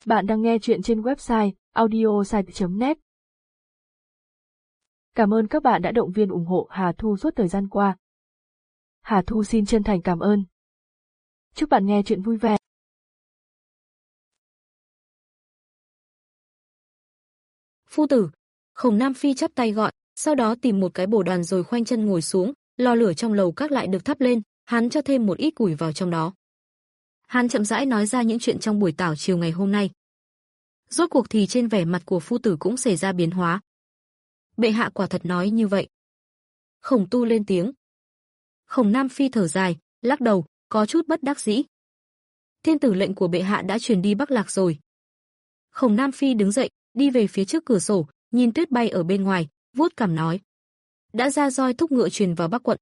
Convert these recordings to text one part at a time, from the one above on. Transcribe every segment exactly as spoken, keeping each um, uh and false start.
Bạn đang nghe chuyện trên website audiosite chấm net. Cảm ơn các bạn đã động viên ủng hộ Hà Thu suốt thời gian qua. Hà Thu xin chân thành cảm ơn. Chúc bạn nghe chuyện vui vẻ. Phu tử, Khổng Nam Phi chắp tay gọi, sau đó tìm một cái bồ đoàn rồi khoanh chân ngồi xuống, lò lửa trong lầu các lại được thắp lên, hắn cho thêm một ít củi vào trong đó. Hắn chậm rãi nói ra những chuyện trong buổi tảo chiều ngày hôm nay. Rốt cuộc thì trên vẻ mặt của phu tử cũng xảy ra biến hóa. Bệ hạ quả thật nói như vậy. Khổng Tu lên tiếng. Khổng Nam Phi thở dài, lắc đầu, có chút bất đắc dĩ. Thiên tử lệnh của bệ hạ đã truyền đi Bắc Lạc rồi. Khổng Nam Phi đứng dậy, đi về phía trước cửa sổ, nhìn tuyết bay ở bên ngoài, vuốt cằm nói. Đã ra roi thúc ngựa truyền vào Bắc quận.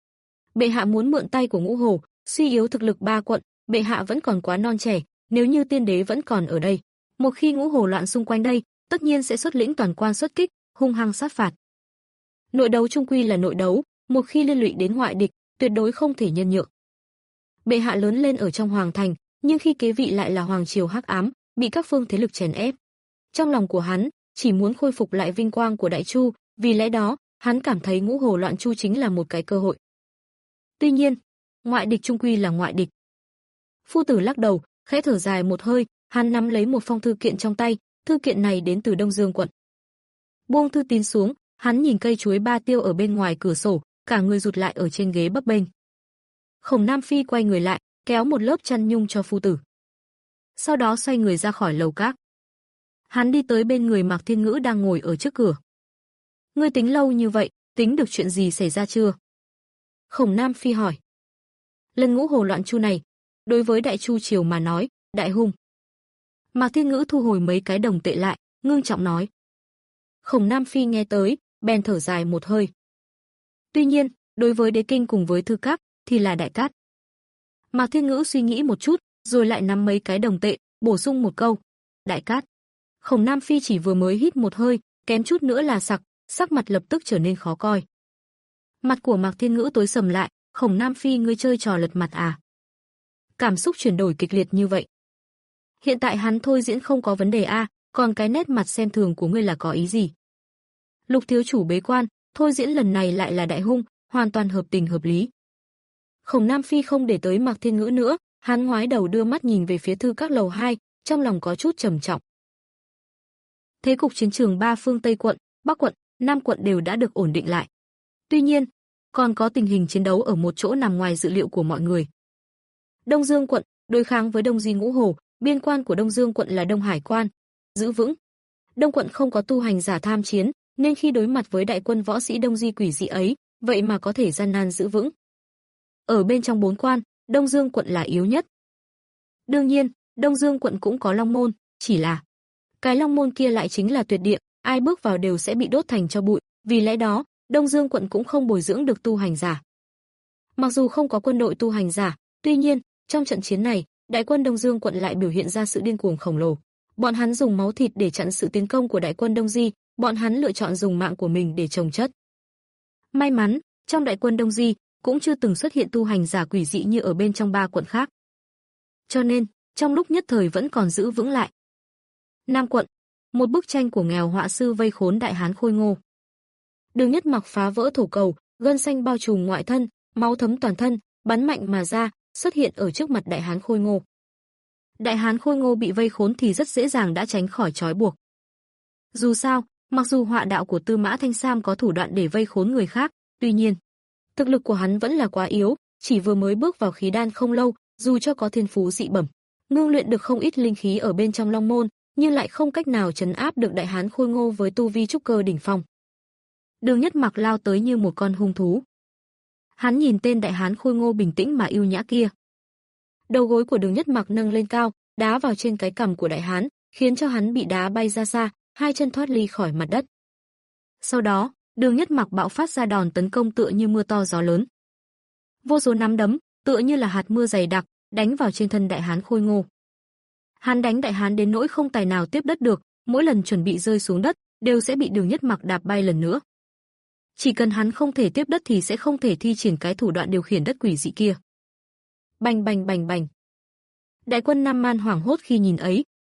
Bệ hạ muốn mượn tay của Ngũ Hồ, suy yếu thực lực ba quận, bệ hạ vẫn còn quá non trẻ, nếu như tiên đế vẫn còn ở đây, một khi Ngũ Hồ loạn xung quanh đây, tất nhiên sẽ xuất lĩnh toàn quan xuất kích, hung hăng sát phạt. Nội đấu chung quy là nội đấu, một khi liên lụy đến ngoại địch, tuyệt đối không thể nhân nhượng. Bệ hạ lớn lên ở trong hoàng thành, nhưng khi kế vị lại là hoàng triều hắc ám, bị các phương thế lực chèn ép. Trong lòng của hắn, chỉ muốn khôi phục lại vinh quang của Đại Chu, vì lẽ đó, hắn cảm thấy Ngũ Hồ loạn Chu chính là một cái cơ hội. Tuy nhiên, ngoại địch chung quy là ngoại địch. Phu tử lắc đầu, khẽ thở dài một hơi, hắn nắm lấy một phong thư kiện trong tay, thư kiện này đến từ Đông Dương quận. Buông thư tín xuống, hắn nhìn cây chuối ba tiêu ở bên ngoài cửa sổ, cả người rụt lại ở trên ghế bấp bênh. Khổng Nam Phi quay người lại, kéo một lớp chăn nhung cho phu tử. Sau đó xoay người ra khỏi lầu các. Hắn đi tới bên người Mạc Thiên Ngữ đang ngồi ở trước cửa. Ngươi tính lâu như vậy, tính được chuyện gì xảy ra chưa? Khổng Nam Phi hỏi. Lần Ngũ Hồ loạn Chu này, đối với Đại Chu triều mà nói, đại hung. Mạc Thiên Ngữ thu hồi mấy cái đồng tệ lại, ngưng trọng nói. Khổng Nam Phi nghe tới, bèn thở dài một hơi. Tuy nhiên, đối với Đế Kinh cùng với Thư Các, thì là đại cát. Mạc Thiên Ngữ suy nghĩ một chút, rồi lại nắm mấy cái đồng tệ, bổ sung một câu. Đại cát. Khổng Nam Phi chỉ vừa mới hít một hơi, kém chút nữa là sặc, sắc mặt lập tức trở nên khó coi. Mặt của Mạc Thiên Ngữ tối sầm lại, Khổng Nam Phi ngươi chơi trò lật mặt à? Cảm xúc chuyển đổi kịch liệt như vậy. Hiện tại hắn thôi diễn không có vấn đề a, à, còn cái nét mặt xem thường của ngươi là có ý gì? Lục thiếu chủ bế quan, thôi diễn lần này lại là đại hung, hoàn toàn hợp tình hợp lý. Khổng Nam Phi không để tới Mạc Thiên Ngữ nữa, hắn ngoái đầu đưa mắt nhìn về phía Thư Các lầu hai, trong lòng có chút trầm trọng. Thế cục chiến trường ba phương Tây quận, Bắc quận, Nam quận đều đã được ổn định lại. Tuy nhiên, còn có tình hình chiến đấu ở một chỗ nằm ngoài dự liệu của mọi người. Đông Dương quận đối kháng với Đông Di Ngũ Hồ, biên quan của Đông Dương quận là Đông Hải quan, giữ vững. Đông quận không có tu hành giả tham chiến, nên khi đối mặt với đại quân võ sĩ Đông Di quỷ dị ấy, vậy mà có thể gian nan giữ vững. Ở bên trong bốn quan, Đông Dương quận là yếu nhất. Đương nhiên, Đông Dương quận cũng có Long Môn, chỉ là cái Long Môn kia lại chính là tuyệt địa, ai bước vào đều sẽ bị đốt thành tro bụi, vì lẽ đó, Đông Dương quận cũng không bồi dưỡng được tu hành giả. Mặc dù không có quân đội tu hành giả, tuy nhiên, trong trận chiến này, đại quân Đông Dương quận lại biểu hiện ra sự điên cuồng khổng lồ. Bọn hắn dùng máu thịt để chặn sự tiến công của đại quân Đông Di, bọn hắn lựa chọn dùng mạng của mình để trồng chất. May mắn, trong đại quân Đông Di cũng chưa từng xuất hiện tu hành giả quỷ dị như ở bên trong ba quận khác. Cho nên, trong lúc nhất thời vẫn còn giữ vững lại. Nam quận, một bức tranh của nghèo họa sư vây khốn đại hán khôi ngô. Đường Nhất Mặc phá vỡ thổ cầu, gân xanh bao trùm ngoại thân, máu thấm toàn thân, bắn mạnh mà ra, xuất hiện ở trước mặt đại hán khôi ngô. Đại hán khôi ngô bị vây khốn thì rất dễ dàng đã tránh khỏi trói buộc. Dù sao, mặc dù họa đạo của Tư Mã Thanh Sam có thủ đoạn để vây khốn người khác, tuy nhiên, thực lực của hắn vẫn là quá yếu, chỉ vừa mới bước vào khí đan không lâu, dù cho có thiên phú dị bẩm, ngưng luyện được không ít linh khí ở bên trong Long Môn, nhưng lại không cách nào trấn áp được đại hán khôi ngô với tu vi trúc cơ đỉnh phong. Đường Nhất Mặc lao tới như một con hung thú. Hắn nhìn tên đại hán khôi ngô bình tĩnh mà yêu nhã kia. Đầu gối của Đường Nhất Mặc nâng lên cao, đá vào trên cái cằm của đại hán, khiến cho hắn bị đá bay ra xa, hai chân thoát ly khỏi mặt đất. Sau đó, Đường Nhất Mặc bạo phát ra đòn tấn công tựa như mưa to gió lớn. Vô số nắm đấm, tựa như là hạt mưa dày đặc, đánh vào trên thân đại hán khôi ngô. Hắn đánh đại hán đến nỗi không tài nào tiếp đất được, mỗi lần chuẩn bị rơi xuống đất, đều sẽ bị Đường Nhất Mặc đạp bay lần nữa. Chỉ cần hắn không thể tiếp đất thì sẽ không thể thi triển cái thủ đoạn điều khiển đất quỷ dị kia. Bành bành bành bành. Đại quân Nam Man hoảng hốt khi nhìn ấy,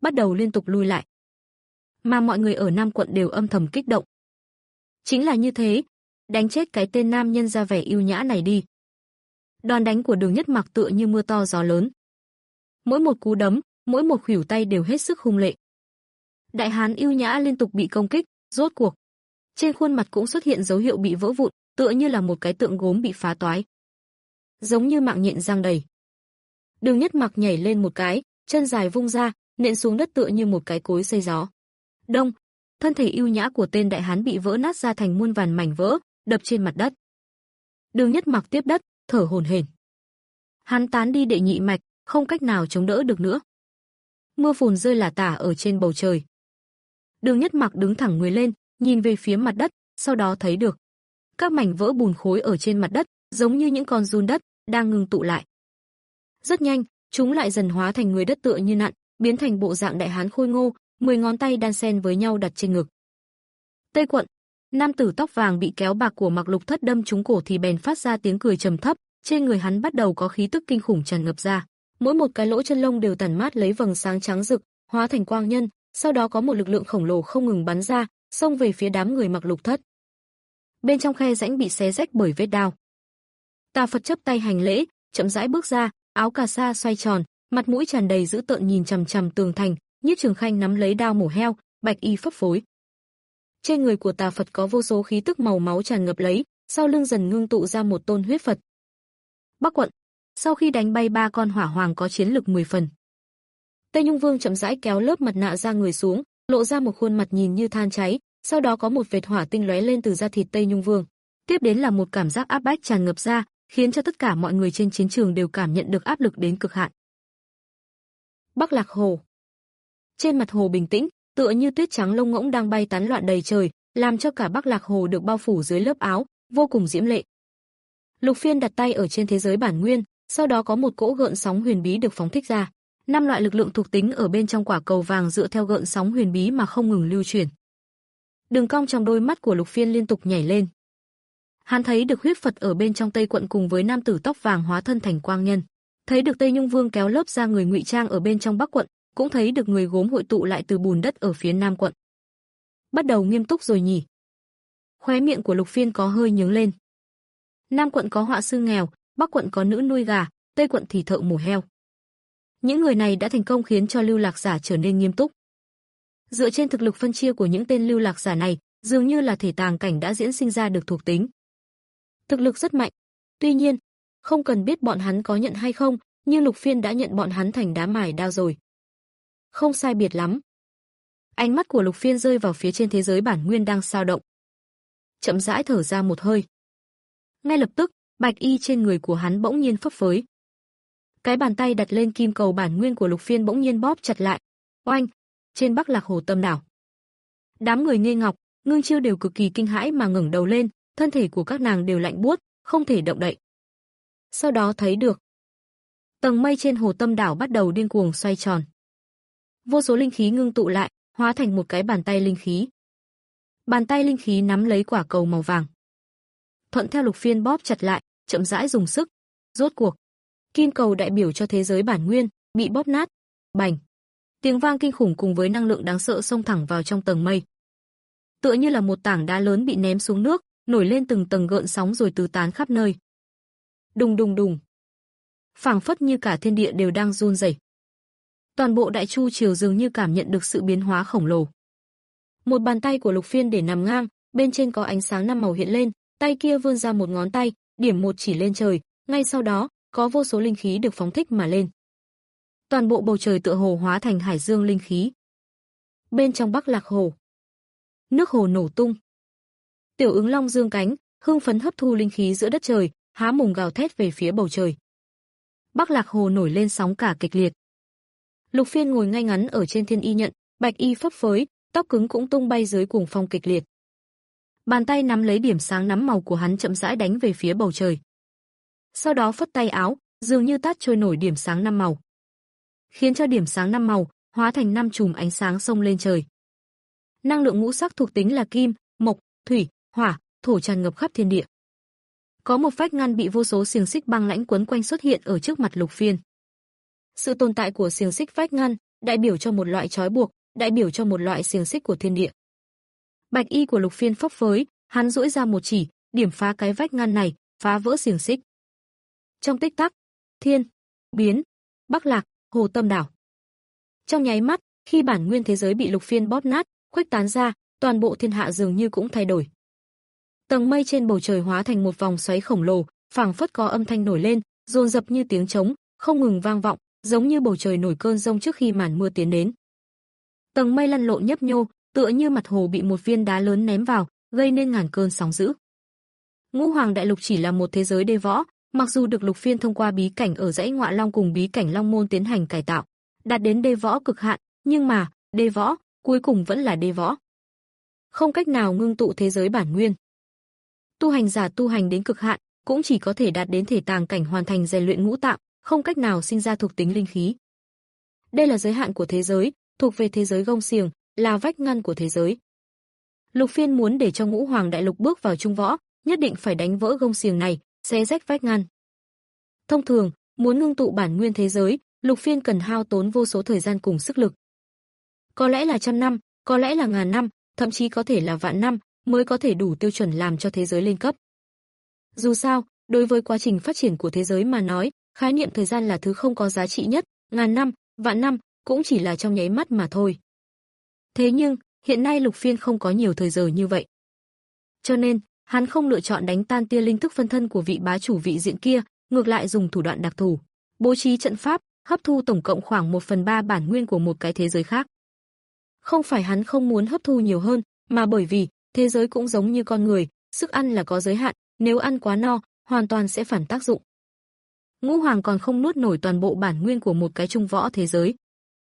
bắt đầu liên tục lui lại. Mà mọi người ở Nam quận đều âm thầm kích động. Chính là như thế, đánh chết cái tên nam nhân ra vẻ yêu nhã này đi. Đòn đánh của Đường Nhất Mặc tựa như mưa to gió lớn. Mỗi một cú đấm, mỗi một khuỷu tay đều hết sức hung lệ. Đại hán yêu nhã liên tục bị công kích, rốt cuộc trên khuôn mặt cũng xuất hiện dấu hiệu bị vỡ vụn, tựa như là một cái tượng gốm bị phá toái. Giống như mạng nhện răng đầy. Đường Nhất Mặc nhảy lên một cái, chân dài vung ra, nện xuống đất tựa như một cái cối xay gió. Đông, thân thể yêu nhã của tên đại hán bị vỡ nát ra thành muôn vàn mảnh vỡ, đập trên mặt đất. Đường Nhất Mặc tiếp đất, thở hổn hển. Hắn tán đi đệ nhị mạch, không cách nào chống đỡ được nữa. Mưa phùn rơi lả tả ở trên bầu trời. Đường Nhất Mặc đứng thẳng người lên, nhìn về phía mặt đất, sau đó thấy được các mảnh vỡ bùn khối ở trên mặt đất, giống như những con giun đất đang ngưng tụ lại. Rất nhanh, chúng lại dần hóa thành người đất tựa như nặn, biến thành bộ dạng đại hán khôi ngô, mười ngón tay đan xen với nhau đặt trên ngực. Tây quận, nam tử tóc vàng bị kéo bạc của Mặc Lục Thất đâm trúng cổ thì bèn phát ra tiếng cười trầm thấp, trên người hắn bắt đầu có khí tức kinh khủng tràn ngập ra, mỗi một cái lỗ chân lông đều tản mát lấy vầng sáng trắng rực, hóa thành quang nhân, sau đó có một lực lượng khổng lồ không ngừng bắn ra, xông về phía đám người Mặc Lục Thất. Bên trong khe rãnh bị xé rách bởi vết đao. Tà Phật chắp tay hành lễ, chậm rãi bước ra, áo cà sa xoay tròn, mặt mũi tràn đầy dữ tợn nhìn chằm chằm tường thành, Nhiếp Trường Khanh nắm lấy đao mổ heo, bạch y phấp phới. Trên người của Tà Phật có vô số khí tức màu máu tràn ngập lấy, sau lưng dần ngưng tụ ra một tôn huyết Phật. Bắc quận, sau khi đánh bay ba con hỏa hoàng có chiến lực mười phần. Tây Nhung Vương chậm rãi kéo lớp mặt nạ ra người xuống, lộ ra một khuôn mặt nhìn như than cháy, sau đó có một vệt hỏa tinh lóe lên từ da thịt Tây Nhung Vương. Tiếp đến là một cảm giác áp bách tràn ngập ra, khiến cho tất cả mọi người trên chiến trường đều cảm nhận được áp lực đến cực hạn. Bắc Lạc Hồ. Trên mặt hồ bình tĩnh, tựa như tuyết trắng lông ngỗng đang bay tán loạn đầy trời, làm cho cả Bắc Lạc Hồ được bao phủ dưới lớp áo, vô cùng diễm lệ. Lục Phiên đặt tay ở trên thế giới bản nguyên, sau đó có một cỗ gợn sóng huyền bí được phóng thích ra. Năm loại lực lượng thuộc tính ở bên trong quả cầu vàng dựa theo gợn sóng huyền bí mà không ngừng lưu chuyển. Đường cong trong đôi mắt của Lục Phiên liên tục nhảy lên. Hắn thấy được huyết Phật ở bên trong Tây quận cùng với nam tử tóc vàng hóa thân thành quang nhân, thấy được Tây Nhung Vương kéo lớp ra người ngụy trang ở bên trong Bắc quận, cũng thấy được người gốm hội tụ lại từ bùn đất ở phía Nam quận. Bắt đầu nghiêm túc rồi nhỉ? Khóe miệng của Lục Phiên có hơi nhướng lên. Nam quận có họa sư nghèo, Bắc quận có nữ nuôi gà, Tây quận thì thợ mổ heo. Những người này đã thành công khiến cho lưu lạc giả trở nên nghiêm túc. Dựa trên thực lực phân chia của những tên lưu lạc giả này, dường như là thể tàng cảnh đã diễn sinh ra được thuộc tính. Thực lực rất mạnh. Tuy nhiên, không cần biết bọn hắn có nhận hay không, nhưng Lục Phiên đã nhận bọn hắn thành đá mài đao rồi. Không sai biệt lắm. Ánh mắt của Lục Phiên rơi vào phía trên thế giới bản nguyên đang dao động. Chậm rãi thở ra một hơi. Ngay lập tức, bạch y trên người của hắn bỗng nhiên phấp phới. Cái bàn tay đặt lên kim cầu bản nguyên của Lục Phiên bỗng nhiên bóp chặt lại. Oanh! Trên Bắc Lạc Hồ Tâm đảo. Đám người Nghê Ngọc, Ngưng Chiêu đều cực kỳ kinh hãi mà ngẩng đầu lên, thân thể của các nàng đều lạnh buốt, không thể động đậy. Sau đó thấy được tầng mây trên hồ Tâm đảo bắt đầu điên cuồng xoay tròn. Vô số linh khí ngưng tụ lại, hóa thành một cái bàn tay linh khí. Bàn tay linh khí nắm lấy quả cầu màu vàng. Thuận theo Lục Phiên bóp chặt lại, chậm rãi dùng sức. Rốt cuộc, kim cầu đại biểu cho thế giới bản nguyên bị bóp nát. Bành! Tiếng vang kinh khủng cùng với năng lượng đáng sợ xông thẳng vào trong tầng mây. Tựa như là một tảng đá lớn bị ném xuống nước, nổi lên từng tầng gợn sóng rồi tứ tán khắp nơi. Đùng đùng đùng. Phảng phất như cả thiên địa đều đang run rẩy. Toàn bộ Đại Chu triều dường như cảm nhận được sự biến hóa khổng lồ. Một bàn tay của Lục Phiên để nằm ngang, bên trên có ánh sáng năm màu hiện lên, tay kia vươn ra một ngón tay, điểm một chỉ lên trời, ngay sau đó, có vô số linh khí được phóng thích mà lên. Toàn bộ bầu trời tựa hồ hóa thành hải dương linh khí. Bên trong Bắc Lạc Hồ, nước hồ nổ tung. Tiểu ứng long dương cánh, hưng phấn hấp thu linh khí giữa đất trời, há mồm gào thét về phía bầu trời. Bắc Lạc Hồ nổi lên sóng cả kịch liệt. Lục Phiên ngồi ngay ngắn ở trên thiên y nhận, bạch y phấp phới, tóc cứng cũng tung bay dưới cuồng phong kịch liệt. Bàn tay nắm lấy điểm sáng nắm màu của hắn chậm rãi đánh về phía bầu trời. Sau đó phất tay áo, dường như tát trôi nổi điểm sáng năm màu, khiến cho điểm sáng năm màu hóa thành năm chùm ánh sáng xông lên trời. Năng lượng ngũ sắc thuộc tính là kim, mộc, thủy, hỏa, thổ tràn ngập khắp thiên địa. Có một vách ngăn bị vô số xiềng xích băng lãnh quấn quanh xuất hiện ở trước mặt Lục Phiên. Sự tồn tại của xiềng xích vách ngăn đại biểu cho một loại trói buộc, đại biểu cho một loại xiềng xích của thiên địa. Bạch y của Lục Phiên phấp phới, hắn duỗi ra một chỉ, điểm phá cái vách ngăn này, phá vỡ xiềng xích. Trong tích tắc, thiên, biến, Bắc Lạc, Hồ Tâm Đảo. Trong nháy mắt, khi bản nguyên thế giới bị Lục Phiên bóp nát, khuếch tán ra, toàn bộ thiên hạ dường như cũng thay đổi. Tầng mây trên bầu trời hóa thành một vòng xoáy khổng lồ, phảng phất có âm thanh nổi lên, dồn dập như tiếng trống, không ngừng vang vọng, giống như bầu trời nổi cơn giông trước khi màn mưa tiến đến. Tầng mây lăn lộn nhấp nhô, tựa như mặt hồ bị một viên đá lớn ném vào, gây nên ngàn cơn sóng dữ. Ngũ Hoàng Đại Lục chỉ là một thế giới đê võ, mặc dù được Lục Phiên thông qua bí cảnh ở dãy Ngọa Long cùng bí cảnh Long Môn tiến hành cải tạo, đạt đến đê võ cực hạn, nhưng mà, đê võ, cuối cùng vẫn là đê võ. Không cách nào ngưng tụ thế giới bản nguyên. Tu hành giả tu hành đến cực hạn, cũng chỉ có thể đạt đến thể tàng cảnh hoàn thành rèn luyện ngũ tạng, không cách nào sinh ra thuộc tính linh khí. Đây là giới hạn của thế giới, thuộc về thế giới gông xiềng, là vách ngăn của thế giới. Lục Phiên muốn để cho Ngũ Hoàng Đại Lục bước vào trung võ, nhất định phải đánh vỡ gông xiềng này, xé rách vách ngăn. Thông thường, muốn ngưng tụ bản nguyên thế giới, Lục Phiên cần hao tốn vô số thời gian cùng sức lực. Có lẽ là trăm năm, có lẽ là ngàn năm, thậm chí có thể là vạn năm, mới có thể đủ tiêu chuẩn làm cho thế giới lên cấp. Dù sao, đối với quá trình phát triển của thế giới mà nói, khái niệm thời gian là thứ không có giá trị nhất, ngàn năm, vạn năm, cũng chỉ là trong nháy mắt mà thôi. Thế nhưng, hiện nay Lục Phiên không có nhiều thời giờ như vậy. Cho nên, hắn không lựa chọn đánh tan tia linh thức phân thân của vị bá chủ vị diện kia, ngược lại dùng thủ đoạn đặc thù, bố trí trận pháp, hấp thu tổng cộng khoảng một phần ba bản nguyên của một cái thế giới khác. Không phải hắn không muốn hấp thu nhiều hơn, mà bởi vì, thế giới cũng giống như con người, sức ăn là có giới hạn, nếu ăn quá no, hoàn toàn sẽ phản tác dụng. Ngũ Hoàng còn không nuốt nổi toàn bộ bản nguyên của một cái trung võ thế giới.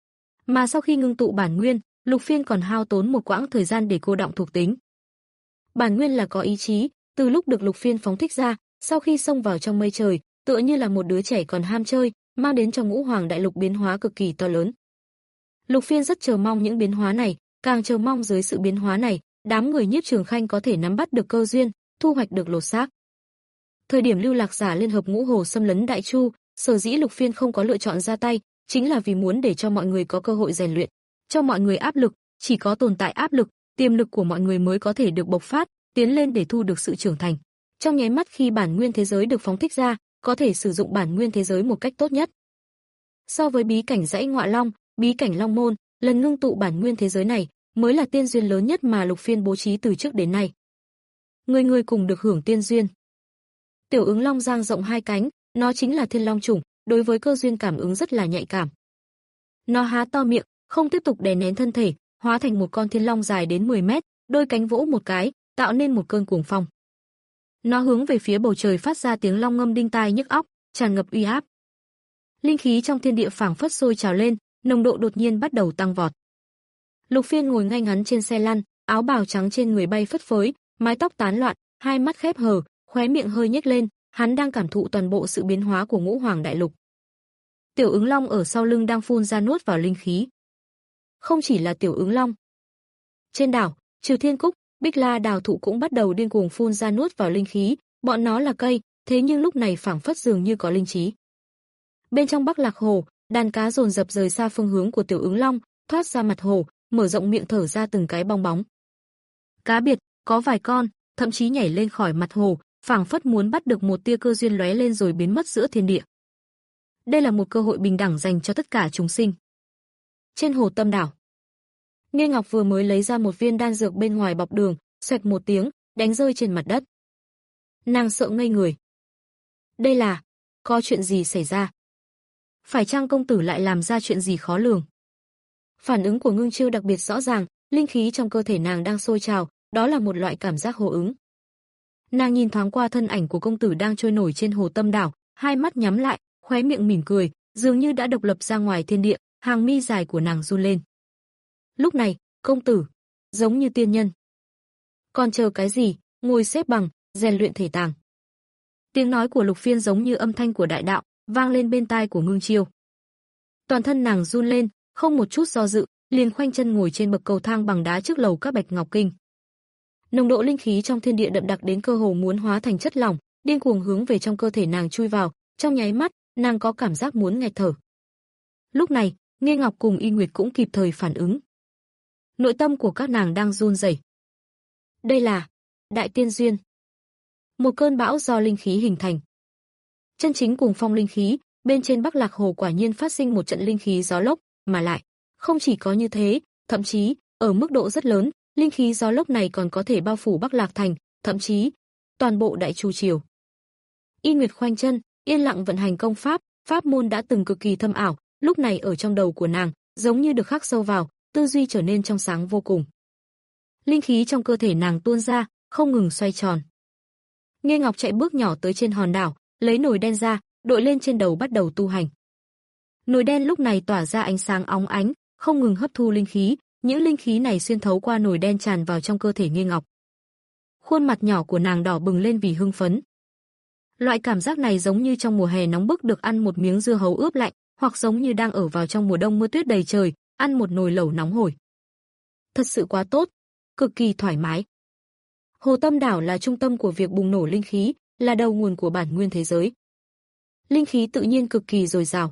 Mà sau khi ngưng tụ bản nguyên, Lục Phiên còn hao tốn một quãng thời gian để cô đọng thuộc tính. Bản nguyên là có ý chí, từ lúc được Lục Phiên phóng thích ra, sau khi xông vào trong mây trời, tựa như là một đứa trẻ còn ham chơi, mang đến cho Ngũ Hoàng Đại Lục biến hóa cực kỳ to lớn. Lục Phiên rất chờ mong những biến hóa này, càng chờ mong dưới sự biến hóa này, đám người Nhiếp Trường Khanh có thể nắm bắt được cơ duyên, thu hoạch được lột xác. Thời điểm Lưu Lạc Giả liên hợp Ngũ Hồ xâm lấn Đại Chu, sở dĩ Lục Phiên không có lựa chọn ra tay, chính là vì muốn để cho mọi người có cơ hội rèn luyện, cho mọi người áp lực, chỉ có tồn tại áp lực, tiềm lực của mọi người mới có thể được bộc phát, tiến lên để thu được sự trưởng thành. Trong nháy mắt khi bản nguyên thế giới được phóng thích ra, có thể sử dụng bản nguyên thế giới một cách tốt nhất. So với bí cảnh dãy Ngọa Long, bí cảnh Long Môn, lần ngưng tụ bản nguyên thế giới này mới là tiên duyên lớn nhất mà Lục Phiên bố trí từ trước đến nay. Người người cùng được hưởng tiên duyên. Tiểu Ứng Long dang rộng hai cánh, nó chính là Thiên Long chủng, đối với cơ duyên cảm ứng rất là nhạy cảm. Nó há to miệng, không tiếp tục đè nén thân thể, hóa thành một con thiên long dài đến mười mét, đôi cánh vỗ một cái, tạo nên một cơn cuồng phong. Nó hướng về phía bầu trời phát ra tiếng long ngâm đinh tai nhức óc, tràn ngập uy áp. Linh khí trong thiên địa phảng phất sôi trào lên, nồng độ đột nhiên bắt đầu tăng vọt. Lục Phiên ngồi ngay ngắn trên xe lăn, áo bào trắng trên người bay phất phới, mái tóc tán loạn, hai mắt khép hờ, khóe miệng hơi nhếch lên, hắn đang cảm thụ toàn bộ sự biến hóa của Ngũ Hoàng Đại Lục. Tiểu Ứng Long ở sau lưng đang phun ra nuốt vào linh khí. Không chỉ là Tiểu Ứng Long. Trên đảo, Trừ Thiên Cúc, Bích La Đào Thụ cũng bắt đầu điên cuồng phun ra nuốt vào linh khí, bọn nó là cây, thế nhưng lúc này phảng phất dường như có linh trí. Bên trong Bắc Lạc Hồ, đàn cá dồn dập rời xa phương hướng của Tiểu Ứng Long, thoát ra mặt hồ, mở rộng miệng thở ra từng cái bong bóng. Cá biệt, có vài con, thậm chí nhảy lên khỏi mặt hồ, phảng phất muốn bắt được một tia cơ duyên lóe lên rồi biến mất giữa thiên địa. Đây là một cơ hội bình đẳng dành cho tất cả chúng sinh. Trên hồ Tâm Đảo, Nghiên Ngọc vừa mới lấy ra một viên đan dược bên ngoài bọc đường, xoẹt một tiếng, đánh rơi trên mặt đất. Nàng sợ ngây người. Đây là, có chuyện gì xảy ra? Phải chăng công tử lại làm ra chuyện gì khó lường? Phản ứng của Ngưng Chiêu đặc biệt rõ ràng, linh khí trong cơ thể nàng đang sôi trào, đó là một loại cảm giác hô ứng. Nàng nhìn thoáng qua thân ảnh của công tử đang trôi nổi trên hồ Tâm Đảo, hai mắt nhắm lại, khóe miệng mỉm cười, dường như đã độc lập ra ngoài thiên địa, hàng mi dài của nàng run lên. Lúc này, công tử, giống như tiên nhân. Còn chờ cái gì, ngồi xếp bằng, rèn luyện thể tàng. Tiếng nói của Lục Phiên giống như âm thanh của đại đạo, vang lên bên tai của Ngưng Chiêu. Toàn thân nàng run lên, không một chút do dự, liền khoanh chân ngồi trên bậc cầu thang bằng đá trước lầu các Bạch Ngọc Kinh. Nồng độ linh khí trong thiên địa đậm đặc đến cơ hồ muốn hóa thành chất lỏng, điên cuồng hướng về trong cơ thể nàng chui vào, trong nháy mắt, nàng có cảm giác muốn nghẹt thở. Lúc này, Nghê Ngọc cùng Y Nguyệt cũng kịp thời phản ứng. Nội tâm của các nàng đang run rẩy. Đây là Đại Tiên Duyên. Một cơn bão do linh khí hình thành. Chân chính cùng phong linh khí, bên trên Bắc Lạc Hồ quả nhiên phát sinh một trận linh khí gió lốc, mà lại, không chỉ có như thế, thậm chí, ở mức độ rất lớn, linh khí gió lốc này còn có thể bao phủ Bắc Lạc Thành, thậm chí, toàn bộ Đại Chu Triều. Y Nguyệt khoanh chân, yên lặng vận hành công pháp, pháp môn đã từng cực kỳ thâm ảo, lúc này ở trong đầu của nàng, giống như được khắc sâu vào, tư duy trở nên trong sáng vô cùng. Linh khí trong cơ thể nàng tuôn ra, không ngừng xoay tròn. Nghê Ngọc chạy bước nhỏ tới trên hòn đảo, lấy nồi đen ra, đội lên trên đầu bắt đầu tu hành. Nồi đen lúc này tỏa ra ánh sáng óng ánh, không ngừng hấp thu linh khí, những linh khí này xuyên thấu qua nồi đen tràn vào trong cơ thể Nghê Ngọc. Khuôn mặt nhỏ của nàng đỏ bừng lên vì hưng phấn. Loại cảm giác này giống như trong mùa hè nóng bức được ăn một miếng dưa hấu ướp lạnh, hoặc giống như đang ở vào trong mùa đông mưa tuyết đầy trời, ăn một nồi lẩu nóng hổi. Thật sự quá tốt, cực kỳ thoải mái. Hồ Tâm đảo là trung tâm của việc bùng nổ linh khí, là đầu nguồn của bản nguyên thế giới. Linh khí tự nhiên cực kỳ dồi dào.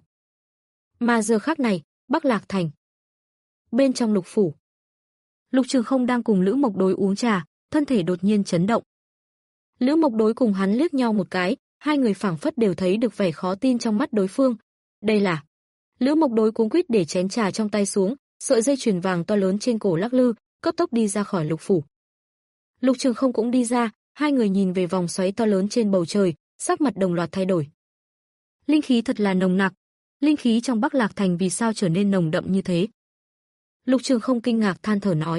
Mà giờ khắc này, Bắc Lạc Thành. Bên trong Lục phủ, Lục Trường Không đang cùng Lữ Mộc Đối uống trà, thân thể đột nhiên chấn động. Lữ Mộc Đối cùng hắn liếc nhau một cái, hai người phảng phất đều thấy được vẻ khó tin trong mắt đối phương. Đây là... Lữ Mộc Đối cuống quýt để chén trà trong tay xuống, sợi dây chuyền vàng to lớn trên cổ lắc lư, cấp tốc đi ra khỏi Lục phủ. Lục Trường Không cũng đi ra, hai người nhìn về vòng xoáy to lớn trên bầu trời, sắc mặt đồng loạt thay đổi. Linh khí thật là nồng nặc, linh khí trong Bắc Lạc Thành vì sao trở nên nồng đậm như thế? Lục Trường Không kinh ngạc than thở nói.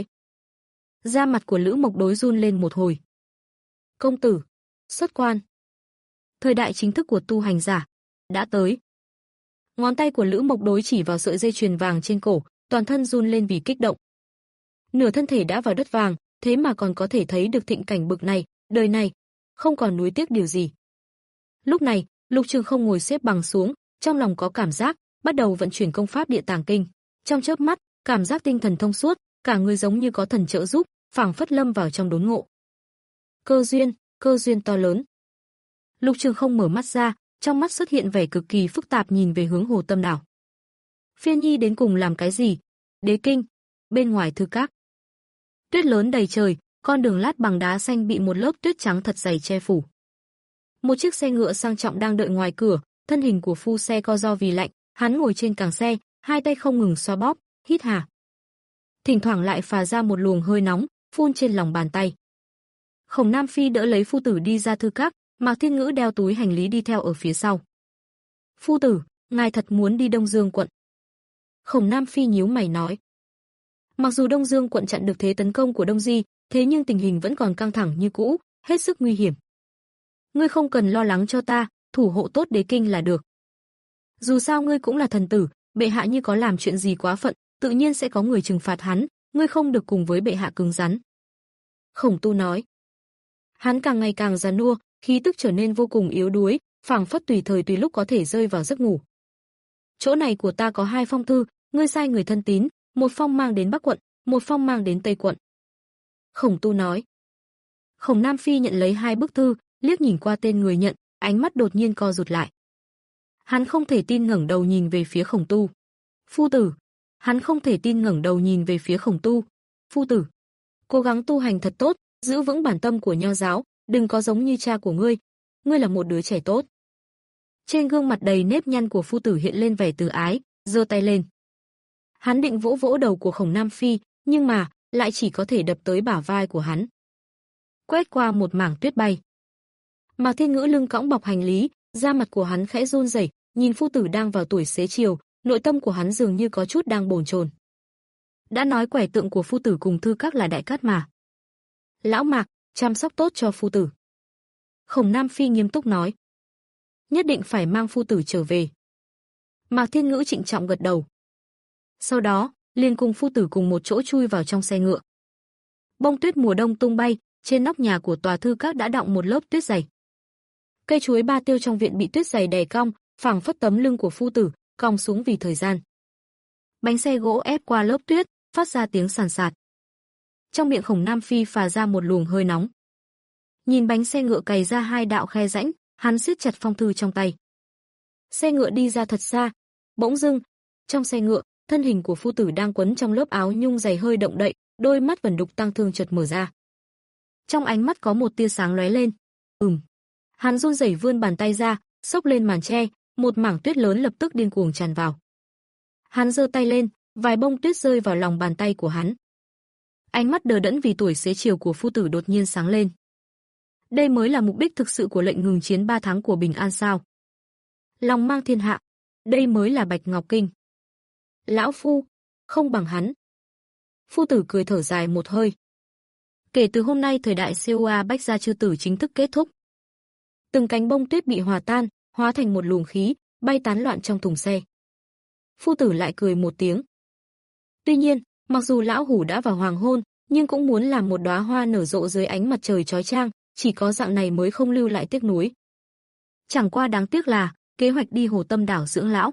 Da mặt của Lữ Mộc Đối run lên một hồi. Công tử, xuất quan. Thời đại chính thức của tu hành giả đã tới. Ngón tay của Lữ Mộc Đối chỉ vào sợi dây chuyền vàng trên cổ, toàn thân run lên vì kích động. Nửa thân thể đã vào đất vàng, thế mà còn có thể thấy được thịnh cảnh bực này, đời này không còn nuối tiếc điều gì. Lúc này, Lục Trường Không ngồi xếp bằng xuống, trong lòng có cảm giác, bắt đầu vận chuyển công pháp Địa Tàng Kinh. Trong chớp mắt, cảm giác tinh thần thông suốt, cả người giống như có thần trợ giúp, phảng phất lâm vào trong đốn ngộ. Cơ duyên, cơ duyên to lớn. Lục Trường Không mở mắt ra, trong mắt xuất hiện vẻ cực kỳ phức tạp nhìn về hướng Hồ Tâm đảo. Phiên Nhi đến cùng làm cái gì? Đế kinh, bên ngoài thư các. Tuyết lớn đầy trời, con đường lát bằng đá xanh bị một lớp tuyết trắng thật dày che phủ. Một chiếc xe ngựa sang trọng đang đợi ngoài cửa, thân hình của phu xe co ro vì lạnh, hắn ngồi trên càng xe, hai tay không ngừng xoa bóp, hít hà. Thỉnh thoảng lại phà ra một luồng hơi nóng, phun trên lòng bàn tay. Khổng Nam Phi đỡ lấy phu tử đi ra thư các, Mạc Thiên Ngữ đeo túi hành lý đi theo ở phía sau. Phu tử, ngài thật muốn đi Đông Dương quận? Khổng Nam Phi nhíu mày nói. Mặc dù Đông Dương quận chặn được thế tấn công của Đông Di, thế nhưng tình hình vẫn còn căng thẳng như cũ, hết sức nguy hiểm. Ngươi không cần lo lắng cho ta, thủ hộ tốt đế kinh là được. Dù sao ngươi cũng là thần tử, bệ hạ như có làm chuyện gì quá phận, tự nhiên sẽ có người trừng phạt hắn, ngươi không được cùng với bệ hạ cứng rắn. Khổng Tu nói. Hắn càng ngày càng già nua, khí tức trở nên vô cùng yếu đuối, phảng phất tùy thời tùy lúc có thể rơi vào giấc ngủ. Chỗ này của ta có hai phong thư, ngươi sai người thân tín, một phong mang đến Bắc quận, một phong mang đến Tây quận. Khổng Tu nói. Khổng Nam Phi nhận lấy hai bức thư, liếc nhìn qua tên người nhận, ánh mắt đột nhiên co rụt lại. Hắn không thể tin ngẩng đầu nhìn về phía Khổng Tu. Phu tử. Hắn không thể tin ngẩng đầu nhìn về phía Khổng Tu. Phu tử. Cố gắng tu hành thật tốt, giữ vững bản tâm của nho giáo, đừng có giống như cha của ngươi. Ngươi là một đứa trẻ tốt. Trên gương mặt đầy nếp nhăn của phu tử hiện lên vẻ từ ái, giơ tay lên. Hắn định vỗ vỗ đầu của Khổng Nam Phi, nhưng mà lại chỉ có thể đập tới bả vai của hắn. Quét qua một mảng tuyết bay. Mạc Thiên Ngữ lưng cõng bọc hành lý, da mặt của hắn khẽ run rẩy, nhìn phu tử đang vào tuổi xế chiều, nội tâm của hắn dường như có chút đang bồn chồn. Đã nói quẻ tượng của phu tử cùng thư các là đại cát mà. Lão Mạc, chăm sóc tốt cho phu tử. Khổng Nam Phi nghiêm túc nói. Nhất định phải mang phu tử trở về. Mạc Thiên Ngữ trịnh trọng gật đầu. Sau đó, liền cùng phu tử cùng một chỗ chui vào trong xe ngựa. Bông tuyết mùa đông tung bay, trên nóc nhà của tòa thư các đã đọng một lớp tuyết dày. Cây chuối ba tiêu trong viện bị tuyết dày đè cong, phảng phất tấm lưng của phu tử, cong xuống vì thời gian. Bánh xe gỗ ép qua lớp tuyết, phát ra tiếng sàn sạt. Trong miệng Khổng Nam Phi phà ra một luồng hơi nóng. Nhìn bánh xe ngựa cày ra hai đạo khe rãnh, hắn siết chặt phong thư trong tay. Xe ngựa đi ra thật xa, bỗng dưng, trong xe ngựa, thân hình của phu tử đang quấn trong lớp áo nhung dày hơi động đậy, đôi mắt vẩn đục tăng thương chợt mở ra. Trong ánh mắt có một tia sáng lóe lên. Ừm. Hắn run rẩy vươn bàn tay ra, xốc lên màn che, một mảng tuyết lớn lập tức điên cuồng tràn vào. Hắn giơ tay lên, vài bông tuyết rơi vào lòng bàn tay của hắn. Ánh mắt đờ đẫn vì tuổi xế chiều của phu tử đột nhiên sáng lên. Đây mới là mục đích thực sự của lệnh ngừng chiến ba tháng của Bình An sao? Lòng mang thiên hạ, đây mới là Bạch Ngọc Kinh. Lão phu, không bằng hắn. Phu tử cười thở dài một hơi. Kể từ hôm nay thời đại xê o a Bách Gia Chư Tử chính thức kết thúc. Từng cánh bông tuyết bị hòa tan, hóa thành một luồng khí, bay tán loạn trong thùng xe. Phu tử lại cười một tiếng. Tuy nhiên, mặc dù lão hủ đã vào hoàng hôn, nhưng cũng muốn làm một đóa hoa nở rộ dưới ánh mặt trời chói chang, chỉ có dạng này mới không lưu lại tiếc nuối. Chẳng qua đáng tiếc là, kế hoạch đi Hồ Tâm đảo dưỡng lão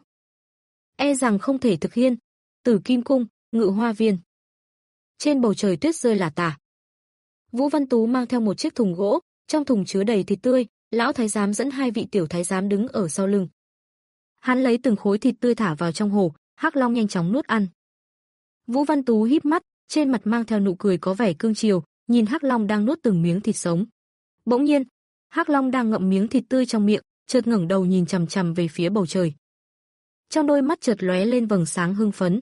e rằng không thể thực hiện. Tử Kim Cung, Ngự Hoa Viên. Trên bầu trời tuyết rơi lả tả. Vũ Văn Tú mang theo một chiếc thùng gỗ, trong thùng chứa đầy thịt tươi, lão thái giám dẫn hai vị tiểu thái giám đứng ở sau lưng. Hắn lấy từng khối thịt tươi thả vào trong hồ, Hắc Long nhanh chóng nuốt ăn. Vũ Văn Tú híp mắt, trên mặt mang theo nụ cười có vẻ cương chiều, nhìn Hắc Long đang nuốt từng miếng thịt sống. Bỗng nhiên, Hắc Long đang ngậm miếng thịt tươi trong miệng, chợt ngẩng đầu nhìn chằm chằm về phía bầu trời. Trong đôi mắt chợt lóe lên vầng sáng hưng phấn.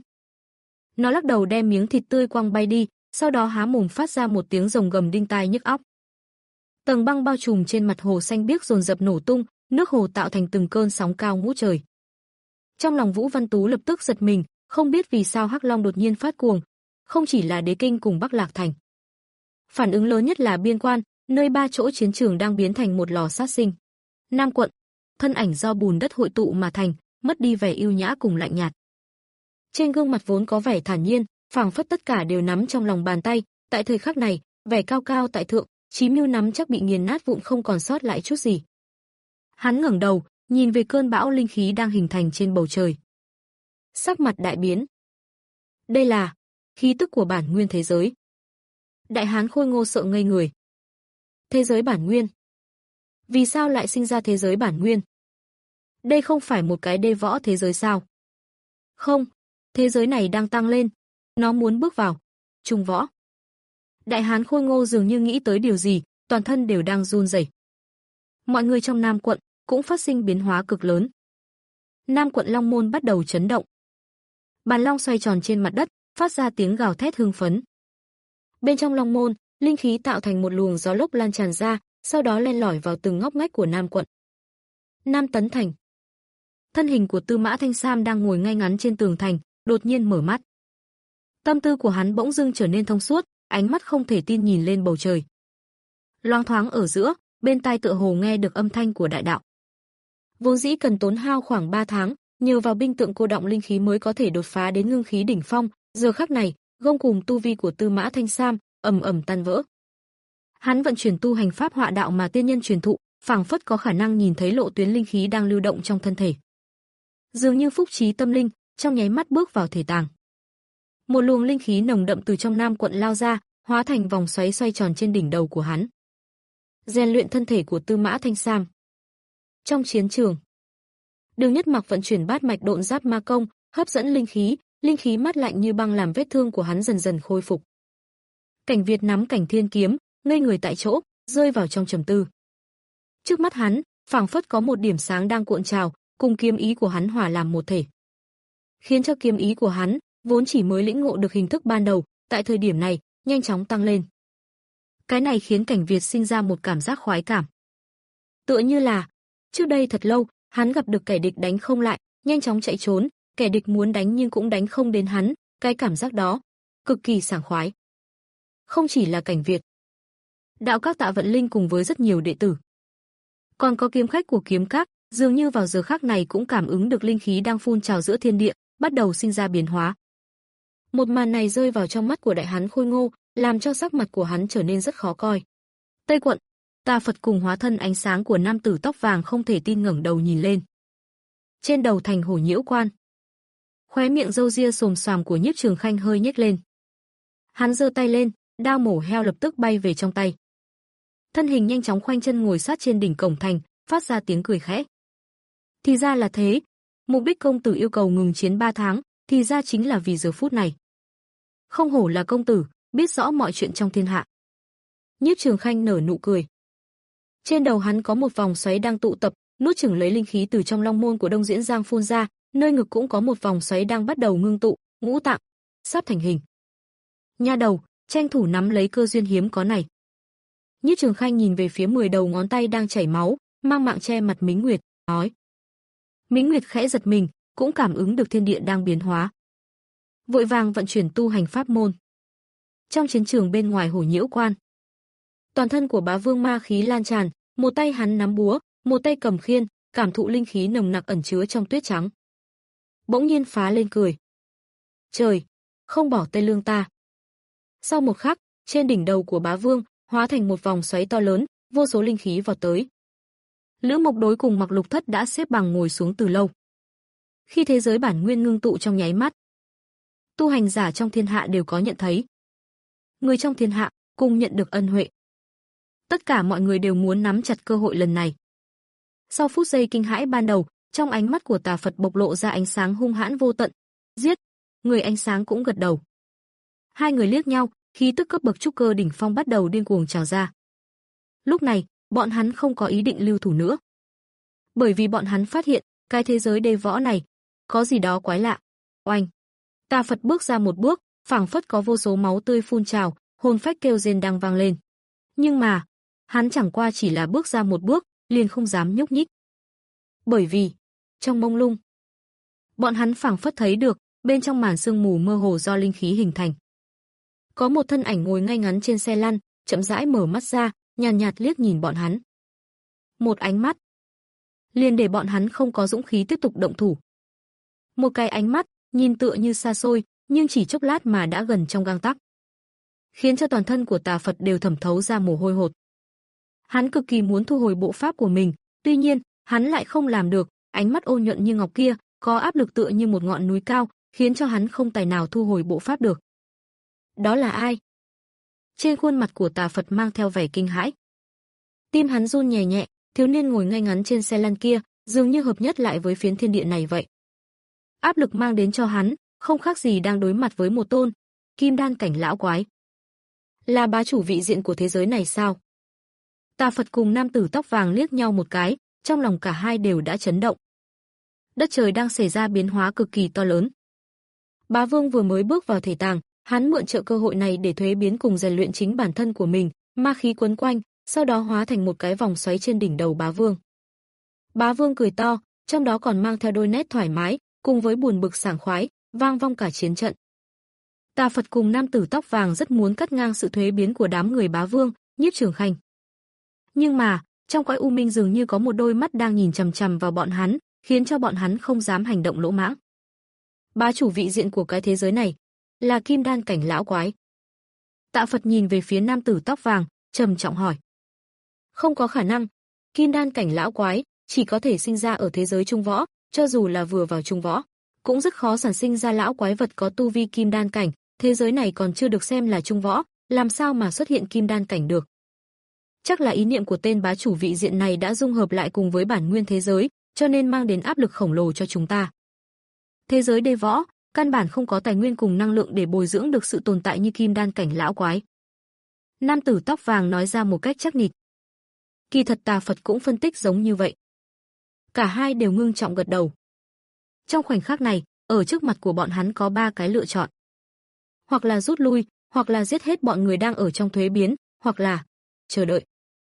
Nó lắc đầu đem miếng thịt tươi quăng bay đi, sau đó há mồm phát ra một tiếng rồng gầm đinh tai nhức óc. Tầng băng bao trùm trên mặt hồ xanh biếc dồn dập nổ tung, nước hồ tạo thành từng cơn sóng cao ngút trời. Trong lòng Vũ Văn Tú lập tức giật mình, không biết vì sao Hắc Long đột nhiên phát cuồng, không chỉ là Đế Kinh cùng Bắc Lạc Thành. Phản ứng lớn nhất là Biên Quan, nơi ba chỗ chiến trường đang biến thành một lò sát sinh. Nam quận, thân ảnh do bùn đất hội tụ mà thành, mất đi vẻ yêu nhã cùng lạnh nhạt. Trên gương mặt vốn có vẻ thản nhiên, phảng phất tất cả đều nắm trong lòng bàn tay, tại thời khắc này, vẻ cao cao tại thượng, chí mưu nắm chắc bị nghiền nát vụn không còn sót lại chút gì. Hắn ngẩng đầu, nhìn về cơn bão linh khí đang hình thành trên bầu trời. Sắc mặt đại biến. Đây là khí tức của bản nguyên thế giới. Đại hán Khôi Ngô sợ ngây người. Thế giới bản nguyên? Vì sao lại sinh ra thế giới bản nguyên? Đây không phải một cái đê võ thế giới sao? Không, thế giới này đang tăng lên. Nó muốn bước vào trung võ. Đại hán Khôi Ngô dường như nghĩ tới điều gì, toàn thân đều đang run rẩy. Mọi người trong Nam quận cũng phát sinh biến hóa cực lớn. Nam quận Long Môn bắt đầu chấn động. Bàn long xoay tròn trên mặt đất, phát ra tiếng gào thét hưng phấn. Bên trong Long Môn, linh khí tạo thành một luồng gió lốc lan tràn ra, sau đó len lỏi vào từng ngóc ngách của Nam quận. Nam Tấn Thành. Thân hình của Tư Mã Thanh Sam đang ngồi ngay ngắn trên tường thành, đột nhiên mở mắt. Tâm tư của hắn bỗng dưng trở nên thông suốt, ánh mắt không thể tin nhìn lên bầu trời. Loáng thoáng ở giữa, bên tai tựa hồ nghe được âm thanh của đại đạo. Vốn dĩ cần tốn hao khoảng ba tháng, nhờ vào binh tượng cô động linh khí mới có thể đột phá đến ngưng khí đỉnh phong, giờ khắc này, gông cùng tu vi của Tư Mã Thanh Sam ầm ầm tan vỡ. Hắn vận chuyển tu hành pháp họa đạo mà tiên nhân truyền thụ, phảng phất có khả năng nhìn thấy lộ tuyến linh khí đang lưu động trong thân thể. Dường như phúc trí tâm linh, trong nháy mắt bước vào thể tàng. Một luồng linh khí nồng đậm từ trong Nam quận lao ra, hóa thành vòng xoáy xoay tròn trên đỉnh đầu của hắn. Rèn luyện thân thể của Tư Mã Thanh Sam. Trong chiến trường, Đường Nhất Mặc vận chuyển bát mạch độn giáp ma công, hấp dẫn linh khí, linh khí mát lạnh như băng làm vết thương của hắn dần dần khôi phục. Cảnh Việt nắm cảnh thiên kiếm, ngây người tại chỗ, rơi vào trong trầm tư. Trước mắt hắn, phảng phất có một điểm sáng đang cuộn trào, cùng kiếm ý của hắn hòa làm một thể. Khiến cho kiếm ý của hắn, vốn chỉ mới lĩnh ngộ được hình thức ban đầu, tại thời điểm này, nhanh chóng tăng lên. Cái này khiến Cảnh Việt sinh ra một cảm giác khoái cảm. Tựa như là, trước đây thật lâu, hắn gặp được kẻ địch đánh không lại, nhanh chóng chạy trốn, kẻ địch muốn đánh nhưng cũng đánh không đến hắn, cái cảm giác đó, cực kỳ sảng khoái. Không chỉ là Cảnh Việt, đạo các Tạ Vận Linh cùng với rất nhiều đệ tử. Còn có kiếm khách của kiếm các, dường như vào giờ khắc này cũng cảm ứng được linh khí đang phun trào giữa thiên địa, bắt đầu sinh ra biến hóa. Một màn này rơi vào trong mắt của đại hán Khôi Ngô, làm cho sắc mặt của hắn trở nên rất khó coi. Tây quận, Tà Phật cùng hóa thân ánh sáng của nam tử tóc vàng không thể tin ngẩng đầu nhìn lên. Trên đầu thành Hổ Nhiễu Quan, khóe miệng râu ria xồm xoàm của Nhiếp Trường Khanh hơi nhếch lên. Hắn giơ tay lên, đao mổ heo lập tức bay về trong tay. Thân hình nhanh chóng khoanh chân ngồi sát trên đỉnh cổng thành, phát ra tiếng cười khẽ. Thì ra là thế, mục đích công tử yêu cầu ngừng chiến ba tháng, thì ra chính là vì giờ phút này. Không hổ là công tử, biết rõ mọi chuyện trong thiên hạ. Nhiếp Trường Khanh nở nụ cười. Trên đầu hắn có một vòng xoáy đang tụ tập, nuốt chửng lấy linh khí từ trong long môn của Đông Diễn Giang phun ra, nơi ngực cũng có một vòng xoáy đang bắt đầu ngưng tụ, ngũ tạng sắp thành hình. Nha đầu, tranh thủ nắm lấy cơ duyên hiếm có này. Nhiếp Trường Khanh nhìn về phía mười đầu ngón tay đang chảy máu, mang mạng che mặt Mính Nguyệt, nói. Mính Nguyệt khẽ giật mình, cũng cảm ứng được thiên địa đang biến hóa. Vội vàng vận chuyển tu hành pháp môn. Trong chiến trường bên ngoài Hổ Nhiễu Quan, toàn thân của Bá Vương ma khí lan tràn, một tay hắn nắm búa, một tay cầm khiên, cảm thụ linh khí nồng nặc ẩn chứa trong tuyết trắng. Bỗng nhiên phá lên cười. Trời, không bỏ Tây Lương ta. Sau một khắc, trên đỉnh đầu của Bá Vương hóa thành một vòng xoáy to lớn, vô số linh khí vọt tới. Lữ Mộc Đối cùng Mặc Lục Thất đã xếp bằng ngồi xuống từ lâu. Khi thế giới bản nguyên ngưng tụ trong nháy mắt, tu hành giả trong thiên hạ đều có nhận thấy. Người trong thiên hạ cùng nhận được ân huệ. Tất cả mọi người đều muốn nắm chặt cơ hội lần này. Sau phút giây kinh hãi ban đầu, trong ánh mắt của Tà Phật bộc lộ ra ánh sáng hung hãn vô tận. Giết! Người ánh sáng cũng gật đầu. Hai người liếc nhau, khí tức cấp bậc trúc cơ đỉnh phong bắt đầu điên cuồng trào ra. Lúc này, bọn hắn không có ý định lưu thủ nữa. Bởi vì bọn hắn phát hiện, cái thế giới đê võ này có gì đó quái lạ. Oanh! Tà Phật bước ra một bước, phảng phất có vô số máu tươi phun trào, hồn phách kêu rên đang vang lên. Nhưng mà, hắn chẳng qua chỉ là bước ra một bước, liền không dám nhúc nhích. Bởi vì, trong mông lung, bọn hắn phảng phất thấy được, bên trong màn sương mù mơ hồ do linh khí hình thành, có một thân ảnh ngồi ngay ngắn trên xe lăn, chậm rãi mở mắt ra, nhàn nhạt, nhạt liếc nhìn bọn hắn. Một ánh mắt, liền để bọn hắn không có dũng khí tiếp tục động thủ. Một cái ánh mắt, nhìn tựa như xa xôi, nhưng chỉ chốc lát mà đã gần trong gang tấc, khiến cho toàn thân của Tà Phật đều thẩm thấu ra mồ hôi hột. Hắn cực kỳ muốn thu hồi bộ pháp của mình, tuy nhiên, hắn lại không làm được, ánh mắt ôn nhuận như ngọc kia, có áp lực tựa như một ngọn núi cao, khiến cho hắn không tài nào thu hồi bộ pháp được. Đó là ai? Trên khuôn mặt của Tà Phật mang theo vẻ kinh hãi. Tim hắn run nhẹ nhẹ, thiếu niên ngồi ngay ngắn trên xe lăn kia, dường như hợp nhất lại với phiến thiên địa này vậy. Áp lực mang đến cho hắn, không khác gì đang đối mặt với một tôn kim đan cảnh lão quái. Là bá chủ vị diện của thế giới này sao? Tà Phật cùng nam tử tóc vàng liếc nhau một cái, trong lòng cả hai đều đã chấn động. Đất trời đang xảy ra biến hóa cực kỳ to lớn. Bá Vương vừa mới bước vào thể tàng, hắn mượn trợ cơ hội này để thuế biến cùng rèn luyện chính bản thân của mình, ma khí quấn quanh, sau đó hóa thành một cái vòng xoáy trên đỉnh đầu Bá Vương. Bá Vương cười to, trong đó còn mang theo đôi nét thoải mái, cùng với buồn bực sảng khoái, vang vong cả chiến trận. Tà Phật cùng nam tử tóc vàng rất muốn cắt ngang sự thuế biến của đám người Bá Vương, Nhiếp Trường Khanh. Nhưng mà, trong cõi u minh dường như có một đôi mắt đang nhìn chằm chằm vào bọn hắn, khiến cho bọn hắn không dám hành động lỗ mãng. Bá chủ vị diện của cái thế giới này là kim đan cảnh lão quái. Tạ Phật nhìn về phía nam tử tóc vàng, trầm trọng hỏi. Không có khả năng, kim đan cảnh lão quái chỉ có thể sinh ra ở thế giới trung võ, cho dù là vừa vào trung võ, cũng rất khó sản sinh ra lão quái vật có tu vi kim đan cảnh, thế giới này còn chưa được xem là trung võ, làm sao mà xuất hiện kim đan cảnh được. Chắc là ý niệm của tên bá chủ vị diện này đã dung hợp lại cùng với bản nguyên thế giới, cho nên mang đến áp lực khổng lồ cho chúng ta. Thế giới đê võ, căn bản không có tài nguyên cùng năng lượng để bồi dưỡng được sự tồn tại như kim đan cảnh lão quái. Nam tử tóc vàng nói ra một cách chắc nịch. Kỳ thật Tà Phật cũng phân tích giống như vậy. Cả hai đều ngưng trọng gật đầu. Trong khoảnh khắc này, ở trước mặt của bọn hắn có ba cái lựa chọn. Hoặc là rút lui, hoặc là giết hết bọn người đang ở trong thuế biến, hoặc là chờ đợi.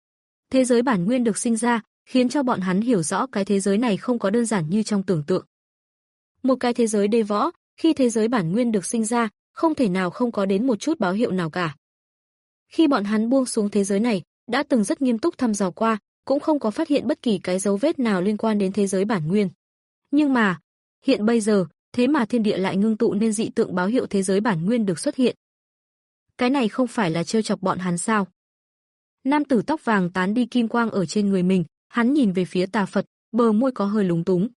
Thế giới bản nguyên được sinh ra, khiến cho bọn hắn hiểu rõ cái thế giới này không có đơn giản như trong tưởng tượng. Một cái thế giới đê võ, khi thế giới bản nguyên được sinh ra, không thể nào không có đến một chút báo hiệu nào cả. Khi bọn hắn buông xuống thế giới này, đã từng rất nghiêm túc thăm dò qua, cũng không có phát hiện bất kỳ cái dấu vết nào liên quan đến thế giới bản nguyên. Nhưng mà, hiện bây giờ, thế mà thiên địa lại ngưng tụ nên dị tượng báo hiệu thế giới bản nguyên được xuất hiện. Cái này không phải là trêu chọc bọn hắn sao? Nam tử tóc vàng tán đi kim quang ở trên người mình, hắn nhìn về phía Tà Phật, bờ môi có hơi lúng túng.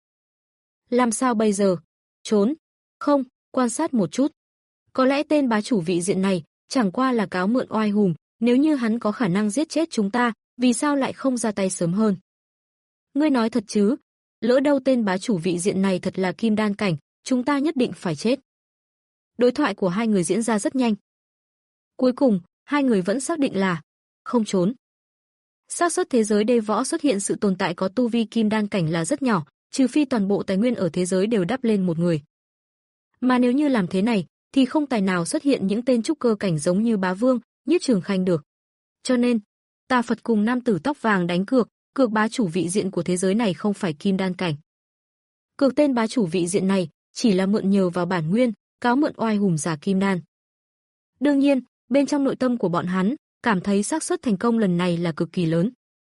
Làm sao bây giờ? Trốn? Không, quan sát một chút. Có lẽ tên bá chủ vị diện này chẳng qua là cáo mượn oai hùng, nếu như hắn có khả năng giết chết chúng ta, vì sao lại không ra tay sớm hơn? Ngươi nói thật chứ? Lỡ đâu tên bá chủ vị diện này thật là kim đan cảnh, chúng ta nhất định phải chết. Đối thoại của hai người diễn ra rất nhanh. Cuối cùng, hai người vẫn xác định là không trốn. Xác suất thế giới đê võ xuất hiện sự tồn tại có tu vi kim đan cảnh là rất nhỏ, trừ phi toàn bộ tài nguyên ở thế giới đều đắp lên một người. Mà nếu như làm thế này, thì không tài nào xuất hiện những tên trúc cơ cảnh giống như Bá Vương, Nhiếp Trường Khanh được. Cho nên, Tà Phật cùng nam tử tóc vàng đánh cược, cược bá chủ vị diện của thế giới này không phải kim đan cảnh. Cược tên bá chủ vị diện này chỉ là mượn nhờ vào bản nguyên, cáo mượn oai hùng giả kim đan. Đương nhiên, bên trong nội tâm của bọn hắn, cảm thấy xác suất thành công lần này là cực kỳ lớn.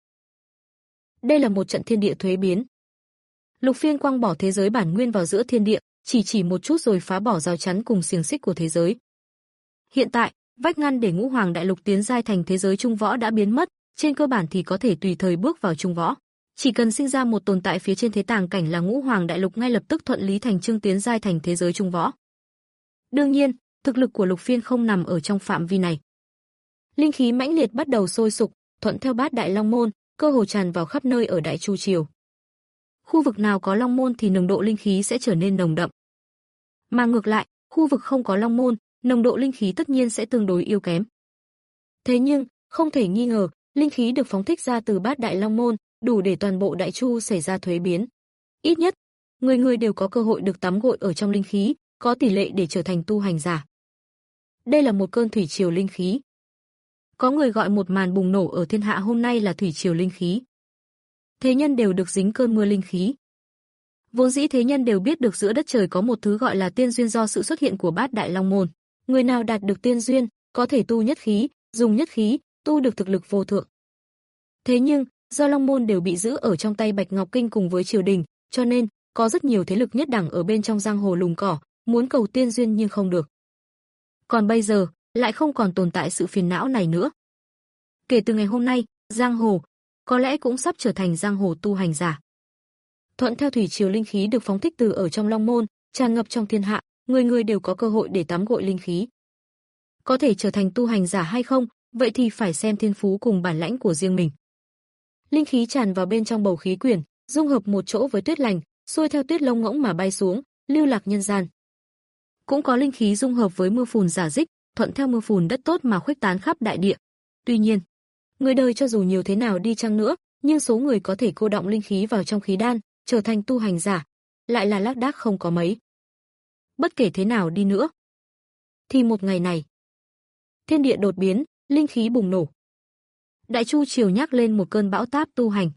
Đây là một trận thiên địa thuế biến. Lục Phiên quăng bỏ thế giới bản nguyên vào giữa thiên địa, chỉ chỉ một chút rồi phá bỏ rào chắn cùng xiềng xích của thế giới. Hiện tại, vách ngăn để Ngũ Hoàng Đại Lục tiến giai thành thế giới trung võ đã biến mất, trên cơ bản thì có thể tùy thời bước vào trung võ. Chỉ cần sinh ra một tồn tại phía trên thế tàng cảnh là Ngũ Hoàng Đại Lục ngay lập tức thuận lý thành chương tiến giai thành thế giới trung võ. Đương nhiên, thực lực của Lục Phiên không nằm ở trong phạm vi này. Linh khí mãnh liệt bắt đầu sôi sục, thuận theo Bát Đại Long Môn, cơ hồ tràn vào khắp nơi ở Đại Chu Triều. Khu vực nào có Long Môn thì nồng độ linh khí sẽ trở nên nồng đậm. Mà ngược lại, khu vực không có Long Môn, nồng độ linh khí tất nhiên sẽ tương đối yếu kém. Thế nhưng, không thể nghi ngờ, linh khí được phóng thích ra từ Bát Đại Long Môn, đủ để toàn bộ Đại Chu xảy ra thuế biến. Ít nhất, người người đều có cơ hội được tắm gội ở trong linh khí, có tỷ lệ để trở thành tu hành giả. Đây là một cơn thủy triều linh khí. Có người gọi một màn bùng nổ ở thiên hạ hôm nay là thủy triều linh khí. Thế nhân đều được dính cơn mưa linh khí. Vốn dĩ thế nhân đều biết được giữa đất trời có một thứ gọi là tiên duyên do sự xuất hiện của Bát Đại Long Môn. Người nào đạt được tiên duyên, có thể tu nhất khí, dùng nhất khí, tu được thực lực vô thượng. Thế nhưng, do Long Môn đều bị giữ ở trong tay Bạch Ngọc Kinh cùng với triều đình, cho nên, có rất nhiều thế lực nhất đẳng ở bên trong giang hồ lùng cỏ, muốn cầu tiên duyên nhưng không được. Còn bây giờ, lại không còn tồn tại sự phiền não này nữa. Kể từ ngày hôm nay, giang hồ, có lẽ cũng sắp trở thành giang hồ tu hành giả. Thuận theo thủy triều linh khí được phóng thích từ ở trong Long Môn, tràn ngập trong thiên hạ, người người đều có cơ hội để tắm gội linh khí. Có thể trở thành tu hành giả hay không, vậy thì phải xem thiên phú cùng bản lãnh của riêng mình. Linh khí tràn vào bên trong bầu khí quyển, dung hợp một chỗ với tuyết lành, xuôi theo tuyết lông ngỗng mà bay xuống, lưu lạc nhân gian. Cũng có linh khí dung hợp với mưa phùn giả dích, thuận theo mưa phùn đất tốt mà khuếch tán khắp đại địa. Tuy nhiên, người đời cho dù nhiều thế nào đi chăng nữa, nhưng số người có thể cô động linh khí vào trong khí đan, trở thành tu hành giả, lại là lác đác không có mấy. Bất kể thế nào đi nữa, thì một ngày này, thiên địa đột biến, linh khí bùng nổ. Đại Chu Triều nhắc lên một cơn bão táp tu hành.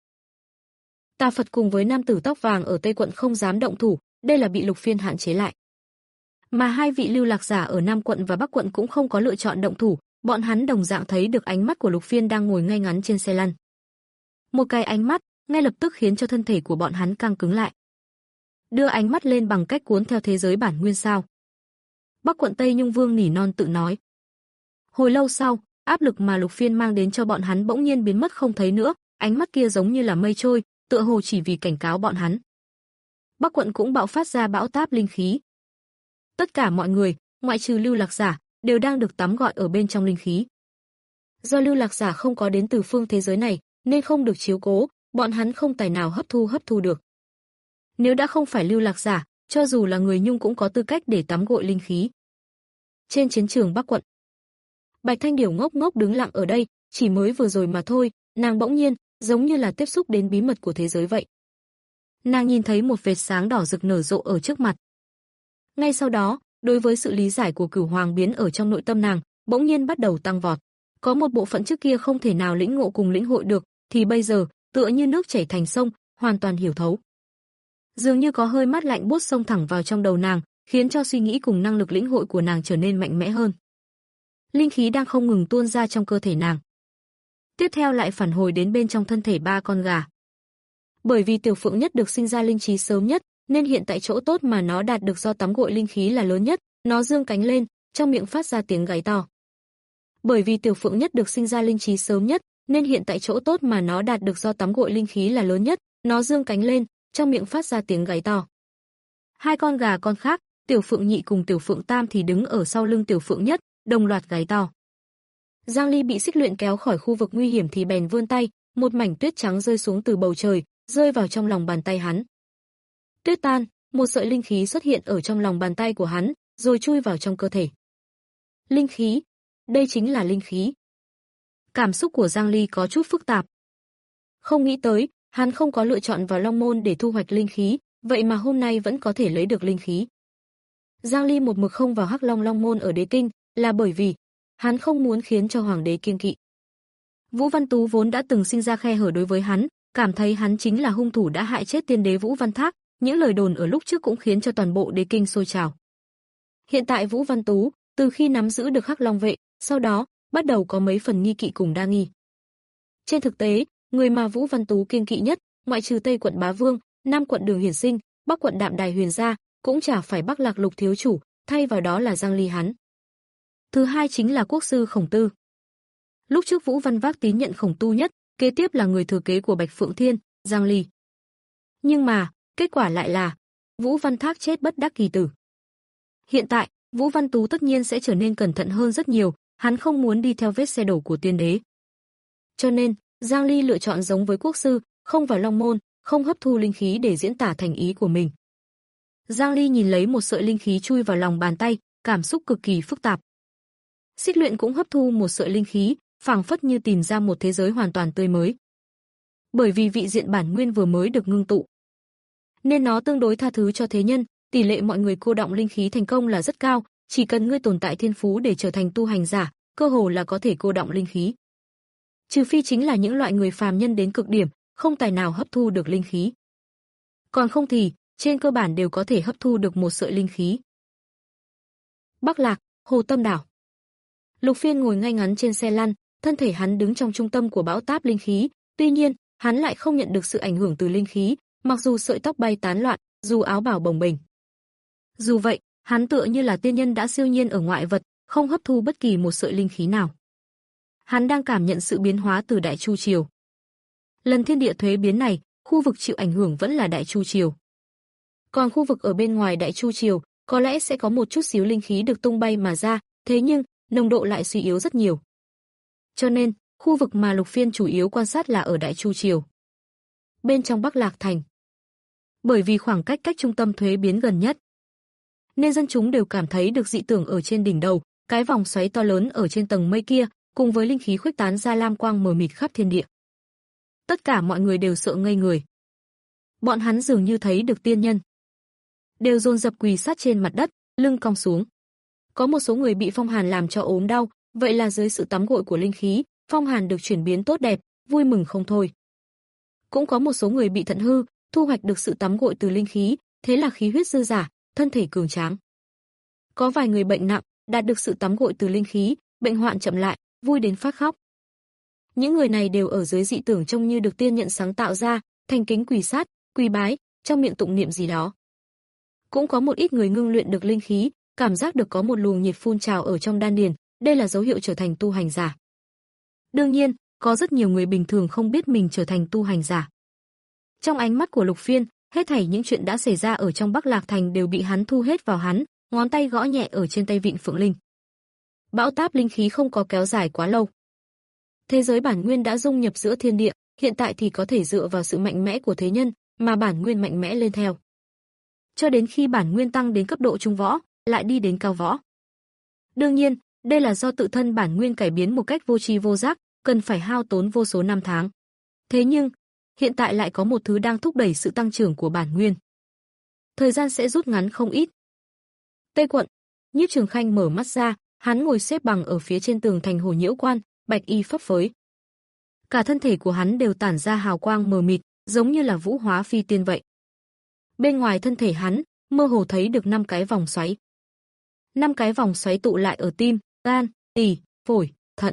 Tà Phật cùng với nam tử tóc vàng ở Tây quận không dám động thủ, đây là bị Lục Phiên hạn chế lại. Mà hai vị lưu lạc giả ở Nam quận và Bắc quận cũng không có lựa chọn động thủ, bọn hắn đồng dạng thấy được ánh mắt của Lục Phiên đang ngồi ngay ngắn trên xe lăn. Một cái ánh mắt, ngay lập tức khiến cho thân thể của bọn hắn căng cứng lại. Đưa ánh mắt lên bằng cách cuốn theo thế giới bản nguyên sao. Bắc quận Tây Nhung Vương nỉ non tự nói. Hồi lâu sau, áp lực mà Lục Phiên mang đến cho bọn hắn bỗng nhiên biến mất không thấy nữa, ánh mắt kia giống như là mây trôi, tựa hồ chỉ vì cảnh cáo bọn hắn. Bắc quận cũng bạo phát ra bão táp linh khí. Tất cả mọi người, ngoại trừ lưu lạc giả, đều đang được tắm gội ở bên trong linh khí. Do lưu lạc giả không có đến từ phương thế giới này, nên không được chiếu cố, bọn hắn không tài nào hấp thu hấp thu được. Nếu đã không phải lưu lạc giả, cho dù là người Nhung cũng có tư cách để tắm gội linh khí. Trên chiến trường Bắc quận, Bạch Thanh Điểu ngốc ngốc đứng lặng ở đây, chỉ mới vừa rồi mà thôi, nàng bỗng nhiên, giống như là tiếp xúc đến bí mật của thế giới vậy. Nàng nhìn thấy một vệt sáng đỏ rực nở rộ ở trước mặt. Ngay sau đó, đối với sự lý giải của Cửu Hoàng biến ở trong nội tâm nàng, bỗng nhiên bắt đầu tăng vọt. Có một bộ phận trước kia không thể nào lĩnh ngộ cùng lĩnh hội được, thì bây giờ, tựa như nước chảy thành sông, hoàn toàn hiểu thấu. Dường như có hơi mát lạnh buốt xông thẳng vào trong đầu nàng, khiến cho suy nghĩ cùng năng lực lĩnh hội của nàng trở nên mạnh mẽ hơn. Linh khí đang không ngừng tuôn ra trong cơ thể nàng. Tiếp theo lại phản hồi đến bên trong thân thể ba con gà. Bởi vì Tiểu Phượng Nhất được sinh ra linh trí sớm nhất, nên hiện tại chỗ tốt mà nó đạt được do tắm gội linh khí là lớn nhất, nó giương cánh lên, trong miệng phát ra tiếng gáy to. Bởi vì Tiểu Phượng Nhất được sinh ra linh trí sớm nhất, nên hiện tại chỗ tốt mà nó đạt được do tắm gội linh khí là lớn nhất, nó giương cánh lên, trong miệng phát ra tiếng gáy to. Hai con gà con khác, Tiểu Phượng Nhị cùng Tiểu Phượng Tam thì đứng ở sau lưng Tiểu Phượng Nhất, đồng loạt gáy to. Giang Ly bị xích luyện kéo khỏi khu vực nguy hiểm thì bèn vươn tay, một mảnh tuyết trắng rơi xuống từ bầu trời, rơi vào trong lòng bàn tay hắn. Tuyết tan, một sợi linh khí xuất hiện ở trong lòng bàn tay của hắn, rồi chui vào trong cơ thể. Linh khí, đây chính là linh khí. Cảm xúc của Giang Ly có chút phức tạp. Không nghĩ tới, hắn không có lựa chọn vào Long Môn để thu hoạch linh khí, vậy mà hôm nay vẫn có thể lấy được linh khí. Giang Ly một mực không vào Hắc Long Long Môn ở Đế Kinh, là bởi vì hắn không muốn khiến cho hoàng đế kiêng kỵ. Vũ Văn Tú vốn đã từng sinh ra khe hở đối với hắn, cảm thấy hắn chính là hung thủ đã hại chết tiên đế Vũ Văn Thác, những lời đồn ở lúc trước cũng khiến cho toàn bộ Đế Kinh sôi trào. Hiện tại Vũ Văn Tú, từ khi nắm giữ được Hắc Long vệ, sau đó bắt đầu có mấy phần nghi kỵ cùng đa nghi. Trên thực tế, người mà Vũ Văn Tú kiêng kỵ nhất, ngoại trừ Tây quận Bá Vương, Nam quận Đường Hiển Sinh, Bắc quận Đạm Đài Huyền gia, cũng chả phải Bắc Lạc Lục thiếu chủ, thay vào đó là Giang Ly hắn. Thứ hai chính là quốc sư Khổng Tư. Lúc trước Vũ Văn Vác tín nhận Khổng Tu nhất, kế tiếp là người thừa kế của Bạch Phượng Thiên, Giang Ly. Nhưng mà, kết quả lại là Vũ Văn Thác chết bất đắc kỳ tử. Hiện tại, Vũ Văn Tú tất nhiên sẽ trở nên cẩn thận hơn rất nhiều, hắn không muốn đi theo vết xe đổ của tiên đế. Cho nên, Giang Ly lựa chọn giống với quốc sư, không vào Long Môn, không hấp thu linh khí để diễn tả thành ý của mình. Giang Ly nhìn lấy một sợi linh khí chui vào lòng bàn tay, cảm xúc cực kỳ phức tạp. Xích Luyện cũng hấp thu một sợi linh khí, phảng phất như tìm ra một thế giới hoàn toàn tươi mới. Bởi vì vị diện bản nguyên vừa mới được ngưng tụ, nên nó tương đối tha thứ cho thế nhân, tỷ lệ mọi người cô đọng linh khí thành công là rất cao, chỉ cần ngươi tồn tại thiên phú để trở thành tu hành giả, cơ hồ là có thể cô đọng linh khí. Trừ phi chính là những loại người phàm nhân đến cực điểm, không tài nào hấp thu được linh khí. Còn không thì, trên cơ bản đều có thể hấp thu được một sợi linh khí. Bắc Lạc, Hồ Tâm Đảo. Lục Phiên ngồi ngay ngắn trên xe lăn, thân thể hắn đứng trong trung tâm của bão táp linh khí, tuy nhiên, hắn lại không nhận được sự ảnh hưởng từ linh khí, mặc dù sợi tóc bay tán loạn, dù áo bào bồng bềnh. Dù vậy, hắn tựa như là tiên nhân đã siêu nhiên ở ngoại vật, không hấp thu bất kỳ một sợi linh khí nào. Hắn đang cảm nhận sự biến hóa từ Đại Chu Triều. Lần thiên địa thuế biến này, khu vực chịu ảnh hưởng vẫn là Đại Chu Triều. Còn khu vực ở bên ngoài Đại Chu Triều, có lẽ sẽ có một chút xíu linh khí được tung bay mà ra, thế nhưng, nồng độ lại suy yếu rất nhiều. Cho nên, khu vực mà Lục Phiên chủ yếu quan sát là ở Đại Chu Triều. Bên trong Bắc Lạc Thành. Bởi vì khoảng cách cách trung tâm thuế biến gần nhất, nên dân chúng đều cảm thấy được dị tưởng ở trên đỉnh đầu, cái vòng xoáy to lớn ở trên tầng mây kia, cùng với linh khí khuếch tán ra lam quang mờ mịt khắp thiên địa. Tất cả mọi người đều sợ ngây người. Bọn hắn dường như thấy được tiên nhân. Đều dồn dập quỳ sát trên mặt đất, lưng cong xuống. Có một số người bị phong hàn làm cho ốm đau, vậy là dưới sự tắm gội của linh khí, phong hàn được chuyển biến tốt đẹp, vui mừng không thôi. Cũng có một số người bị thận hư, thu hoạch được sự tắm gội từ linh khí, thế là khí huyết dư dả, thân thể cường tráng. Có vài người bệnh nặng, đạt được sự tắm gội từ linh khí, bệnh hoạn chậm lại, vui đến phát khóc. Những người này đều ở dưới dị tưởng trông như được tiên nhận sáng tạo ra, thành kính quỳ sát, quỳ bái, trong miệng tụng niệm gì đó. Cũng có một ít người ngưng luyện được linh khí, cảm giác được có một luồng nhiệt phun trào ở trong đan điền, đây là dấu hiệu trở thành tu hành giả. Đương nhiên, có rất nhiều người bình thường không biết mình trở thành tu hành giả. Trong ánh mắt của Lục Phiên, hết thảy những chuyện đã xảy ra ở trong Bắc Lạc Thành đều bị hắn thu hết vào hắn, ngón tay gõ nhẹ ở trên tay vịn Phượng Linh. Bão táp linh khí không có kéo dài quá lâu. Thế giới bản nguyên đã dung nhập giữa thiên địa, hiện tại thì có thể dựa vào sự mạnh mẽ của thế nhân, mà bản nguyên mạnh mẽ lên theo. Cho đến khi bản nguyên tăng đến cấp độ trung võ, lại đi đến cao võ. Đương nhiên, đây là do tự thân bản nguyên cải biến một cách vô tri vô giác, cần phải hao tốn vô số năm tháng. Thế nhưng, hiện tại lại có một thứ đang thúc đẩy sự tăng trưởng của bản nguyên. Thời gian sẽ rút ngắn không ít. Tây quận, Nhiếp Trường Khanh mở mắt ra, hắn ngồi xếp bằng ở phía trên tường thành Hồ Nhiễu Quan, bạch y phấp phới. Cả thân thể của hắn đều tản ra hào quang mờ mịt, giống như là vũ hóa phi tiên vậy. Bên ngoài thân thể hắn, mơ hồ thấy được năm cái vòng xoáy. Năm cái vòng xoáy tụ lại ở tim, gan, tỳ, phổi, thận.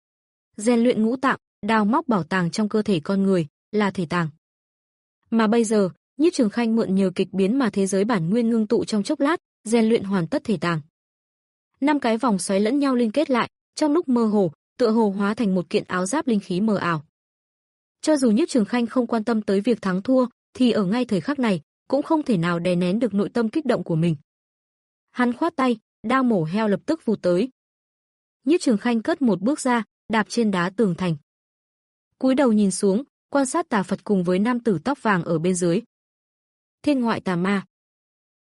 Rèn luyện ngũ tạng, đào móc bảo tàng trong cơ thể con người, là thể tàng. Mà bây giờ, Nhiếp Trường Khanh mượn nhờ kịch biến mà thế giới bản nguyên ngưng tụ trong chốc lát, rèn luyện hoàn tất thể tàng. Năm cái vòng xoáy lẫn nhau liên kết lại, trong lúc mơ hồ, tựa hồ hóa thành một kiện áo giáp linh khí mờ ảo. Cho dù Nhiếp Trường Khanh không quan tâm tới việc thắng thua, thì ở ngay thời khắc này, cũng không thể nào đè nén được nội tâm kích động của mình. Hắn khoát tay, đao mổ heo lập tức vụt tới. Nhiếp Trường Khanh cất một bước ra, đạp trên đá tường thành. Cúi đầu nhìn xuống, quan sát tà Phật cùng với nam tử tóc vàng ở bên dưới. Thiên ngoại tà ma.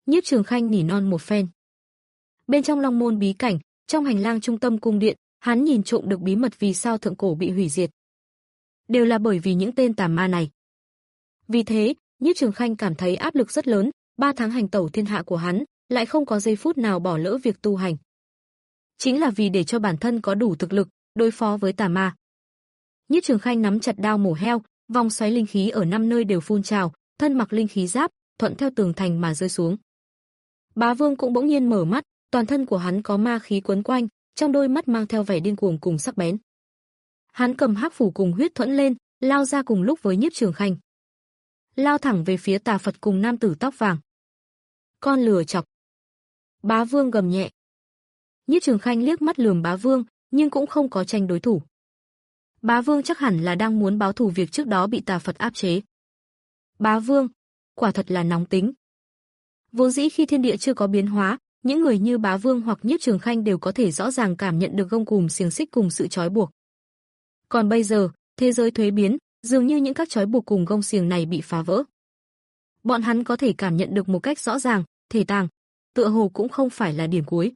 Nhiếp Trường Khanh nỉ non một phen. Bên trong Long Môn bí cảnh, trong hành lang trung tâm cung điện, hắn nhìn trộm được bí mật vì sao thượng cổ bị hủy diệt. Đều là bởi vì những tên tà ma này. Vì thế, Nhiếp Trường Khanh cảm thấy áp lực rất lớn, ba tháng hành tẩu thiên hạ của hắn, lại không có giây phút nào bỏ lỡ việc tu hành. Chính là vì để cho bản thân có đủ thực lực đối phó với tà ma. Nhiếp Trường Khanh nắm chặt đao mổ heo, vòng xoáy linh khí ở năm nơi đều phun trào, thân mặc linh khí giáp, thuận theo tường thành mà rơi xuống. Bá Vương cũng bỗng nhiên mở mắt, toàn thân của hắn có ma khí quấn quanh, trong đôi mắt mang theo vẻ điên cuồng cùng sắc bén. Hắn cầm hắc phủ cùng huyết thuẫn lên, lao ra cùng lúc với Nhiếp Trường Khanh. Lao thẳng về phía Tà Phật cùng nam tử tóc vàng. Con lừa chọc. Bá Vương gầm nhẹ. Nhiếp Trường Khanh liếc mắt lườm Bá Vương, nhưng cũng không có tranh đối thủ. Bá Vương chắc hẳn là đang muốn báo thù việc trước đó bị Tà Phật áp chế. Bá Vương, quả thật là nóng tính. Vốn dĩ khi thiên địa chưa có biến hóa, những người như Bá Vương hoặc Nhiếp Trường Khanh đều có thể rõ ràng cảm nhận được gông cùm xiềng xích cùng sự trói buộc. Còn bây giờ, thế giới thuế biến, dường như những các trói buộc cùng gông xiềng này bị phá vỡ. Bọn hắn có thể cảm nhận được một cách rõ ràng, thể tàng, tựa hồ cũng không phải là điểm cuối.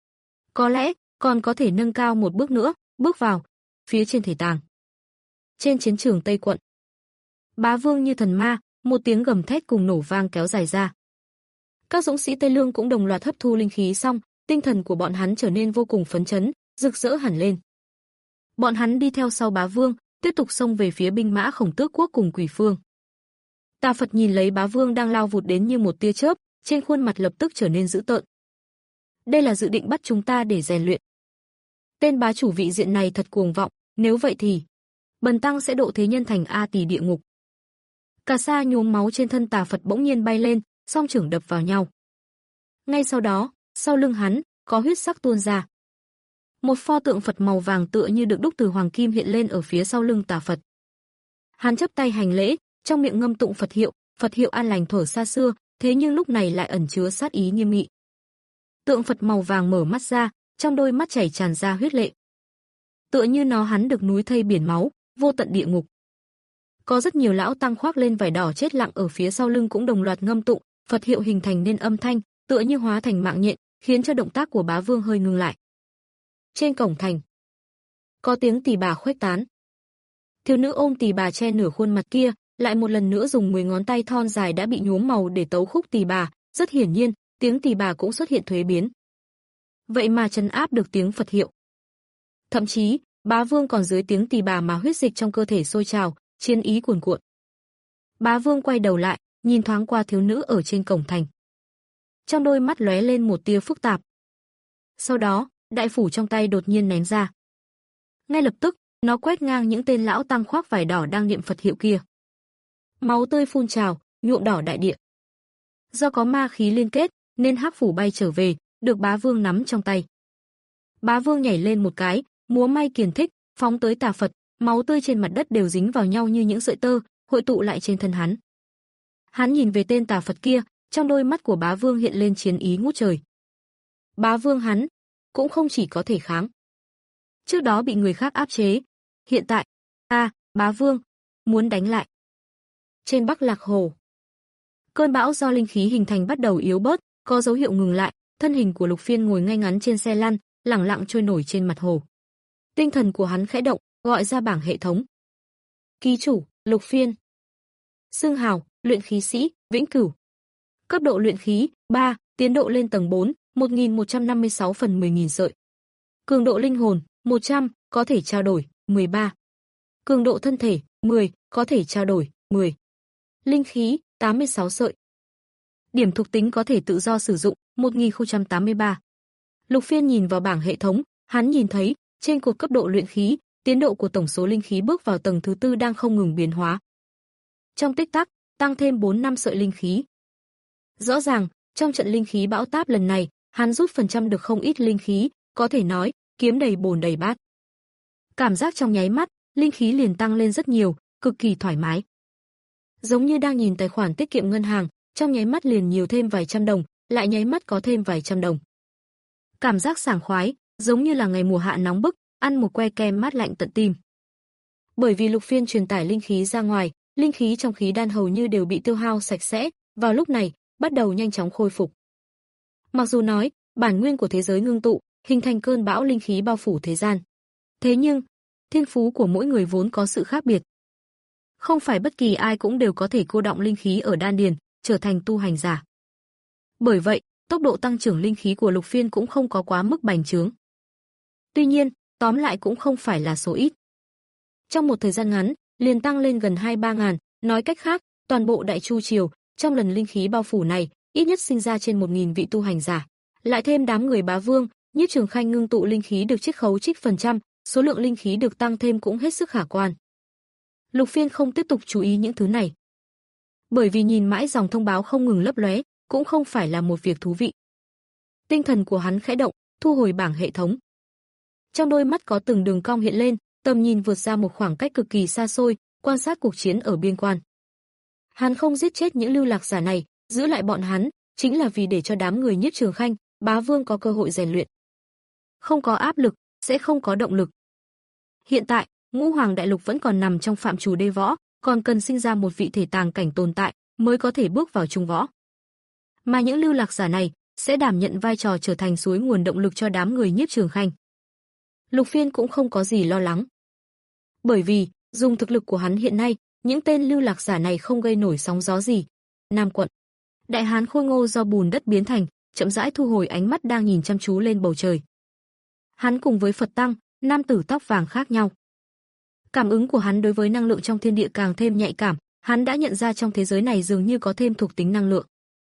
Có lẽ, còn có thể nâng cao một bước nữa, bước vào phía trên thể tàng. Trên chiến trường Tây quận, Bá Vương như thần ma, một tiếng gầm thét cùng nổ vang kéo dài ra. Các dũng sĩ Tây Lương cũng đồng loạt hấp thu linh khí xong, tinh thần của bọn hắn trở nên vô cùng phấn chấn, rực rỡ hẳn lên. Bọn hắn đi theo sau Bá Vương, tiếp tục xông về phía binh mã Khổng Tước quốc cùng Quỷ Phương. Tà Phật nhìn lấy Bá Vương đang lao vụt đến như một tia chớp, trên khuôn mặt lập tức trở nên dữ tợn. Đây là dự định bắt chúng ta để rèn luyện. Tên bá chủ vị diện này thật cuồng vọng, nếu vậy thì bần tăng sẽ độ thế nhân thành A Tỳ địa ngục. Cả sa nhuốm máu trên thân Tà Phật bỗng nhiên bay lên, song trưởng đập vào nhau. Ngay sau đó, sau lưng hắn có huyết sắc tuôn ra. Một pho tượng Phật màu vàng tựa như được đúc từ hoàng kim hiện lên ở phía sau lưng Tà Phật. Hắn chắp tay hành lễ, trong miệng ngâm tụng Phật hiệu, Phật hiệu an lành thuở xa xưa, thế nhưng lúc này lại ẩn chứa sát ý nghiêm nghị. Tượng Phật màu vàng mở mắt ra, trong đôi mắt chảy tràn ra huyết lệ. Tựa như nó hắn được núi thây biển máu, vô tận địa ngục. Có rất nhiều lão tăng khoác lên vải đỏ chết lặng ở phía sau lưng cũng đồng loạt ngâm tụng, Phật hiệu hình thành nên âm thanh, tựa như hóa thành mạng nhện, khiến cho động tác của Bá Vương hơi ngừng lại. Trên cổng thành, có tiếng tỳ bà khuếch tán. Thiếu nữ ôm tỳ bà che nửa khuôn mặt kia, lại một lần nữa dùng mười ngón tay thon dài đã bị nhuốm màu để tấu khúc tỳ bà, rất hiển nhiên, tiếng tỳ bà cũng xuất hiện thuế biến. Vậy mà trấn áp được tiếng Phật hiệu. Thậm chí, Bá Vương còn dưới tiếng tỳ bà mà huyết dịch trong cơ thể sôi trào, chiến ý cuồn cuộn. Bá Vương quay đầu lại, nhìn thoáng qua thiếu nữ ở trên cổng thành. Trong đôi mắt lóe lên một tia phức tạp. Sau đó, đại phủ trong tay đột nhiên ném ra. Ngay lập tức, nó quét ngang những tên lão tăng khoác vải đỏ đang niệm Phật hiệu kia. Máu tươi phun trào, nhuộm đỏ đại địa. Do có ma khí liên kết, nên hắc phủ bay trở về, được Bá Vương nắm trong tay. Bá Vương nhảy lên một cái, múa may kiền thích, phóng tới Tà Phật, máu tươi trên mặt đất đều dính vào nhau như những sợi tơ, hội tụ lại trên thân hắn. Hắn nhìn về tên Tà Phật kia, trong đôi mắt của Bá Vương hiện lên chiến ý ngút trời. Bá Vương hắn cũng không chỉ có thể kháng. Trước đó bị người khác áp chế, hiện tại, a, à, Bá Vương muốn đánh lại. Trên Bắc Lạc Hồ, cơn bão do linh khí hình thành bắt đầu yếu bớt, có dấu hiệu ngừng lại, thân hình của Lục Phiên ngồi ngay ngắn trên xe lăn, lẳng lặng trôi nổi trên mặt hồ. Tinh thần của hắn khẽ động, gọi ra bảng hệ thống. Ký chủ, Lục Phiên. Xưng hào, luyện khí sĩ, vĩnh cửu. Cấp độ luyện khí, ba, tiến độ lên tầng bốn, một nghìn một trăm năm mươi sáu phần mười nghìn sợi. Cường độ linh hồn, một trăm, có thể trao đổi, mười ba. Cường độ thân thể, mười, có thể trao đổi, mười. Linh khí, tám mươi sáu sợi. Điểm thuộc tính có thể tự do sử dụng, một nghìn không trăm tám mươi ba. Lục Phiên nhìn vào bảng hệ thống, hắn nhìn thấy, trên cột cấp độ luyện khí, tiến độ của tổng số linh khí bước vào tầng thứ tư đang không ngừng biến hóa. Trong tích tắc, tăng thêm bốn năm sợi linh khí. Rõ ràng, trong trận linh khí bão táp lần này, hắn rút phần trăm được không ít linh khí, có thể nói, kiếm đầy bồn đầy bát. Cảm giác trong nháy mắt, linh khí liền tăng lên rất nhiều, cực kỳ thoải mái. Giống như đang nhìn tài khoản tiết kiệm ngân hàng, trong nháy mắt liền nhiều thêm vài trăm đồng, lại nháy mắt có thêm vài trăm đồng. Cảm giác sảng khoái, giống như là ngày mùa hạ nóng bức, ăn một que kem mát lạnh tận tim. Bởi vì Lục Phiên truyền tải linh khí ra ngoài, linh khí trong khí đan hầu như đều bị tiêu hao sạch sẽ, vào lúc này, bắt đầu nhanh chóng khôi phục. Mặc dù nói, bản nguyên của thế giới ngưng tụ, hình thành cơn bão linh khí bao phủ thế gian. Thế nhưng, thiên phú của mỗi người vốn có sự khác biệt. Không phải bất kỳ ai cũng đều có thể cô đọng linh khí ở đan điền, trở thành tu hành giả. Bởi vậy, tốc độ tăng trưởng linh khí của Lục Phiên cũng không có quá mức bành trướng. Tuy nhiên, tóm lại cũng không phải là số ít. Trong một thời gian ngắn, liền tăng lên gần hai ba ngàn, nói cách khác, toàn bộ Đại Chu Triều, trong lần linh khí bao phủ này, ít nhất sinh ra trên một nghìn vị tu hành giả. Lại thêm đám người bá vương, Nhiếp Trường Khanh ngưng tụ linh khí được chiết khấu trích phần trăm, số lượng linh khí được tăng thêm cũng hết sức khả quan. Lục Phiên không tiếp tục chú ý những thứ này. Bởi vì nhìn mãi dòng thông báo không ngừng lấp lóe, cũng không phải là một việc thú vị. Tinh thần của hắn khẽ động, thu hồi bảng hệ thống. Trong đôi mắt có từng đường cong hiện lên, tầm nhìn vượt ra một khoảng cách cực kỳ xa xôi, quan sát cuộc chiến ở biên quan. Hắn không giết chết những lưu lạc giả này, giữ lại bọn hắn, chính là vì để cho đám người Nhiếp Trường Khanh, bá vương có cơ hội rèn luyện. Không có áp lực, sẽ không có động lực. Hiện tại, Ngũ Hoàng Đại Lục vẫn còn nằm trong phạm trù đê võ, còn cần sinh ra một vị thể tàng cảnh tồn tại mới có thể bước vào trung võ. Mà những lưu lạc giả này sẽ đảm nhận vai trò trở thành suối nguồn động lực cho đám người Nhiếp Trường Khanh. Lục Phiên cũng không có gì lo lắng. Bởi vì, dùng thực lực của hắn hiện nay, những tên lưu lạc giả này không gây nổi sóng gió gì. Nam quận. Đại hán khôi ngô do bùn đất biến thành, chậm rãi thu hồi ánh mắt đang nhìn chăm chú lên bầu trời. Hắn cùng với Phật Tăng, nam tử tóc vàng khác nhau. Cảm ứng của hắn đối với năng lượng trong thiên địa càng thêm nhạy cảm, hắn đã nhận ra trong thế giới này dường như có thêm thuộc tính năng lượng.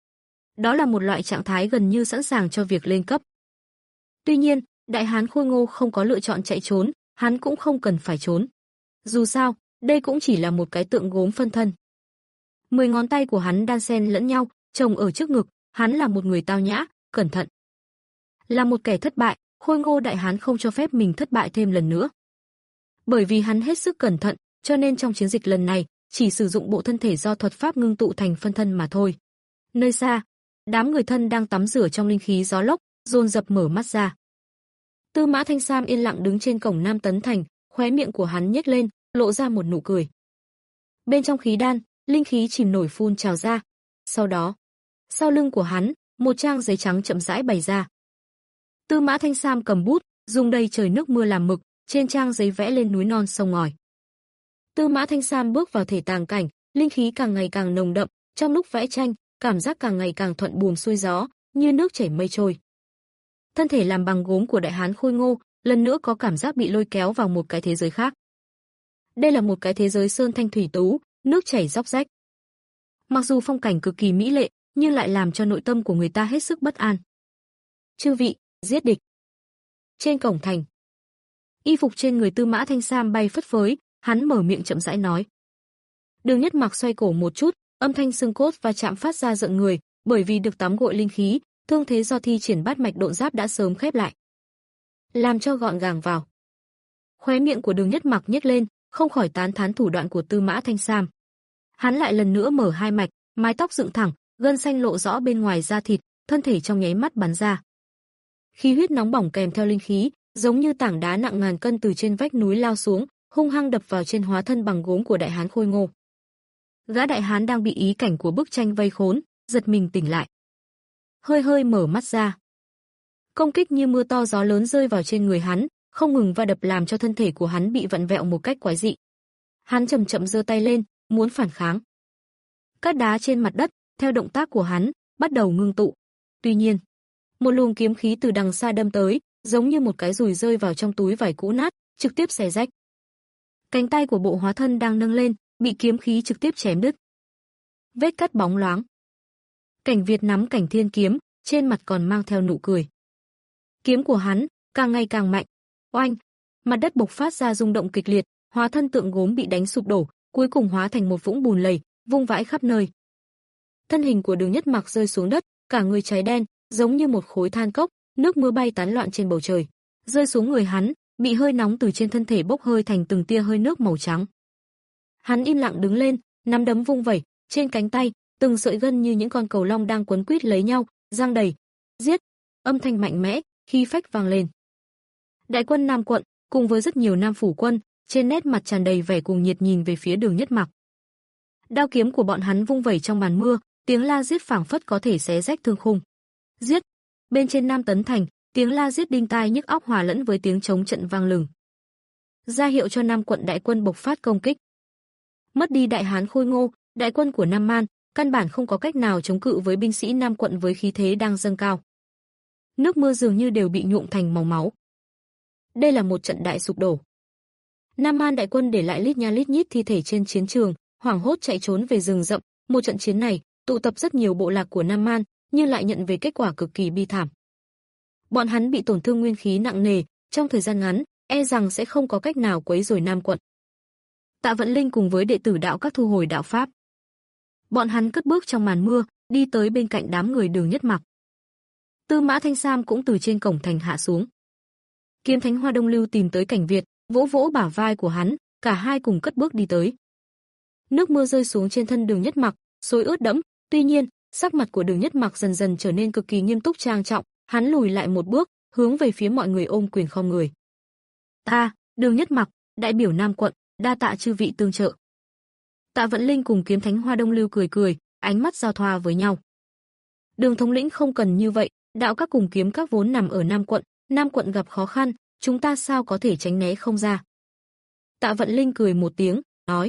Đó là một loại trạng thái gần như sẵn sàng cho việc lên cấp. Tuy nhiên, đại hán khôi ngô không có lựa chọn chạy trốn, hắn cũng không cần phải trốn. Dù sao, đây cũng chỉ là một cái tượng gốm phân thân. Mười ngón tay của hắn đan xen lẫn nhau, chồng ở trước ngực, hắn là một người tao nhã, cẩn thận. Là một kẻ thất bại, khôi ngô đại hán không cho phép mình thất bại thêm lần nữa. Bởi vì hắn hết sức cẩn thận, cho nên trong chiến dịch lần này, chỉ sử dụng bộ thân thể do thuật pháp ngưng tụ thành phân thân mà thôi. Nơi xa, đám người thân đang tắm rửa trong linh khí gió lốc, dồn dập mở mắt ra. Tư Mã Thanh Sam yên lặng đứng trên cổng Nam Tấn Thành, khóe miệng của hắn nhếch lên, lộ ra một nụ cười. Bên trong khí đan, linh khí chìm nổi phun trào ra. Sau đó, sau lưng của hắn, một trang giấy trắng chậm rãi bày ra. Tư Mã Thanh Sam cầm bút, dùng đầy trời nước mưa làm mực, trên trang giấy vẽ lên núi non sông ngòi. Tư Mã Thanh Sam bước vào thể tàng cảnh, linh khí càng ngày càng nồng đậm, trong lúc vẽ tranh, cảm giác càng ngày càng thuận buồm xuôi gió, như nước chảy mây trôi. Thân thể làm bằng gốm của đại hán khôi ngô, lần nữa có cảm giác bị lôi kéo vào một cái thế giới khác. Đây là một cái thế giới sơn thanh thủy tú, nước chảy róc rách. Mặc dù phong cảnh cực kỳ mỹ lệ, nhưng lại làm cho nội tâm của người ta hết sức bất an. Chư vị, giết địch. Trên cổng thành, y phục trên người Tư Mã Thanh Sam bay phất phới, hắn mở miệng chậm rãi nói. Đường Nhất Mặc xoay cổ một chút, âm thanh xương cốt và chạm phát ra giận người, bởi vì được tắm gội linh khí, thương thế do thi triển bát mạch độn giáp đã sớm khép lại. Làm cho gọn gàng vào. Khóe miệng của Đường Nhất Mặc nhếch lên, không khỏi tán thán thủ đoạn của Tư Mã Thanh Sam. Hắn lại lần nữa mở hai mạch, mái tóc dựng thẳng, gân xanh lộ rõ bên ngoài da thịt, thân thể trong nháy mắt bắn ra. Khí huyết nóng bỏng kèm theo linh khí, giống như tảng đá nặng ngàn cân từ trên vách núi lao xuống, hung hăng đập vào trên hóa thân bằng gốm của đại hán khôi ngô. Gã đại hán đang bị ý cảnh của bức tranh vây khốn, giật mình tỉnh lại. Hơi hơi mở mắt ra. Công kích như mưa to gió lớn rơi vào trên người hắn, không ngừng va đập làm cho thân thể của hắn bị vặn vẹo một cách quái dị. Hắn chậm chậm giơ tay lên, muốn phản kháng. Các đá trên mặt đất, theo động tác của hắn, bắt đầu ngưng tụ. Tuy nhiên, một luồng kiếm khí từ đằng xa đâm tới, giống như một cái dùi rơi vào trong túi vải cũ nát, trực tiếp xé rách. Cánh tay của bộ hóa thân đang nâng lên, bị kiếm khí trực tiếp chém đứt. Vết cắt bóng loáng. Cảnh Việt nắm Cảnh Thiên kiếm, trên mặt còn mang theo nụ cười. Kiếm của hắn càng ngày càng mạnh. Oanh, mặt đất bộc phát ra rung động kịch liệt, hóa thân tượng gốm bị đánh sụp đổ, cuối cùng hóa thành một vũng bùn lầy, vung vãi khắp nơi. Thân hình của Đường Nhất Mặc rơi xuống đất, cả người cháy đen, giống như một khối than cốc, nước mưa bay tán loạn trên bầu trời, rơi xuống người hắn, bị hơi nóng từ trên thân thể bốc hơi thành từng tia hơi nước màu trắng. Hắn im lặng đứng lên, nắm đấm vung vẩy, trên cánh tay, từng sợi gân như những con cầu long đang quấn quýt lấy nhau, giăng đầy. Giết! Âm thanh mạnh mẽ, khí phách vang lên. Đại quân Nam quận, cùng với rất nhiều nam phủ quân, trên nét mặt tràn đầy vẻ cuồng nhiệt nhìn về phía Đường Nhất Mặc. Đao kiếm của bọn hắn vung vẩy trong màn mưa, tiếng la giết phảng phất có thể xé rách thương khung. Giết! Bên trên Nam Tấn Thành, tiếng la giết đinh tai nhức óc hòa lẫn với tiếng chống trận vang lừng, ra hiệu cho Nam quận đại quân bộc phát công kích. Mất đi đại hán Khôi Ngô, đại quân của Nam Man căn bản không có cách nào chống cự với binh sĩ Nam quận với khí thế đang dâng cao. Nước mưa dường như đều bị nhuộm thành màu máu. Đây là một trận đại sụp đổ. Nam Man đại quân để lại lít nha lít nhít thi thể trên chiến trường, hoảng hốt chạy trốn về rừng rậm. Một trận chiến này tụ tập rất nhiều bộ lạc của Nam Man, nhưng lại nhận về kết quả cực kỳ bi thảm. Bọn hắn bị tổn thương nguyên khí nặng nề, trong thời gian ngắn, e rằng sẽ không có cách nào quấy rối Nam quận. Tạ Vận Linh cùng với đệ tử đạo các thu hồi đạo pháp. Bọn hắn cất bước trong màn mưa, đi tới bên cạnh đám người Đường Nhất Mặc. Tư Mã Thanh Sam cũng từ trên cổng thành hạ xuống. Kiếm Thánh Hoa Đông Lưu tìm tới Cảnh Việt, vỗ vỗ bả vai của hắn, cả hai cùng cất bước đi tới. Nước mưa rơi xuống trên thân Đường Nhất Mặc, xối ướt đẫm, tuy nhiên, sắc mặt của Đường Nhất Mặc dần dần trở nên cực kỳ nghiêm túc trang trọng, hắn lùi lại một bước, hướng về phía mọi người ôm quyền khom người. "Ta, Đường Nhất Mặc, đại biểu Nam quận, đa tạ chư vị tương trợ." Tạ Vận Linh cùng Kiếm Thánh Hoa Đông Lưu cười cười, ánh mắt giao thoa với nhau. "Đường thống lĩnh không cần như vậy, đạo các cùng kiếm các vốn nằm ở Nam quận, Nam quận gặp khó khăn, chúng ta sao có thể tránh né không ra?" Tạ Vận Linh cười một tiếng, nói: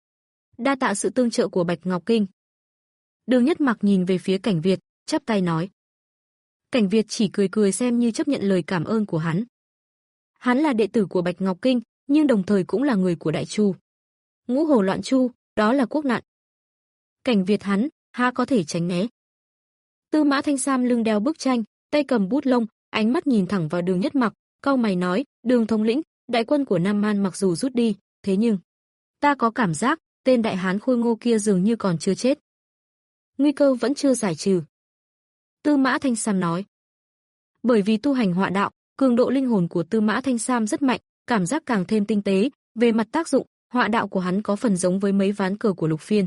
"Đa tạ sự tương trợ của Bạch Ngọc Kinh." Đường Nhất Mặc nhìn về phía Cảnh Việt, chắp tay nói. Cảnh Việt chỉ cười cười xem như chấp nhận lời cảm ơn của hắn. Hắn là đệ tử của Bạch Ngọc Kinh, nhưng đồng thời cũng là người của Đại Chu. Ngũ hồ loạn Chu, đó là quốc nạn. Cảnh Việt hắn, há có thể tránh né. Tư Mã Thanh Sam lưng đeo bức tranh, tay cầm bút lông, ánh mắt nhìn thẳng vào Đường Nhất Mặc, cau mày nói, Đường thống lĩnh, đại quân của Nam Man mặc dù rút đi, thế nhưng ta có cảm giác, tên đại hán Khôi Ngô kia dường như còn chưa chết. Nguy cơ vẫn chưa giải trừ. Tư Mã Thanh Sam nói. Bởi vì tu hành họa đạo, cường độ linh hồn của Tư Mã Thanh Sam rất mạnh, cảm giác càng thêm tinh tế, về mặt tác dụng, họa đạo của hắn có phần giống với mấy ván cờ của Lục Phiên.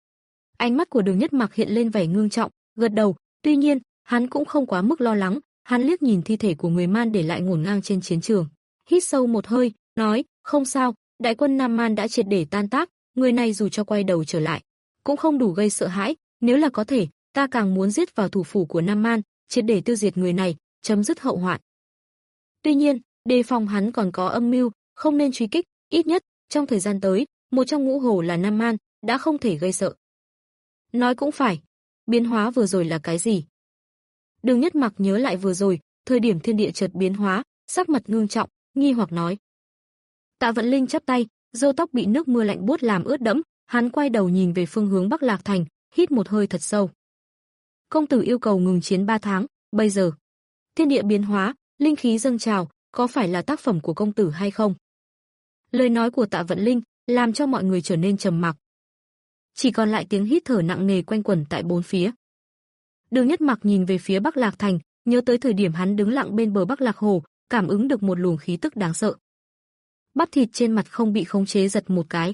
Ánh mắt của Đường Nhất Mặc hiện lên vẻ ngưng trọng, gật đầu, tuy nhiên, hắn cũng không quá mức lo lắng, hắn liếc nhìn thi thể của người Man để lại ngổn ngang trên chiến trường, hít sâu một hơi, nói, không sao, đại quân Nam Man đã triệt để tan tác, người này dù cho quay đầu trở lại, cũng không đủ gây sợ hãi, nếu là có thể, ta càng muốn giết vào thủ phủ của Nam Man, triệt để tiêu diệt người này, chấm dứt hậu hoạn. Tuy nhiên, đề phòng hắn còn có âm mưu, không nên truy kích, ít nhất, trong thời gian tới, một trong ngũ hồ là Nam Man, đã không thể gây sợ. Nói cũng phải, biến hóa vừa rồi là cái gì? Đường Nhất Mặc nhớ lại vừa rồi, thời điểm thiên địa chợt biến hóa, sắc mặt ngưng trọng, nghi hoặc nói. Tạ Vận Linh chắp tay, râu tóc bị nước mưa lạnh buốt làm ướt đẫm, hắn quay đầu nhìn về phương hướng Bắc Lạc Thành, hít một hơi thật sâu. Công tử yêu cầu ngừng chiến ba tháng, bây giờ thiên địa biến hóa, linh khí dâng trào, có phải là tác phẩm của công tử hay không? Lời nói của Tạ Vận Linh làm cho mọi người trở nên trầm mặc. Chỉ còn lại tiếng hít thở nặng nề quanh quẩn tại bốn phía. Đường Nhất Mặc nhìn về phía Bắc Lạc Thành, nhớ tới thời điểm hắn đứng lặng bên bờ Bắc Lạc Hồ, cảm ứng được một luồng khí tức đáng sợ. Bắp thịt trên mặt không bị khống chế giật một cái.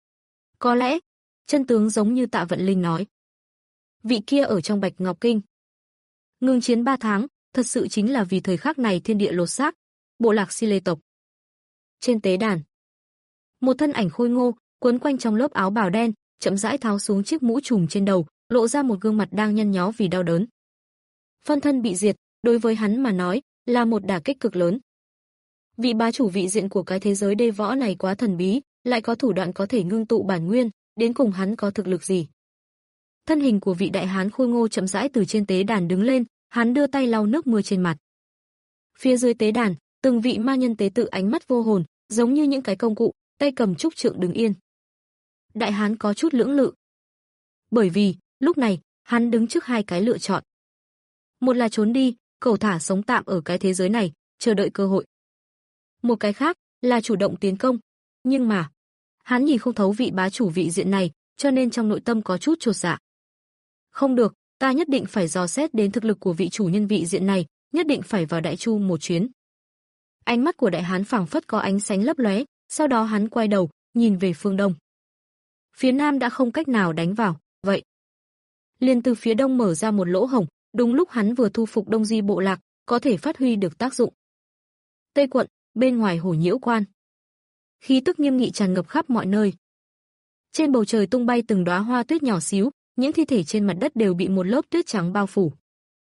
Có lẽ, chân tướng giống như Tạ Vận Linh nói. Vị kia ở trong Bạch Ngọc Kinh. Ngừng chiến ba tháng, thật sự chính là vì thời khắc này thiên địa lột xác, bộ lạc Si Lê tộc. Trên tế đàn, một thân ảnh khôi ngô, quấn quanh trong lớp áo bào đen, chậm rãi tháo xuống chiếc mũ trùm trên đầu, lộ ra một gương mặt đang nhăn nhó vì đau đớn. Phân thân bị diệt, đối với hắn mà nói, là một đả kích cực lớn. Vị bá chủ vị diện của cái thế giới đê võ này quá thần bí, lại có thủ đoạn có thể ngưng tụ bản nguyên, đến cùng hắn có thực lực gì? Thân hình của vị đại hán khôi ngô chậm rãi từ trên tế đàn đứng lên, hắn đưa tay lau nước mưa trên mặt. Phía dưới tế đàn, từng vị ma nhân tế tự ánh mắt vô hồn, giống như những cái công cụ, tay cầm trúc trượng đứng yên. Đại hán có chút lưỡng lự. Bởi vì, lúc này, hắn đứng trước hai cái lựa chọn. Một là trốn đi, cẩu thả sống tạm ở cái thế giới này, chờ đợi cơ hội. Một cái khác là chủ động tiến công, nhưng mà hắn nhìn không thấu vị bá chủ vị diện này, cho nên trong nội tâm có chút chột dạ. Không được, ta nhất định phải dò xét đến thực lực của vị chủ nhân vị diện này, nhất định phải vào Đại Chu một chuyến. Ánh mắt của đại hán phảng phất có ánh sáng lấp lóe, sau đó hắn quay đầu, nhìn về phương đông. Phía nam đã không cách nào đánh vào, vậy liền từ phía đông mở ra một lỗ hổng, đúng lúc hắn vừa thu phục Đông Di bộ lạc, có thể phát huy được tác dụng. Tây quận, bên ngoài Hổ Nhiễu quan, khí tức nghiêm nghị tràn ngập khắp mọi nơi. Trên bầu trời tung bay từng đóa hoa tuyết nhỏ xíu, những thi thể trên mặt đất đều bị một lớp tuyết trắng bao phủ.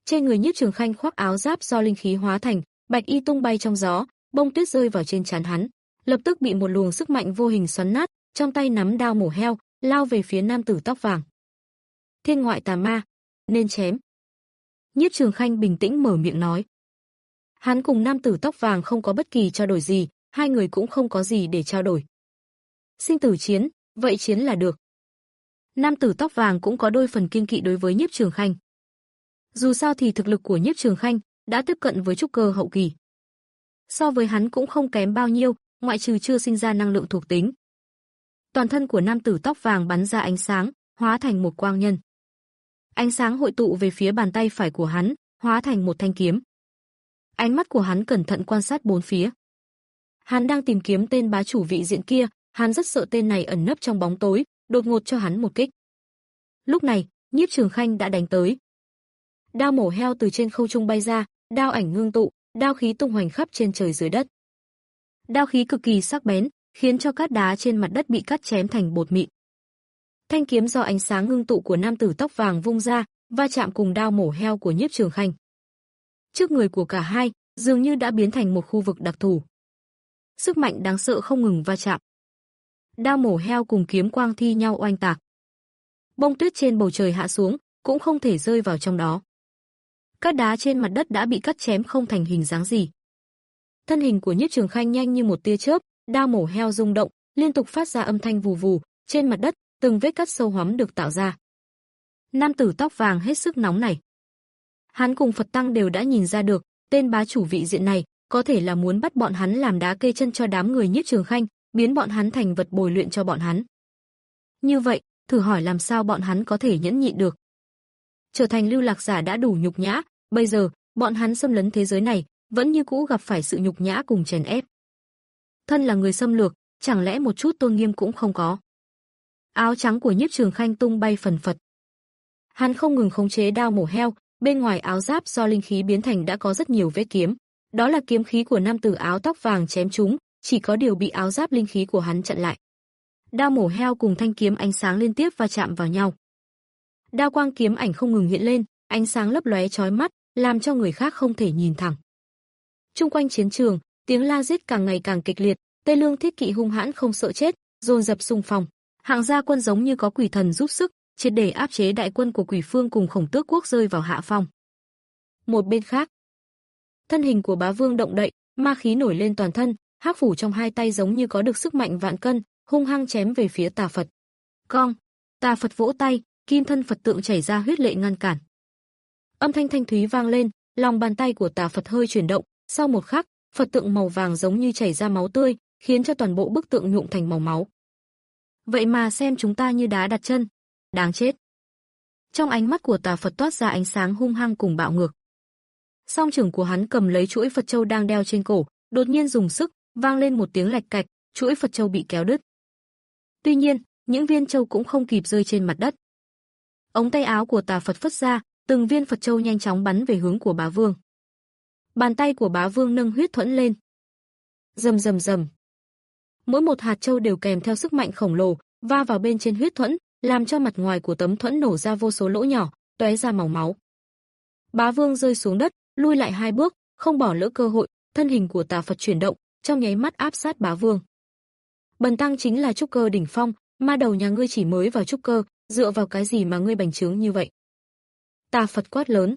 Trên người Nhiếp Trường Khanh khoác áo giáp do linh khí hóa thành, bạch y tung bay trong gió, bông tuyết rơi vào trên trán hắn, lập tức bị một luồng sức mạnh vô hình xoắn nát, trong tay nắm đao mổ heo, lao về phía nam tử tóc vàng. Thiên ngoại tà ma, nên chém. Nhiếp Trường Khanh bình tĩnh mở miệng nói. Hắn cùng nam tử tóc vàng không có bất kỳ trao đổi gì, hai người cũng không có gì để trao đổi. Sinh tử chiến, vậy chiến là được. Nam tử tóc vàng cũng có đôi phần kiêng kỵ đối với Nhiếp Trường Khanh. Dù sao thì thực lực của Nhiếp Trường Khanh đã tiếp cận với trúc cơ hậu kỳ. So với hắn cũng không kém bao nhiêu, ngoại trừ chưa sinh ra năng lượng thuộc tính. Toàn thân của nam tử tóc vàng bắn ra ánh sáng, hóa thành một quang nhân. Ánh sáng hội tụ về phía bàn tay phải của hắn, hóa thành một thanh kiếm. Ánh mắt của hắn cẩn thận quan sát bốn phía. Hắn đang tìm kiếm tên bá chủ vị diện kia, hắn rất sợ tên này ẩn nấp trong bóng tối, đột ngột cho hắn một kích. Lúc này, Nhiếp Trường Khanh đã đánh tới. Đao mổ heo từ trên không trung bay ra, đao ảnh ngưng tụ, đao khí tung hoành khắp trên trời dưới đất. Đao khí cực kỳ sắc bén, khiến cho cát đá trên mặt đất bị cắt chém thành bột mịn. Thanh kiếm do ánh sáng ngưng tụ của nam tử tóc vàng vung ra, va chạm cùng đao mổ heo của Nhiếp Trường Khanh. Trước người của cả hai, dường như đã biến thành một khu vực đặc thù. Sức mạnh đáng sợ không ngừng va chạm. Đao mổ heo cùng kiếm quang thi nhau oanh tạc. Bông tuyết trên bầu trời hạ xuống, cũng không thể rơi vào trong đó. Cát đá trên mặt đất đã bị cắt chém không thành hình dáng gì. Thân hình của Nhiếp Trường Khanh nhanh như một tia chớp, đao mổ heo rung động, liên tục phát ra âm thanh vù vù, trên mặt đất, từng vết cắt sâu hoắm được tạo ra. Nam tử tóc vàng hết sức nóng nảy. Hắn cùng Phật Tăng đều đã nhìn ra được, tên bá chủ vị diện này có thể là muốn bắt bọn hắn làm đá kê chân cho đám người Nhiếp Trường Khanh, biến bọn hắn thành vật bồi luyện cho bọn hắn. Như vậy, thử hỏi làm sao bọn hắn có thể nhẫn nhịn được? Trở thành lưu lạc giả đã đủ nhục nhã, bây giờ, bọn hắn xâm lấn thế giới này, vẫn như cũ gặp phải sự nhục nhã cùng chèn ép. Thân là người xâm lược, chẳng lẽ một chút tôn nghiêm cũng không có? Áo trắng của Nhiếp Trường Khanh tung bay phần phật. Hắn không ngừng khống chế đao mổ heo, bên ngoài áo giáp do linh khí biến thành đã có rất nhiều vết kiếm. Đó là kiếm khí của nam tử áo tóc vàng chém chúng, chỉ có điều bị áo giáp linh khí của hắn chặn lại. Đao mổ heo cùng thanh kiếm ánh sáng liên tiếp va chạm vào nhau. Đao quang kiếm ảnh không ngừng hiện lên, ánh sáng lấp lóe chói mắt, làm cho người khác không thể nhìn thẳng. Trung quanh chiến trường, tiếng la giết càng ngày càng kịch liệt, Tây Lương Thiết Kỵ hung hãn không sợ chết, dồn dập xung phong. Hạng gia quân giống như có quỷ thần giúp sức, triệt để áp chế đại quân của Quỷ Phương cùng Khổng Tước quốc rơi vào hạ phong. Một bên khác, thân hình của Bá Vương động đậy, ma khí nổi lên toàn thân, hắc phủ trong hai tay giống như có được sức mạnh vạn cân, hung hăng chém về phía Tà Phật. Cong, Tà Phật vỗ tay, kim thân Phật tượng chảy ra huyết lệ ngăn cản. Âm thanh thanh thúy vang lên, lòng bàn tay của Tà Phật hơi chuyển động, sau một khắc, Phật tượng màu vàng giống như chảy ra máu tươi, khiến cho toàn bộ bức tượng nhuộm thành màu máu. Vậy mà xem chúng ta như đá đặt chân, đáng chết. Trong ánh mắt của Tà Phật toát ra ánh sáng hung hăng cùng bạo ngược. Song trưởng của hắn cầm lấy chuỗi Phật châu đang đeo trên cổ, đột nhiên dùng sức, vang lên một tiếng lạch cạch, chuỗi Phật châu bị kéo đứt. Tuy nhiên, những viên châu cũng không kịp rơi trên mặt đất. Ống tay áo của Tà Phật phất ra, từng viên Phật châu nhanh chóng bắn về hướng của Bá Vương. Bàn tay của Bá Vương nâng huyết thuẫn lên. Rầm rầm rầm. Mỗi một hạt châu đều kèm theo sức mạnh khổng lồ, va vào bên trên huyết thuẫn, làm cho mặt ngoài của tấm thuẫn nổ ra vô số lỗ nhỏ, tóe ra màu máu. Bá Vương rơi xuống đất, lui lại hai bước, không bỏ lỡ cơ hội, thân hình của Tà Phật chuyển động, trong nháy mắt áp sát Bá Vương. Bần tăng chính là trúc cơ đỉnh phong, ma đầu nhà ngươi chỉ mới vào trúc cơ, dựa vào cái gì mà ngươi bành trướng như vậy? Tà Phật quát lớn.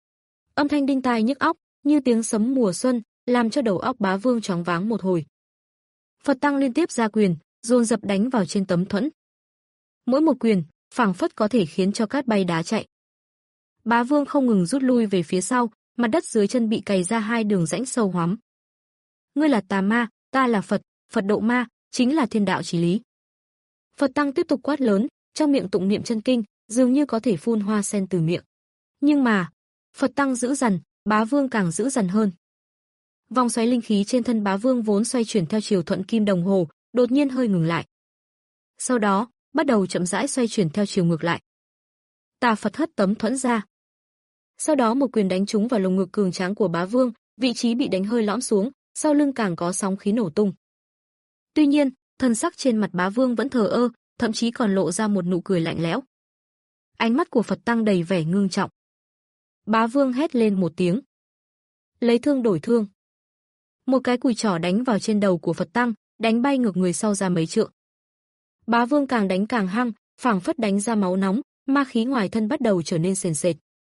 Âm thanh đinh tai nhức óc, như tiếng sấm mùa xuân, làm cho đầu óc Bá Vương choáng váng một hồi. Phật tăng liên tiếp ra quyền, dồn dập đánh vào trên tấm thuẫn. Mỗi một quyền, phảng phất có thể khiến cho cát bay đá chạy. Bá Vương không ngừng rút lui về phía sau, mặt đất dưới chân bị cày ra hai đường rãnh sâu hoắm. Ngươi là tà ma, ta là Phật, Phật độ ma, chính là thiên đạo chí lý. Phật tăng tiếp tục quát lớn, trong miệng tụng niệm chân kinh, dường như có thể phun hoa sen từ miệng. Nhưng mà, Phật tăng dữ dằn, Bá Vương càng dữ dằn hơn. Vòng xoáy linh khí trên thân Bá Vương vốn xoay chuyển theo chiều thuận kim đồng hồ, đột nhiên hơi ngừng lại. Sau đó, bắt đầu chậm rãi xoay chuyển theo chiều ngược lại. Tà Phật hất tấm thuẫn ra. Sau đó một quyền đánh trúng vào lồng ngực cường tráng của Bá Vương, vị trí bị đánh hơi lõm xuống, sau lưng càng có sóng khí nổ tung. Tuy nhiên, thân sắc trên mặt Bá Vương vẫn thờ ơ, thậm chí còn lộ ra một nụ cười lạnh lẽo. Ánh mắt của Phật tăng đầy vẻ ngưng trọng. Bá Vương hét lên một tiếng. Lấy thương đổi thương. Một cái cùi trỏ đánh vào trên đầu của Phật Tăng, đánh bay ngược người sau ra mấy trượng. Bá Vương càng đánh càng hăng, phảng phất đánh ra máu nóng, ma khí ngoài thân bắt đầu trở nên sền sệt.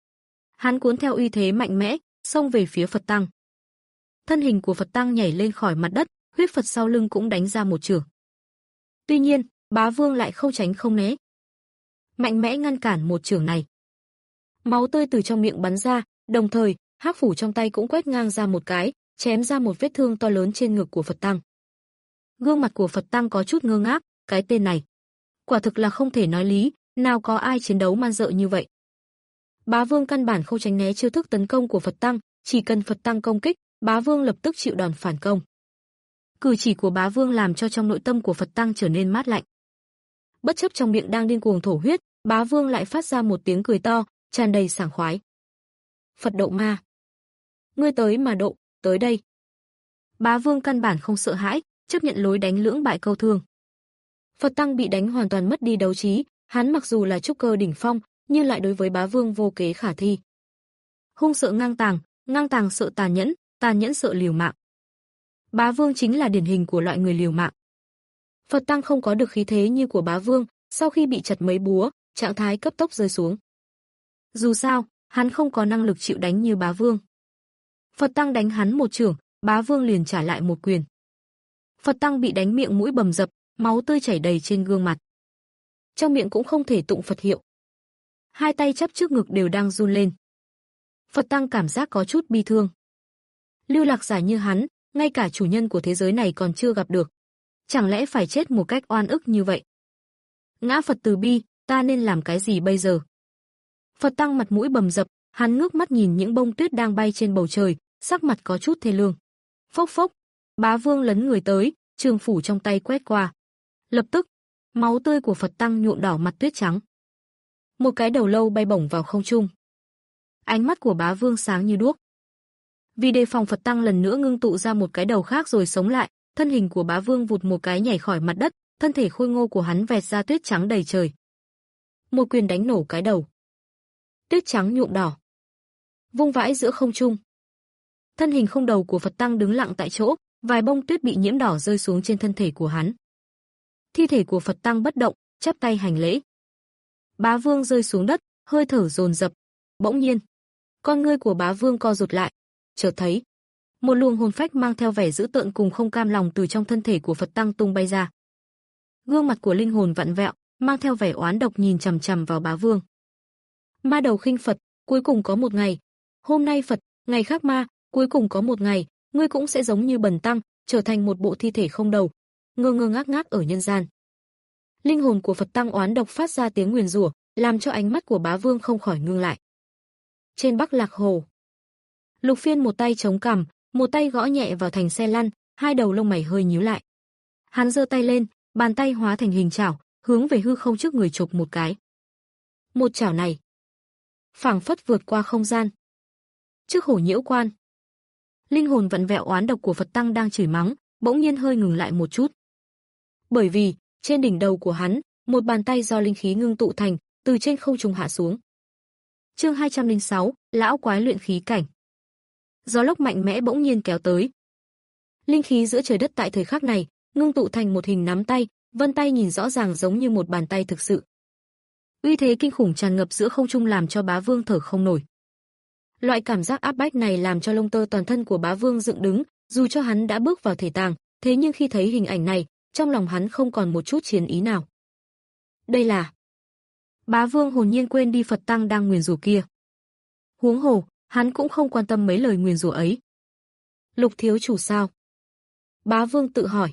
Hắn cuốn theo uy thế mạnh mẽ, xông về phía Phật Tăng. Thân hình của Phật Tăng nhảy lên khỏi mặt đất, huyết Phật sau lưng cũng đánh ra một chưởng. Tuy nhiên, Bá Vương lại không tránh không né, mạnh mẽ ngăn cản một chưởng này. Máu tươi từ trong miệng bắn ra, đồng thời, hắc phủ trong tay cũng quét ngang ra một cái, chém ra một vết thương to lớn trên ngực của Phật Tăng. Gương mặt của Phật Tăng có chút ngơ ngác, cái tên này, quả thực là không thể nói lý, nào có ai chiến đấu man dợ như vậy. Bá Vương căn bản không tránh né chiêu thức tấn công của Phật Tăng, chỉ cần Phật Tăng công kích, Bá Vương lập tức chịu đòn phản công. Cử chỉ của Bá Vương làm cho trong nội tâm của Phật Tăng trở nên mát lạnh. Bất chấp trong miệng đang điên cuồng thổ huyết, Bá Vương lại phát ra một tiếng cười to, tràn đầy sảng khoái. Phật độ ma, ngươi tới mà độ, tới đây. Bá Vương căn bản không sợ hãi, chấp nhận lối đánh lưỡng bại câu thương. Phật Tăng bị đánh hoàn toàn mất đi đấu trí, hắn mặc dù là trúc cơ đỉnh phong, nhưng lại đối với Bá Vương vô kế khả thi. Hung sợ ngang tàng, ngang tàng sợ tàn nhẫn, tàn nhẫn sợ liều mạng. Bá Vương chính là điển hình của loại người liều mạng. Phật Tăng không có được khí thế như của Bá Vương, sau khi bị chặt mấy búa, trạng thái cấp tốc rơi xuống. Dù sao, hắn không có năng lực chịu đánh như Bá Vương. Phật Tăng đánh hắn một chưởng, Bá Vương liền trả lại một quyền. Phật Tăng bị đánh miệng mũi bầm dập, máu tươi chảy đầy trên gương mặt. Trong miệng cũng không thể tụng Phật hiệu. Hai tay chắp trước ngực đều đang run lên. Phật Tăng cảm giác có chút bi thương. Lưu lạc giả như hắn, ngay cả chủ nhân của thế giới này còn chưa gặp được. Chẳng lẽ phải chết một cách oan ức như vậy? Ngã Phật từ bi, ta nên làm cái gì bây giờ? Phật Tăng mặt mũi bầm dập, hắn ngước mắt nhìn những bông tuyết đang bay trên bầu trời, sắc mặt có chút thê lương. Phốc phốc, Bá Vương lấn người tới, trường phủ trong tay quét qua. Lập tức, máu tươi của Phật Tăng nhuộm đỏ mặt tuyết trắng. Một cái đầu lâu bay bổng vào không trung. Ánh mắt của Bá Vương sáng như đuốc. Vì đề phòng Phật Tăng lần nữa ngưng tụ ra một cái đầu khác rồi sống lại, thân hình của Bá Vương vụt một cái nhảy khỏi mặt đất, thân thể khôi ngô của hắn vẹt ra tuyết trắng đầy trời. Một quyền đánh nổ cái đầu. Tuyết trắng nhuộm đỏ, vung vãi giữa không trung. Thân hình không đầu của Phật Tăng đứng lặng tại chỗ, vài bông tuyết bị nhiễm đỏ rơi xuống trên thân thể của hắn. Thi thể của Phật Tăng bất động, chắp tay hành lễ. Bá Vương rơi xuống đất, hơi thở dồn dập. Bỗng nhiên, con ngươi của Bá Vương co rụt lại, chợt thấy một luồng hồn phách mang theo vẻ dữ tợn cùng không cam lòng từ trong thân thể của Phật Tăng tung bay ra. Gương mặt của linh hồn vặn vẹo, mang theo vẻ oán độc nhìn chằm chằm vào Bá Vương. Ma đầu khinh Phật, cuối cùng có một ngày, hôm nay Phật, ngày khác ma, cuối cùng có một ngày, ngươi cũng sẽ giống như Bần Tăng, trở thành một bộ thi thể không đầu, ngơ ngơ ngác ngác ở nhân gian. Linh hồn của Phật Tăng oán độc phát ra tiếng nguyền rủa, làm cho ánh mắt của Bá Vương không khỏi ngưng lại. Trên Bắc Lạc Hồ, Lục Phiên một tay chống cằm, một tay gõ nhẹ vào thành xe lăn, hai đầu lông mày hơi nhíu lại. Hắn giơ tay lên, bàn tay hóa thành hình chảo, hướng về hư không trước người chộp một cái. Một chảo này, phảng phất vượt qua không gian. Trước Hổ Nhiễu Quan, linh hồn vặn vẹo oán độc của Phật Tăng đang chửi mắng, bỗng nhiên hơi ngừng lại một chút. Bởi vì, trên đỉnh đầu của hắn, một bàn tay do linh khí ngưng tụ thành, từ trên không trung hạ xuống. Chương hai trăm lẻ sáu, lão quái luyện khí cảnh. Gió lốc mạnh mẽ bỗng nhiên kéo tới. Linh khí giữa trời đất tại thời khắc này, ngưng tụ thành một hình nắm tay, vân tay nhìn rõ ràng giống như một bàn tay thực sự. Uy thế kinh khủng tràn ngập giữa không trung làm cho Bá Vương thở không nổi. Loại cảm giác áp bách này làm cho lông tơ toàn thân của Bá Vương dựng đứng, dù cho hắn đã bước vào thể tàng, thế nhưng khi thấy hình ảnh này, trong lòng hắn không còn một chút chiến ý nào. Đây là... Bá Vương hồn nhiên quên đi Phật Tăng đang nguyền rủa kia. Huống hồ, hắn cũng không quan tâm mấy lời nguyền rủa ấy. Lục thiếu chủ sao? Bá Vương tự hỏi.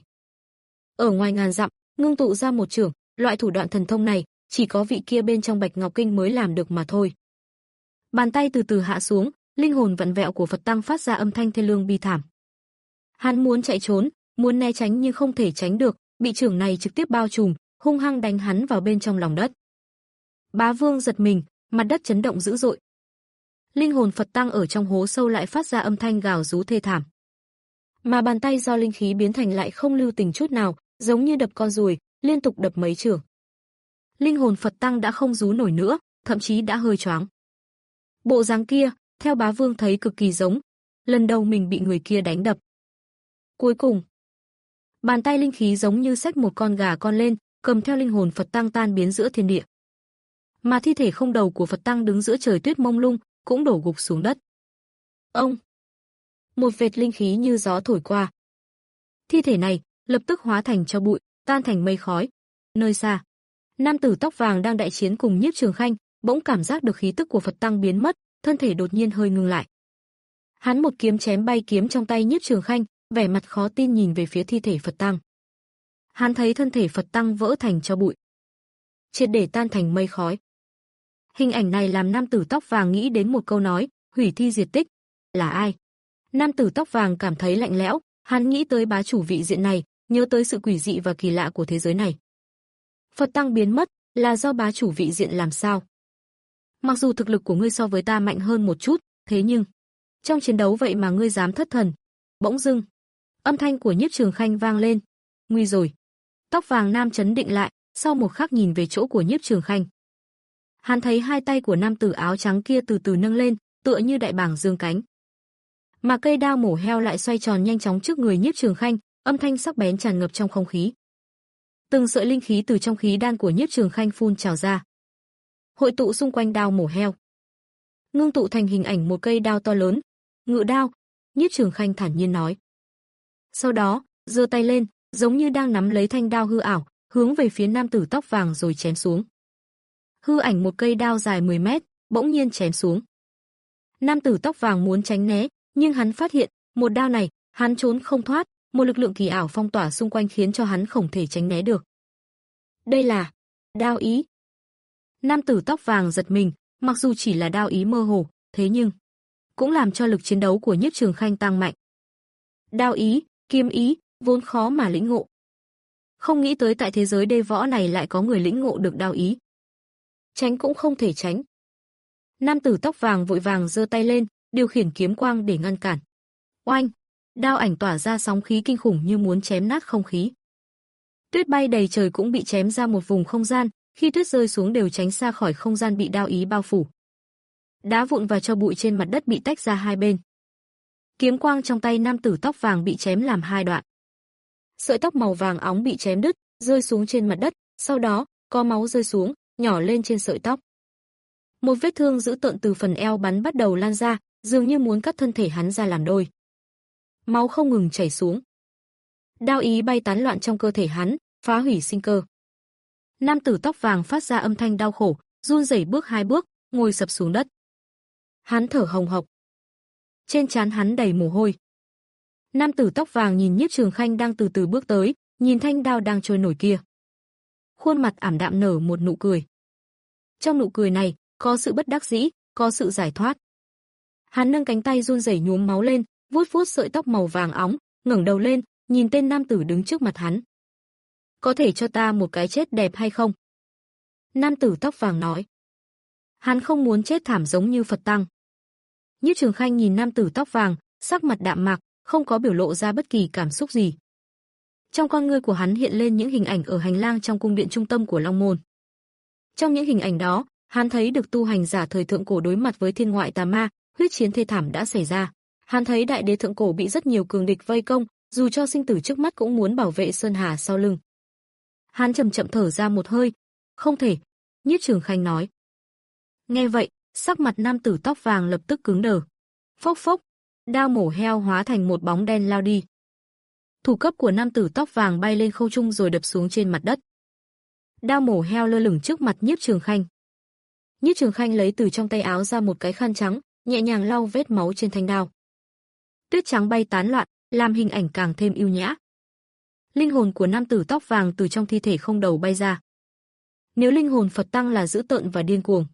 Ở ngoài ngàn dặm, ngưng tụ ra một chưởng, loại thủ đoạn thần thông này, chỉ có vị kia bên trong Bạch Ngọc Kinh mới làm được mà thôi. Bàn tay từ từ hạ xuống, linh hồn vặn vẹo của Phật Tăng phát ra âm thanh thê lương bi thảm. Hắn muốn chạy trốn, muốn né tránh nhưng không thể tránh được, bị chưởng này trực tiếp bao trùm, hung hăng đánh hắn vào bên trong lòng đất. Bá Vương giật mình, mặt đất chấn động dữ dội. Linh hồn Phật Tăng ở trong hố sâu lại phát ra âm thanh gào rú thê thảm. Mà bàn tay do linh khí biến thành lại không lưu tình chút nào, giống như đập con ruồi, liên tục đập mấy chưởng. Linh hồn Phật Tăng đã không rú nổi nữa, thậm chí đã hơi choáng. Bộ dáng kia, theo bá vương thấy cực kỳ giống lần đầu mình bị người kia đánh đập. Cuối cùng, bàn tay linh khí giống như xách một con gà con lên, cầm theo linh hồn Phật Tăng tan biến giữa thiên địa. Mà thi thể không đầu của Phật Tăng đứng giữa trời tuyết mông lung, cũng đổ gục xuống đất. Ông! Một vệt linh khí như gió thổi qua. Thi thể này lập tức hóa thành tro bụi, tan thành mây khói. Nơi xa, nam tử tóc vàng đang đại chiến cùng Nhiếp Trường Khanh, bỗng cảm giác được khí tức của Phật Tăng biến mất, thân thể đột nhiên hơi ngừng lại. Hắn một kiếm chém bay kiếm trong tay Nhiếp Trường Khanh, vẻ mặt khó tin nhìn về phía thi thể Phật Tăng. Hắn thấy thân thể Phật Tăng vỡ thành tro bụi, triệt để tan thành mây khói. Hình ảnh này làm nam tử tóc vàng nghĩ đến một câu nói, hủy thi diệt tích. Là ai? Nam tử tóc vàng cảm thấy lạnh lẽo, hắn nghĩ tới bá chủ vị diện này, nhớ tới sự quỷ dị và kỳ lạ của thế giới này. Phật Tăng biến mất, là do bá chủ vị diện làm sao? Mặc dù thực lực của ngươi so với ta mạnh hơn một chút, thế nhưng trong chiến đấu vậy mà ngươi dám thất thần. Bỗng dưng, âm thanh của Nhiếp Trường Khanh vang lên. Nguy rồi. Tóc vàng nam chấn định lại, sau một khắc nhìn về chỗ của Nhiếp Trường Khanh. Hắn thấy hai tay của nam tử áo trắng kia từ từ nâng lên, tựa như đại bàng dương cánh. Mà cây đao mổ heo lại xoay tròn nhanh chóng trước người Nhiếp Trường Khanh, âm thanh sắc bén tràn ngập trong không khí. Từng sợi linh khí từ trong khí đan của Nhiếp Trường Khanh phun trào ra, hội tụ xung quanh đao mổ heo, ngưng tụ thành hình ảnh một cây đao to lớn. Ngự đao, Nhiếp Trường Khanh thản nhiên nói. Sau đó, giơ tay lên, giống như đang nắm lấy thanh đao hư ảo, hướng về phía nam tử tóc vàng rồi chém xuống. Hư ảnh một cây đao dài mười mét, bỗng nhiên chém xuống. Nam tử tóc vàng muốn tránh né, nhưng hắn phát hiện, một đao này, hắn trốn không thoát, một lực lượng kỳ ảo phong tỏa xung quanh khiến cho hắn không thể tránh né được. Đây là đao ý. Nam tử tóc vàng giật mình, mặc dù chỉ là đao ý mơ hồ, thế nhưng cũng làm cho lực chiến đấu của Nhiếp Trường Khanh tăng mạnh. Đao ý, kiếm ý, vốn khó mà lĩnh ngộ. Không nghĩ tới tại thế giới đê võ này lại có người lĩnh ngộ được đao ý. Tránh cũng không thể tránh. Nam tử tóc vàng vội vàng giơ tay lên, điều khiển kiếm quang để ngăn cản. Oanh! Đao ảnh tỏa ra sóng khí kinh khủng như muốn chém nát không khí. Tuyết bay đầy trời cũng bị chém ra một vùng không gian, khi tuyết rơi xuống đều tránh xa khỏi không gian bị đao ý bao phủ. Đá vụn và tro bụi trên mặt đất bị tách ra hai bên. Kiếm quang trong tay nam tử tóc vàng bị chém làm hai đoạn. Sợi tóc màu vàng óng bị chém đứt, rơi xuống trên mặt đất, sau đó, có máu rơi xuống, nhỏ lên trên sợi tóc. Một vết thương dữ tợn từ phần eo bắn bắt đầu lan ra, dường như muốn cắt thân thể hắn ra làm đôi. Máu không ngừng chảy xuống. Đao ý bay tán loạn trong cơ thể hắn, phá hủy sinh cơ. Nam tử tóc vàng phát ra âm thanh đau khổ, run rẩy bước hai bước, ngồi sập xuống đất. Hắn thở hồng hộc. Trên trán hắn đầy mồ hôi. Nam tử tóc vàng nhìn Nhiếp Trường Khanh đang từ từ bước tới, nhìn thanh đao đang trôi nổi kia. Khuôn mặt ảm đạm nở một nụ cười. Trong nụ cười này, có sự bất đắc dĩ, có sự giải thoát. Hắn nâng cánh tay run rẩy nhuốm máu lên, vuốt vuốt sợi tóc màu vàng óng, ngẩng đầu lên, nhìn tên nam tử đứng trước mặt hắn. Có thể cho ta một cái chết đẹp hay không? Nam tử tóc vàng nói. Hắn không muốn chết thảm giống như Phật Tăng. Nhiếp Trường Khanh nhìn nam tử tóc vàng, sắc mặt đạm mạc, không có biểu lộ ra bất kỳ cảm xúc gì. Trong con ngươi của hắn hiện lên những hình ảnh ở hành lang trong cung điện trung tâm của Long Môn. Trong những hình ảnh đó, hắn thấy được tu hành giả thời thượng cổ đối mặt với thiên ngoại tà ma, huyết chiến thê thảm đã xảy ra. Hắn thấy đại đế thượng cổ bị rất nhiều cường địch vây công, dù cho sinh tử trước mắt cũng muốn bảo vệ Sơn Hà sau lưng. Hắn chậm chậm thở ra một hơi. Không thể, Nhiếp Trường Khanh nói. Nghe vậy, sắc mặt nam tử tóc vàng lập tức cứng đờ. Phốc phốc, đao mổ heo hóa thành một bóng đen lao đi. Thủ cấp của nam tử tóc vàng bay lên không trung rồi đập xuống trên mặt đất. Đao mổ heo lơ lửng trước mặt Nhiếp Trường Khanh. Nhiếp Trường Khanh lấy từ trong tay áo ra một cái khăn trắng, nhẹ nhàng lau vết máu trên thanh đao. Tuyết trắng bay tán loạn, làm hình ảnh càng thêm yêu nhã. Linh hồn của nam tử tóc vàng từ trong thi thể không đầu bay ra. Nếu linh hồn Phật Tăng là dữ tợn và điên cuồng,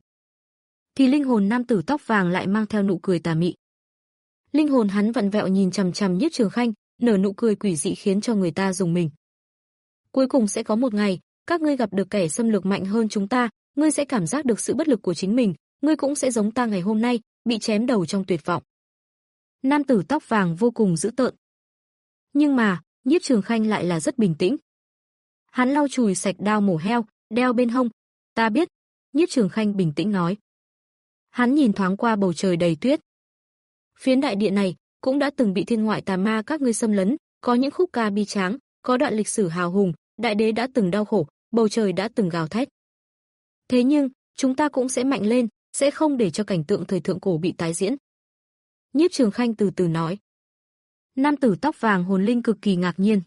thì linh hồn nam tử tóc vàng lại mang theo nụ cười tà mị. Linh hồn hắn vặn vẹo nhìn chằm chằm Nhiếp Trường Khanh, nở nụ cười quỷ dị khiến cho người ta rùng mình. Cuối cùng sẽ có một ngày, các ngươi gặp được kẻ xâm lược mạnh hơn chúng ta, ngươi sẽ cảm giác được sự bất lực của chính mình, ngươi cũng sẽ giống ta ngày hôm nay, bị chém đầu trong tuyệt vọng. Nam tử tóc vàng vô cùng dữ tợn. Nhưng mà, Nhiếp Trường Khanh lại là rất bình tĩnh. Hắn lau chùi sạch đao mổ heo, đeo bên hông. Ta biết, Nhiếp Trường Khanh bình tĩnh nói. Hắn nhìn thoáng qua bầu trời đầy tuyết. Phiến đại địa này cũng đã từng bị thiên ngoại tà ma các ngươi xâm lấn, có những khúc ca bi tráng, có đoạn lịch sử hào hùng, đại đế đã từng đau khổ, bầu trời đã từng gào thét. Thế nhưng, chúng ta cũng sẽ mạnh lên, sẽ không để cho cảnh tượng thời thượng cổ bị tái diễn. Nhiếp Trường Khanh từ từ nói. Nam tử tóc vàng hồn linh cực kỳ ngạc nhiên.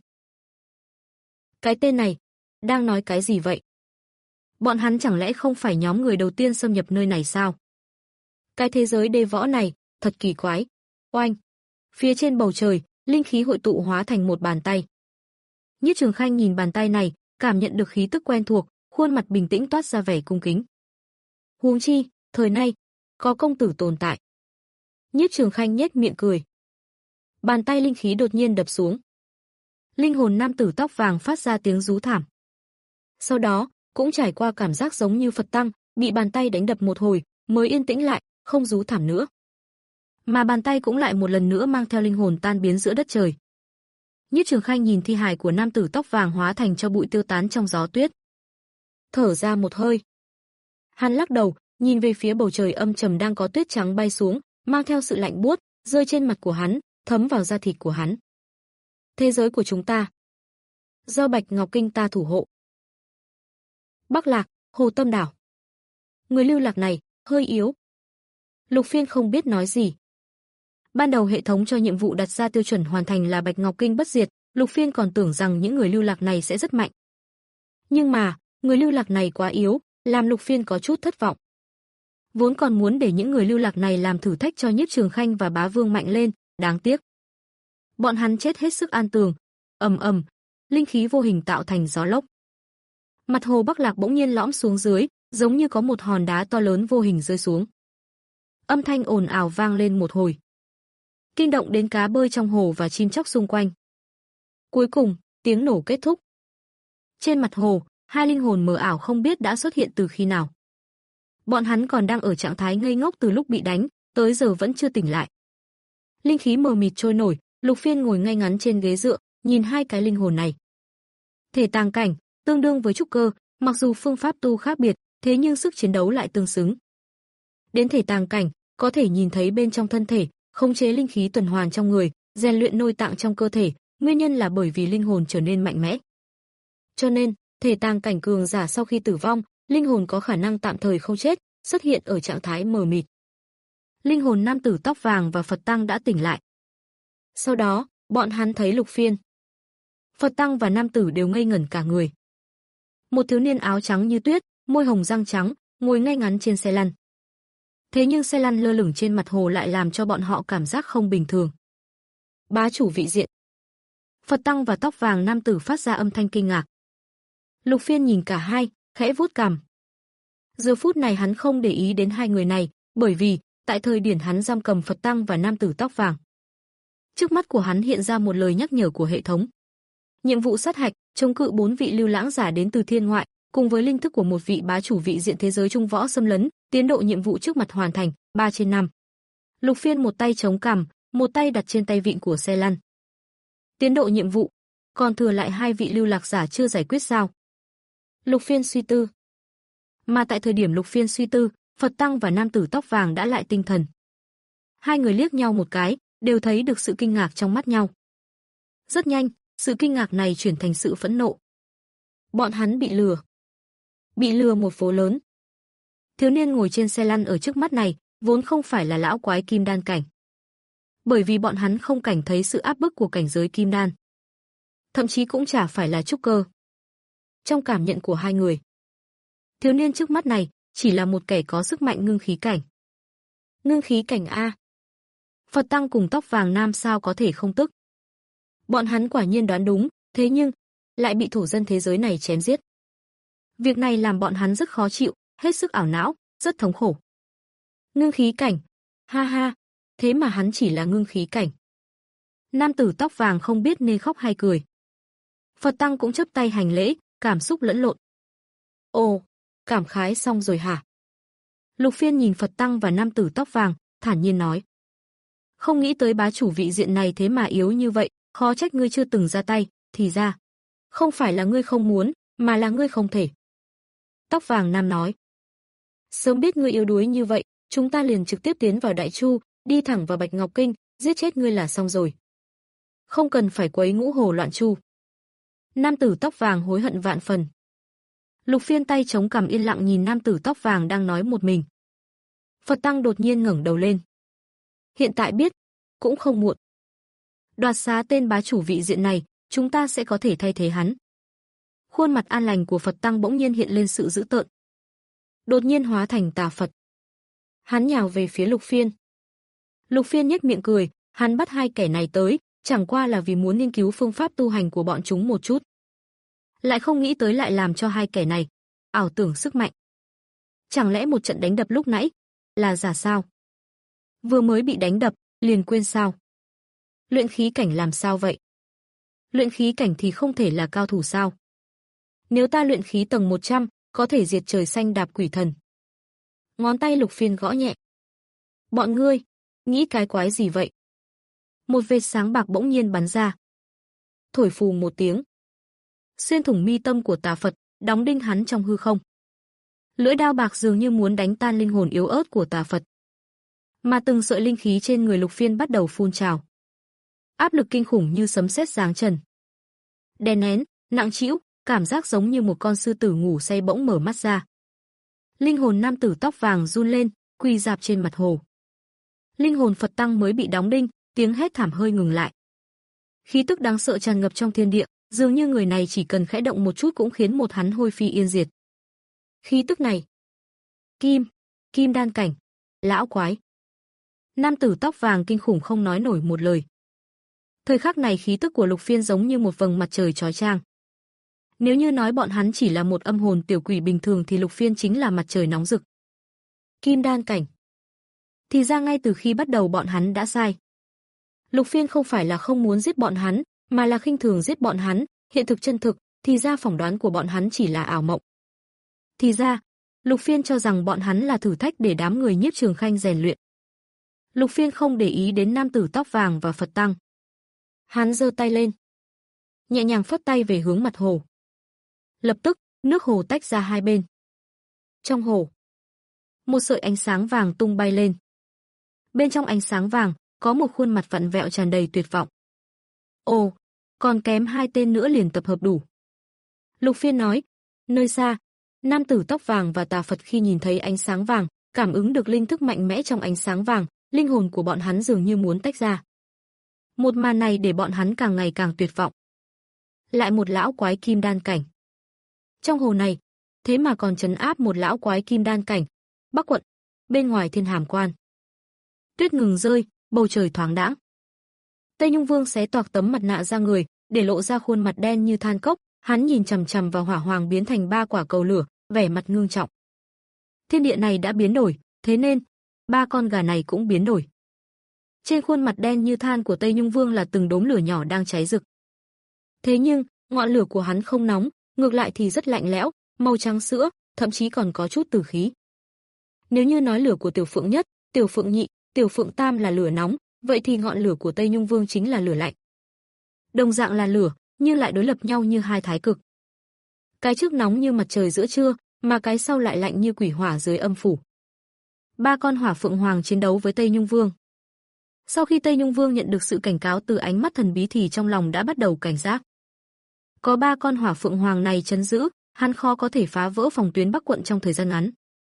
Cái tên này, đang nói cái gì vậy? Bọn hắn chẳng lẽ không phải nhóm người đầu tiên xâm nhập nơi này sao? Cái thế giới đê võ này, thật kỳ quái. Oanh! Phía trên bầu trời, linh khí hội tụ hóa thành một bàn tay. Nhiếp Trường Khanh nhìn bàn tay này, cảm nhận được khí tức quen thuộc, khuôn mặt bình tĩnh toát ra vẻ cung kính. Huống chi, thời nay, có công tử tồn tại. Nhiếp Trường Khanh nhếch miệng cười. Bàn tay linh khí đột nhiên đập xuống. Linh hồn nam tử tóc vàng phát ra tiếng rú thảm. Sau đó, cũng trải qua cảm giác giống như Phật Tăng, bị bàn tay đánh đập một hồi, mới yên tĩnh lại, không rú thảm nữa. Mà bàn tay cũng lại một lần nữa mang theo linh hồn tan biến giữa đất trời. Nhiếp Trường Khanh nhìn thi hài của nam tử tóc vàng hóa thành cho bụi tiêu tán trong gió tuyết. Thở ra một hơi. Hắn lắc đầu, nhìn về phía bầu trời âm trầm đang có tuyết trắng bay xuống, mang theo sự lạnh buốt, rơi trên mặt của hắn, thấm vào da thịt của hắn. Thế giới của chúng ta. Do Bạch Ngọc Kinh ta thủ hộ. Bắc Lạc, Hồ Tâm Đảo. Người lưu lạc này, hơi yếu. Lục Phiên không biết nói gì. Ban đầu hệ thống cho nhiệm vụ đặt ra tiêu chuẩn hoàn thành là Bạch Ngọc Kinh bất diệt, Lục Phiên còn tưởng rằng những người lưu lạc này sẽ rất mạnh. Nhưng mà, người lưu lạc này quá yếu, làm Lục Phiên có chút thất vọng. Vốn còn muốn để những người lưu lạc này làm thử thách cho Nhiếp Trường Khanh và Bá Vương mạnh lên, đáng tiếc. Bọn hắn chết hết sức an tường, ầm ầm, linh khí vô hình tạo thành gió lốc. Mặt hồ Bắc Lạc bỗng nhiên lõm xuống dưới, giống như có một hòn đá to lớn vô hình rơi xuống. Âm thanh ồn ào vang lên một hồi, kinh động đến cá bơi trong hồ và chim chóc xung quanh. Cuối cùng, tiếng nổ kết thúc. Trên mặt hồ, hai linh hồn mờ ảo không biết đã xuất hiện từ khi nào. Bọn hắn còn đang ở trạng thái ngây ngốc từ lúc bị đánh, tới giờ vẫn chưa tỉnh lại. Linh khí mờ mịt trôi nổi, Lục Phiên ngồi ngay ngắn trên ghế dựa, nhìn hai cái linh hồn này. Thể tàng cảnh, tương đương với trúc cơ, mặc dù phương pháp tu khác biệt, thế nhưng sức chiến đấu lại tương xứng. Đến thể tàng cảnh, có thể nhìn thấy bên trong thân thể, khống chế linh khí tuần hoàn trong người, rèn luyện nội tạng trong cơ thể, nguyên nhân là bởi vì linh hồn trở nên mạnh mẽ. Cho nên, thể tàng cảnh cường giả sau khi tử vong, linh hồn có khả năng tạm thời không chết, xuất hiện ở trạng thái mờ mịt. Linh hồn nam tử tóc vàng và Phật Tăng đã tỉnh lại. Sau đó, bọn hắn thấy Lục Phiên. Phật Tăng và nam tử đều ngây ngẩn cả người. Một thiếu niên áo trắng như tuyết, môi hồng răng trắng, ngồi ngay ngắn trên xe lăn. Thế nhưng xe lăn lơ lửng trên mặt hồ lại làm cho bọn họ cảm giác không bình thường. Bá chủ vị diện. Phật Tăng và tóc vàng nam tử phát ra âm thanh kinh ngạc. Lục Phiên nhìn cả hai, khẽ vuốt cằm. Giờ phút này hắn không để ý đến hai người này, bởi vì, tại thời điểm hắn giam cầm Phật Tăng và nam tử tóc vàng, trước mắt của hắn hiện ra một lời nhắc nhở của hệ thống. Nhiệm vụ sát hạch, chống cự bốn vị lưu lãng giả đến từ thiên ngoại, cùng với linh thức của một vị bá chủ vị diện thế giới trung võ xâm lấn, tiến độ nhiệm vụ trước mặt hoàn thành, ba trên năm. Lục Phiên một tay chống cằm, một tay đặt trên tay vịn của xe lăn. Tiến độ nhiệm vụ, còn thừa lại hai vị lưu lạc giả chưa giải quyết sao? Lục Phiên suy tư. Mà tại thời điểm Lục Phiên suy tư, Phật Tăng và nam tử tóc vàng đã lại tinh thần. Hai người liếc nhau một cái, đều thấy được sự kinh ngạc trong mắt nhau. Rất nhanh, sự kinh ngạc này chuyển thành sự phẫn nộ. Bọn hắn bị lừa. Bị lừa một vố lớn. Thiếu niên ngồi trên xe lăn ở trước mắt này, vốn không phải là lão quái kim đan cảnh. Bởi vì bọn hắn không cảnh thấy sự áp bức của cảnh giới kim đan. Thậm chí cũng chả phải là trúc cơ. Trong cảm nhận của hai người, thiếu niên trước mắt này chỉ là một kẻ có sức mạnh ngưng khí cảnh. Ngưng khí cảnh A. Phật Tăng cùng tóc vàng nam sao có thể không tức. Bọn hắn quả nhiên đoán đúng, thế nhưng lại bị thổ dân thế giới này chém giết. Việc này làm bọn hắn rất khó chịu, hết sức ảo não, rất thống khổ. Ngưng khí cảnh, ha ha, thế mà hắn chỉ là ngưng khí cảnh. Nam tử tóc vàng không biết nên khóc hay cười. Phật Tăng cũng chắp tay hành lễ, cảm xúc lẫn lộn. Ồ, cảm khái xong rồi hả? Lục Phiên nhìn Phật Tăng và nam tử tóc vàng, thản nhiên nói. Không nghĩ tới bá chủ vị diện này thế mà yếu như vậy, khó trách ngươi chưa từng ra tay, thì ra. Không phải là ngươi không muốn, mà là ngươi không thể. Tóc vàng nam nói. Sớm biết ngươi yếu đuối như vậy, chúng ta liền trực tiếp tiến vào Đại Chu, đi thẳng vào Bạch Ngọc Kinh, giết chết ngươi là xong rồi. Không cần phải quấy ngũ hồ loạn chu. Nam tử tóc vàng hối hận vạn phần. Lục Phiên tay chống cằm yên lặng nhìn nam tử tóc vàng đang nói một mình. Phật Tăng đột nhiên ngẩng đầu lên. Hiện tại biết, cũng không muộn. Đoạt xá tên bá chủ vị diện này, chúng ta sẽ có thể thay thế hắn. Khuôn mặt an lành của Phật Tăng bỗng nhiên hiện lên sự dữ tợn. Đột nhiên hóa thành tà Phật. Hắn nhào về phía Lục Phiên. Lục Phiên nhếch miệng cười, hắn bắt hai kẻ này tới, chẳng qua là vì muốn nghiên cứu phương pháp tu hành của bọn chúng một chút. Lại không nghĩ tới lại làm cho hai kẻ này ảo tưởng sức mạnh. Chẳng lẽ một trận đánh đập lúc nãy là giả sao? Vừa mới bị đánh đập, liền quên sao? Luyện khí cảnh làm sao vậy? Luyện khí cảnh thì không thể là cao thủ sao? Nếu ta luyện khí tầng một trăm, có thể diệt trời xanh đạp quỷ thần. Ngón tay Lục Phiên gõ nhẹ. Bọn ngươi, nghĩ cái quái gì vậy? Một vệt sáng bạc bỗng nhiên bắn ra. Thổi phù một tiếng. Xuyên thủng mi tâm của tà Phật, đóng đinh hắn trong hư không. Lưỡi đao bạc dường như muốn đánh tan linh hồn yếu ớt của tà Phật. Mà từng sợi linh khí trên người Lục Phiên bắt đầu phun trào. Áp lực kinh khủng như sấm sét giáng trần. Đè nén, nặng trĩu, cảm giác giống như một con sư tử ngủ say bỗng mở mắt ra. Linh hồn nam tử tóc vàng run lên, quỳ rạp trên mặt hồ. Linh hồn Phật Tăng mới bị đóng đinh, tiếng hét thảm hơi ngừng lại. Khí tức đáng sợ tràn ngập trong thiên địa, dường như người này chỉ cần khẽ động một chút cũng khiến một hắn hôi phi yên diệt. Khí tức này, kim, kim đan cảnh, lão quái. Nam tử tóc vàng kinh khủng không nói nổi một lời. Thời khắc này khí tức của Lục Phiên giống như một vầng mặt trời chói chang. Nếu như nói bọn hắn chỉ là một âm hồn tiểu quỷ bình thường thì Lục Phiên chính là mặt trời nóng rực. Kim đan cảnh. Thì ra ngay từ khi bắt đầu bọn hắn đã sai. Lục Phiên không phải là không muốn giết bọn hắn, mà là khinh thường giết bọn hắn, hiện thực chân thực, thì ra phỏng đoán của bọn hắn chỉ là ảo mộng. Thì ra, Lục Phiên cho rằng bọn hắn là thử thách để đám người Nhiếp Trường Khanh rèn luyện. Lục Phiên không để ý đến nam tử tóc vàng và Phật Tăng. Hắn giơ tay lên, nhẹ nhàng phất tay về hướng mặt hồ. Lập tức, nước hồ tách ra hai bên. Trong hồ, một sợi ánh sáng vàng tung bay lên. Bên trong ánh sáng vàng, có một khuôn mặt vặn vẹo tràn đầy tuyệt vọng. Ồ, còn kém hai tên nữa liền tập hợp đủ. Lục Phiên nói, nơi xa, nam tử tóc vàng và tà Phật khi nhìn thấy ánh sáng vàng, cảm ứng được linh thức mạnh mẽ trong ánh sáng vàng, linh hồn của bọn hắn dường như muốn tách ra. Một màn này để bọn hắn càng ngày càng tuyệt vọng. Lại một lão quái kim đan cảnh. Trong hồ này, thế mà còn trấn áp một lão quái kim đan cảnh. Bắc quận, bên ngoài Thiên Hàm Quan. Tuyết ngừng rơi, bầu trời thoáng đãng. Tây Nhung Vương xé toạc tấm mặt nạ ra người, để lộ ra khuôn mặt đen như than cốc, hắn nhìn chằm chằm vào hỏa hoàng biến thành ba quả cầu lửa, vẻ mặt ngưng trọng. Thiên địa này đã biến đổi, thế nên ba con gà này cũng biến đổi. Trên khuôn mặt đen như than của Tây Nhung Vương là từng đốm lửa nhỏ đang cháy rực. Thế nhưng, ngọn lửa của hắn không nóng, ngược lại thì rất lạnh lẽo, màu trắng sữa, thậm chí còn có chút tử khí. Nếu như nói lửa của Tiểu Phượng Nhất, Tiểu Phượng Nhị, Tiểu Phượng Tam là lửa nóng, vậy thì ngọn lửa của Tây Nhung Vương chính là lửa lạnh. Đồng dạng là lửa, nhưng lại đối lập nhau như hai thái cực. Cái trước nóng như mặt trời giữa trưa, mà cái sau lại lạnh như quỷ hỏa dưới âm phủ. Ba con hỏa phượng hoàng chiến đấu với Tây Nhung Vương. Sau khi Tây Nhung Vương nhận được sự cảnh cáo từ ánh mắt thần bí thì trong lòng đã bắt đầu cảnh giác. Có ba con hỏa phượng hoàng này trấn giữ, hắn khó có thể phá vỡ phòng tuyến Bắc quận trong thời gian ngắn.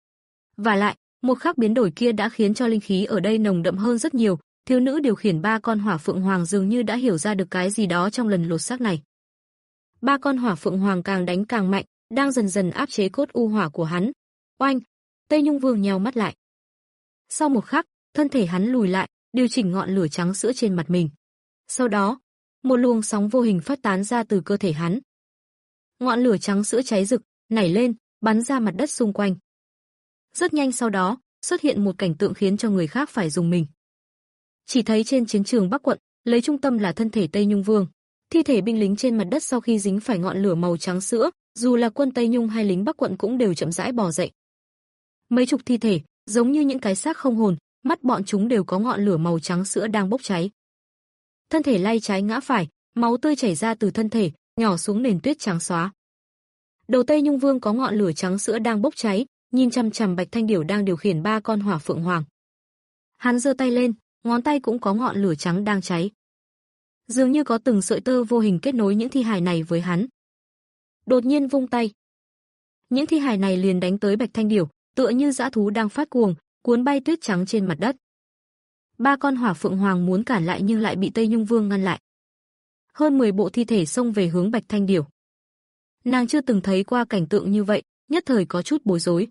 Và lại, một khắc biến đổi kia đã khiến cho linh khí ở đây nồng đậm hơn rất nhiều, thiếu nữ điều khiển ba con hỏa phượng hoàng dường như đã hiểu ra được cái gì đó trong lần lột xác này. Ba con hỏa phượng hoàng càng đánh càng mạnh, đang dần dần áp chế cốt u hỏa của hắn. Oanh! Tây Nhung Vương nheo mắt lại. Sau một khắc, thân thể hắn lùi lại, điều chỉnh ngọn lửa trắng sữa trên mặt mình. Sau đó, một luồng sóng vô hình phát tán ra từ cơ thể hắn. Ngọn lửa trắng sữa cháy rực, nảy lên, bắn ra mặt đất xung quanh. Rất nhanh sau đó, xuất hiện một cảnh tượng khiến cho người khác phải rùng mình. Chỉ thấy trên chiến trường Bắc quận, lấy trung tâm là thân thể Tây Nhung Vương. Thi thể binh lính trên mặt đất sau khi dính phải ngọn lửa màu trắng sữa, dù là quân Tây Nhung hay lính Bắc quận cũng đều chậm rãi bò dậy. Mấy chục thi thể, giống như những cái xác không hồn, mắt bọn chúng đều có ngọn lửa màu trắng sữa đang bốc cháy. Thân thể lay trái ngã phải, máu tươi chảy ra từ thân thể, nhỏ xuống nền tuyết trắng xóa. Đầu Tây Nhung Vương có ngọn lửa trắng sữa đang bốc cháy, nhìn chằm chằm Bạch Thanh Điểu đang điều khiển ba con hỏa phượng hoàng. Hắn giơ tay lên, ngón tay cũng có ngọn lửa trắng đang cháy. Dường như có từng sợi tơ vô hình kết nối những thi hài này với hắn. Đột nhiên vung tay. Những thi hài này liền đánh tới Bạch Thanh Điểu, tựa như dã thú đang phát cuồng, cuốn bay tuyết trắng trên mặt đất. Ba con hỏa phượng hoàng muốn cản lại nhưng lại bị Tây Nhung Vương ngăn lại. Hơn mười bộ thi thể xông về hướng Bạch Thanh Điểu. Nàng chưa từng thấy qua cảnh tượng như vậy, nhất thời có chút bối rối.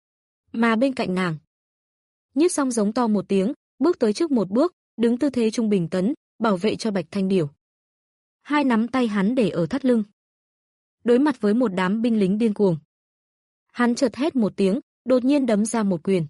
Mà bên cạnh nàng, Nhiếp Song giống to một tiếng, bước tới trước một bước, đứng tư thế trung bình tấn, bảo vệ cho Bạch Thanh Điểu. Hai nắm tay hắn để ở thắt lưng. Đối mặt với một đám binh lính điên cuồng, hắn chợt hét một tiếng, đột nhiên đấm ra một quyền.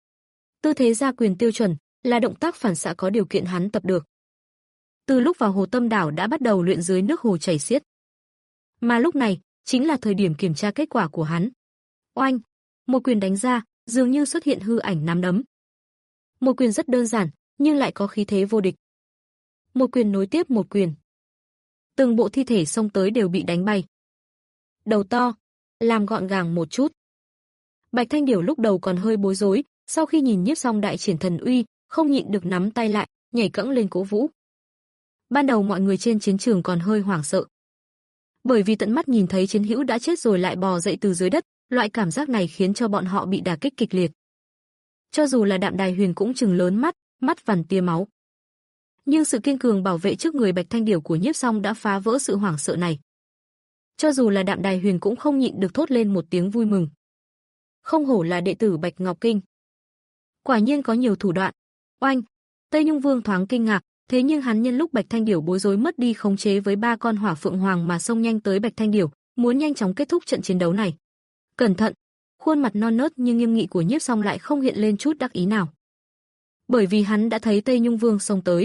Tư thế ra quyền tiêu chuẩn, là động tác phản xạ có điều kiện hắn tập được. Từ lúc vào Hồ Tâm Đảo đã bắt đầu luyện dưới nước hồ chảy xiết. Mà lúc này, chính là thời điểm kiểm tra kết quả của hắn. Oanh! Một quyền đánh ra, dường như xuất hiện hư ảnh nắm đấm. Một quyền rất đơn giản, nhưng lại có khí thế vô địch. Một quyền nối tiếp một quyền. Từng bộ thi thể xông tới đều bị đánh bay. Đầu to, làm gọn gàng một chút. Bạch Thanh Điểu lúc đầu còn hơi bối rối, sau khi nhìn Nhiếp Song đại triển thần uy, không nhịn được nắm tay lại, nhảy cẫng lên cố vũ. Ban đầu mọi người trên chiến trường còn hơi hoảng sợ. Bởi vì tận mắt nhìn thấy chiến hữu đã chết rồi lại bò dậy từ dưới đất, loại cảm giác này khiến cho bọn họ bị đả kích kịch liệt. Cho dù là Đạm Đài Huyền cũng trừng lớn mắt, mắt vằn tia máu. Nhưng sự kiên cường bảo vệ trước người Bạch Thanh Điểu của Nhiếp Song đã phá vỡ sự hoảng sợ này. Cho dù là Đạm Đài Huyền cũng không nhịn được thốt lên một tiếng vui mừng. Không hổ là đệ tử Bạch Ngọc Kinh. Quả nhiên có nhiều thủ đoạn. Oanh! Tây Nhung Vương thoáng kinh ngạc, thế nhưng hắn nhân lúc Bạch Thanh Điểu bối rối mất đi khống chế với ba con hỏa phượng hoàng mà xông nhanh tới Bạch Thanh Điểu, muốn nhanh chóng kết thúc trận chiến đấu này. Cẩn thận! Khuôn mặt non nớt nhưng nghiêm nghị của Nhiếp Song lại không hiện lên chút đắc ý nào. Bởi vì hắn đã thấy Tây Nhung Vương xông tới.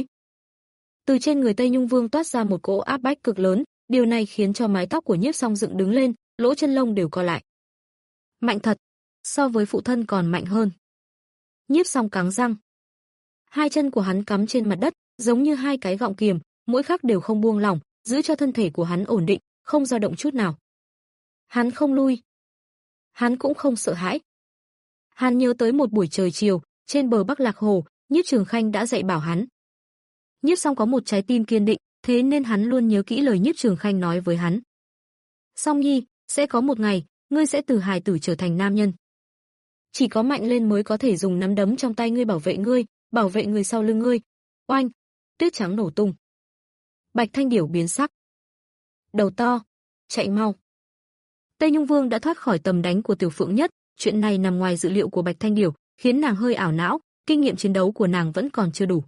Từ trên người Tây Nhung Vương toát ra một cỗ áp bách cực lớn, điều này khiến cho mái tóc của Nhiếp Song dựng đứng lên, lỗ chân lông đều co lại. Mạnh thật, so với phụ thân còn mạnh hơn. Nhiếp Song cắn răng. Hai chân của hắn cắm trên mặt đất, giống như hai cái gọng kiềm, mỗi khắc đều không buông lỏng, giữ cho thân thể của hắn ổn định, không dao động chút nào. Hắn không lui. Hắn cũng không sợ hãi. Hắn nhớ tới một buổi trời chiều, trên bờ Bắc Lạc Hồ, Nhiếp Trường Khanh đã dạy bảo hắn. Nhiếp Song có một trái tim kiên định, thế nên hắn luôn nhớ kỹ lời Nhiếp Trường Khanh nói với hắn. Song Nhi, sẽ có một ngày, ngươi sẽ từ hài tử trở thành nam nhân. Chỉ có mạnh lên mới có thể dùng nắm đấm trong tay ngươi bảo vệ ngươi, bảo vệ người sau lưng ngươi. Oanh! Tuyết trắng nổ tung. Bạch Thanh Điểu biến sắc. Đầu to, chạy mau. Tây Nhung Vương đã thoát khỏi tầm đánh của Tiểu Phượng Nhất, chuyện này nằm ngoài dự liệu của Bạch Thanh Điểu, khiến nàng hơi ảo não, kinh nghiệm chiến đấu của nàng vẫn còn chưa đủ.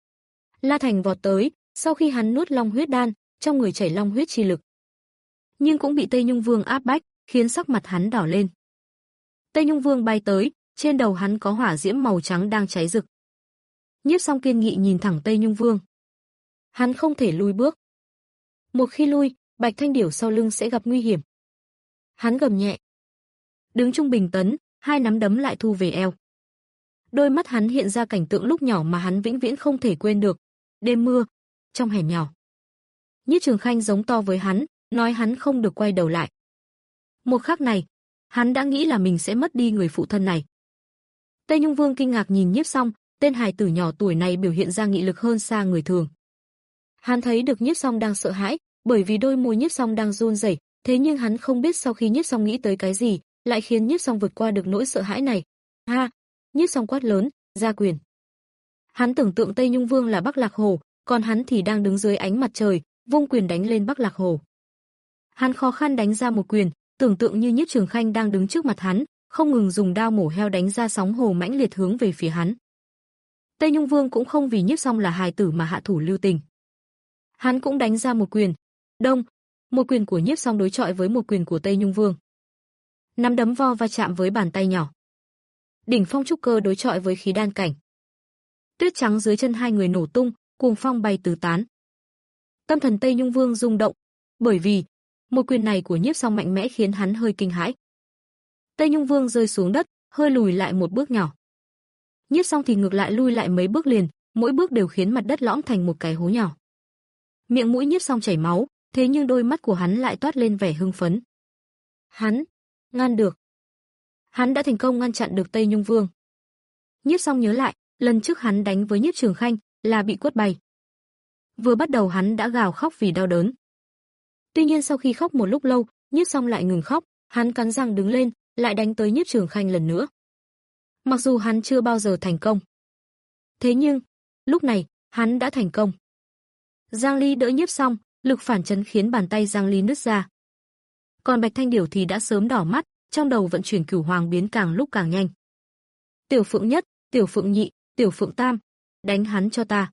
La Thành vọt tới, sau khi hắn nuốt long huyết đan, trong người chảy long huyết chi lực. Nhưng cũng bị Tây Nhung Vương áp bách, khiến sắc mặt hắn đỏ lên. Tây Nhung Vương bay tới, trên đầu hắn có hỏa diễm màu trắng đang cháy rực. Nhiếp Song kiên nghị nhìn thẳng Tây Nhung Vương. Hắn không thể lui bước. Một khi lui, Bạch Thanh Điểu sau lưng sẽ gặp nguy hiểm. Hắn gầm nhẹ. Đứng trung bình tấn, hai nắm đấm lại thu về eo. Đôi mắt hắn hiện ra cảnh tượng lúc nhỏ mà hắn vĩnh viễn không thể quên được. Đêm mưa, trong hẻm nhỏ. Nhiếp Trường Khanh giống to với hắn, nói hắn không được quay đầu lại. Một khắc này, hắn đã nghĩ là mình sẽ mất đi người phụ thân này. Tây Nhung Vương kinh ngạc nhìn Nhiếp Song, tên hài tử nhỏ tuổi này biểu hiện ra nghị lực hơn xa người thường. Hắn thấy được Nhiếp Song đang sợ hãi, bởi vì đôi môi Nhiếp Song đang run rẩy, thế nhưng hắn không biết sau khi Nhiếp Song nghĩ tới cái gì, lại khiến Nhiếp Song vượt qua được nỗi sợ hãi này. Ha! Nhiếp Song quát lớn, ra quyền. Hắn tưởng tượng Tây Nhung Vương là Bắc Lạc Hồ, còn hắn thì đang đứng dưới ánh mặt trời, vung quyền đánh lên Bắc Lạc Hồ. Hắn khó khăn đánh ra một quyền, tưởng tượng như Nhiếp Trường Khanh đang đứng trước mặt hắn, không ngừng dùng đao mổ heo đánh ra sóng hồ mãnh liệt hướng về phía hắn. Tây Nhung Vương cũng không vì Nhiếp Song là hài tử mà hạ thủ lưu tình. Hắn cũng đánh ra một quyền. Đông, một quyền của Nhiếp Song đối chọi với một quyền của Tây Nhung Vương. Nắm đấm vo va chạm với bàn tay nhỏ. Đỉnh phong trúc cơ đối chọi với khí đan cảnh. Tuyết trắng dưới chân hai người nổ tung, cuồng phong bay tứ tán. Tâm thần Tây Nhung Vương rung động, bởi vì một quyền này của Nhiếp Song mạnh mẽ khiến hắn hơi kinh hãi. Tây Nhung Vương rơi xuống đất, hơi lùi lại một bước nhỏ. Nhiếp Song thì ngược lại lui lại mấy bước liền, mỗi bước đều khiến mặt đất lõm thành một cái hố nhỏ. Miệng mũi Nhiếp Song chảy máu, thế nhưng đôi mắt của hắn lại toát lên vẻ hưng phấn. Hắn ngăn được. Hắn đã thành công ngăn chặn được Tây Nhung Vương. Nhiếp Song nhớ lại, lần trước hắn đánh với Nhiếp Trường Khanh là bị quất bay. Vừa bắt đầu hắn đã gào khóc vì đau đớn. Tuy nhiên sau khi khóc một lúc lâu, Nhiếp Song lại ngừng khóc, hắn cắn răng đứng lên, lại đánh tới Nhiếp Trường Khanh lần nữa. Mặc dù hắn chưa bao giờ thành công. Thế nhưng, lúc này, hắn đã thành công. Giang Ly đỡ Nhiếp Song, lực phản chấn khiến bàn tay Giang Ly nứt ra. Còn Bạch Thanh Điểu thì đã sớm đỏ mắt, trong đầu vận chuyển cửu hoàng biến càng lúc càng nhanh. Tiểu Phượng Nhất, Tiểu Phượng Nhị, Tiểu Phượng Tam, đánh hắn cho ta.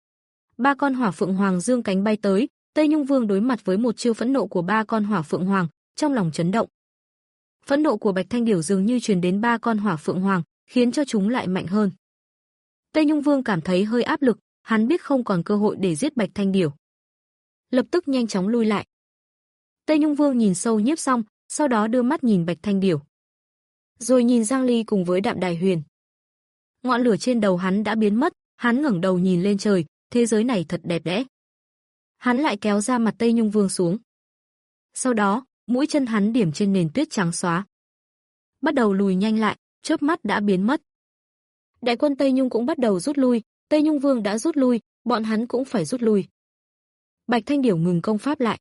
Ba con hỏa phượng hoàng dương cánh bay tới, Tây Nhung Vương đối mặt với một chiêu phẫn nộ của ba con hỏa phượng hoàng, trong lòng chấn động. Phẫn nộ của Bạch Thanh Điểu dường như truyền đến ba con hỏa phượng hoàng, khiến cho chúng lại mạnh hơn. Tây Nhung Vương cảm thấy hơi áp lực, hắn biết không còn cơ hội để giết Bạch Thanh Điểu. Lập tức nhanh chóng lui lại. Tây Nhung Vương nhìn sâu Nhiếp Song, sau đó đưa mắt nhìn Bạch Thanh Điểu. Rồi nhìn Giang Ly cùng với Đạm Đài Huyền. Ngọn lửa trên đầu hắn đã biến mất, hắn ngẩng đầu nhìn lên trời, thế giới này thật đẹp đẽ. Hắn lại kéo ra mặt Tây Nhung Vương xuống. Sau đó, mũi chân hắn điểm trên nền tuyết trắng xóa. Bắt đầu lùi nhanh lại, chớp mắt đã biến mất. Đại quân Tây Nhung cũng bắt đầu rút lui, Tây Nhung Vương đã rút lui, bọn hắn cũng phải rút lui. Bạch Thanh Điểu ngừng công pháp lại.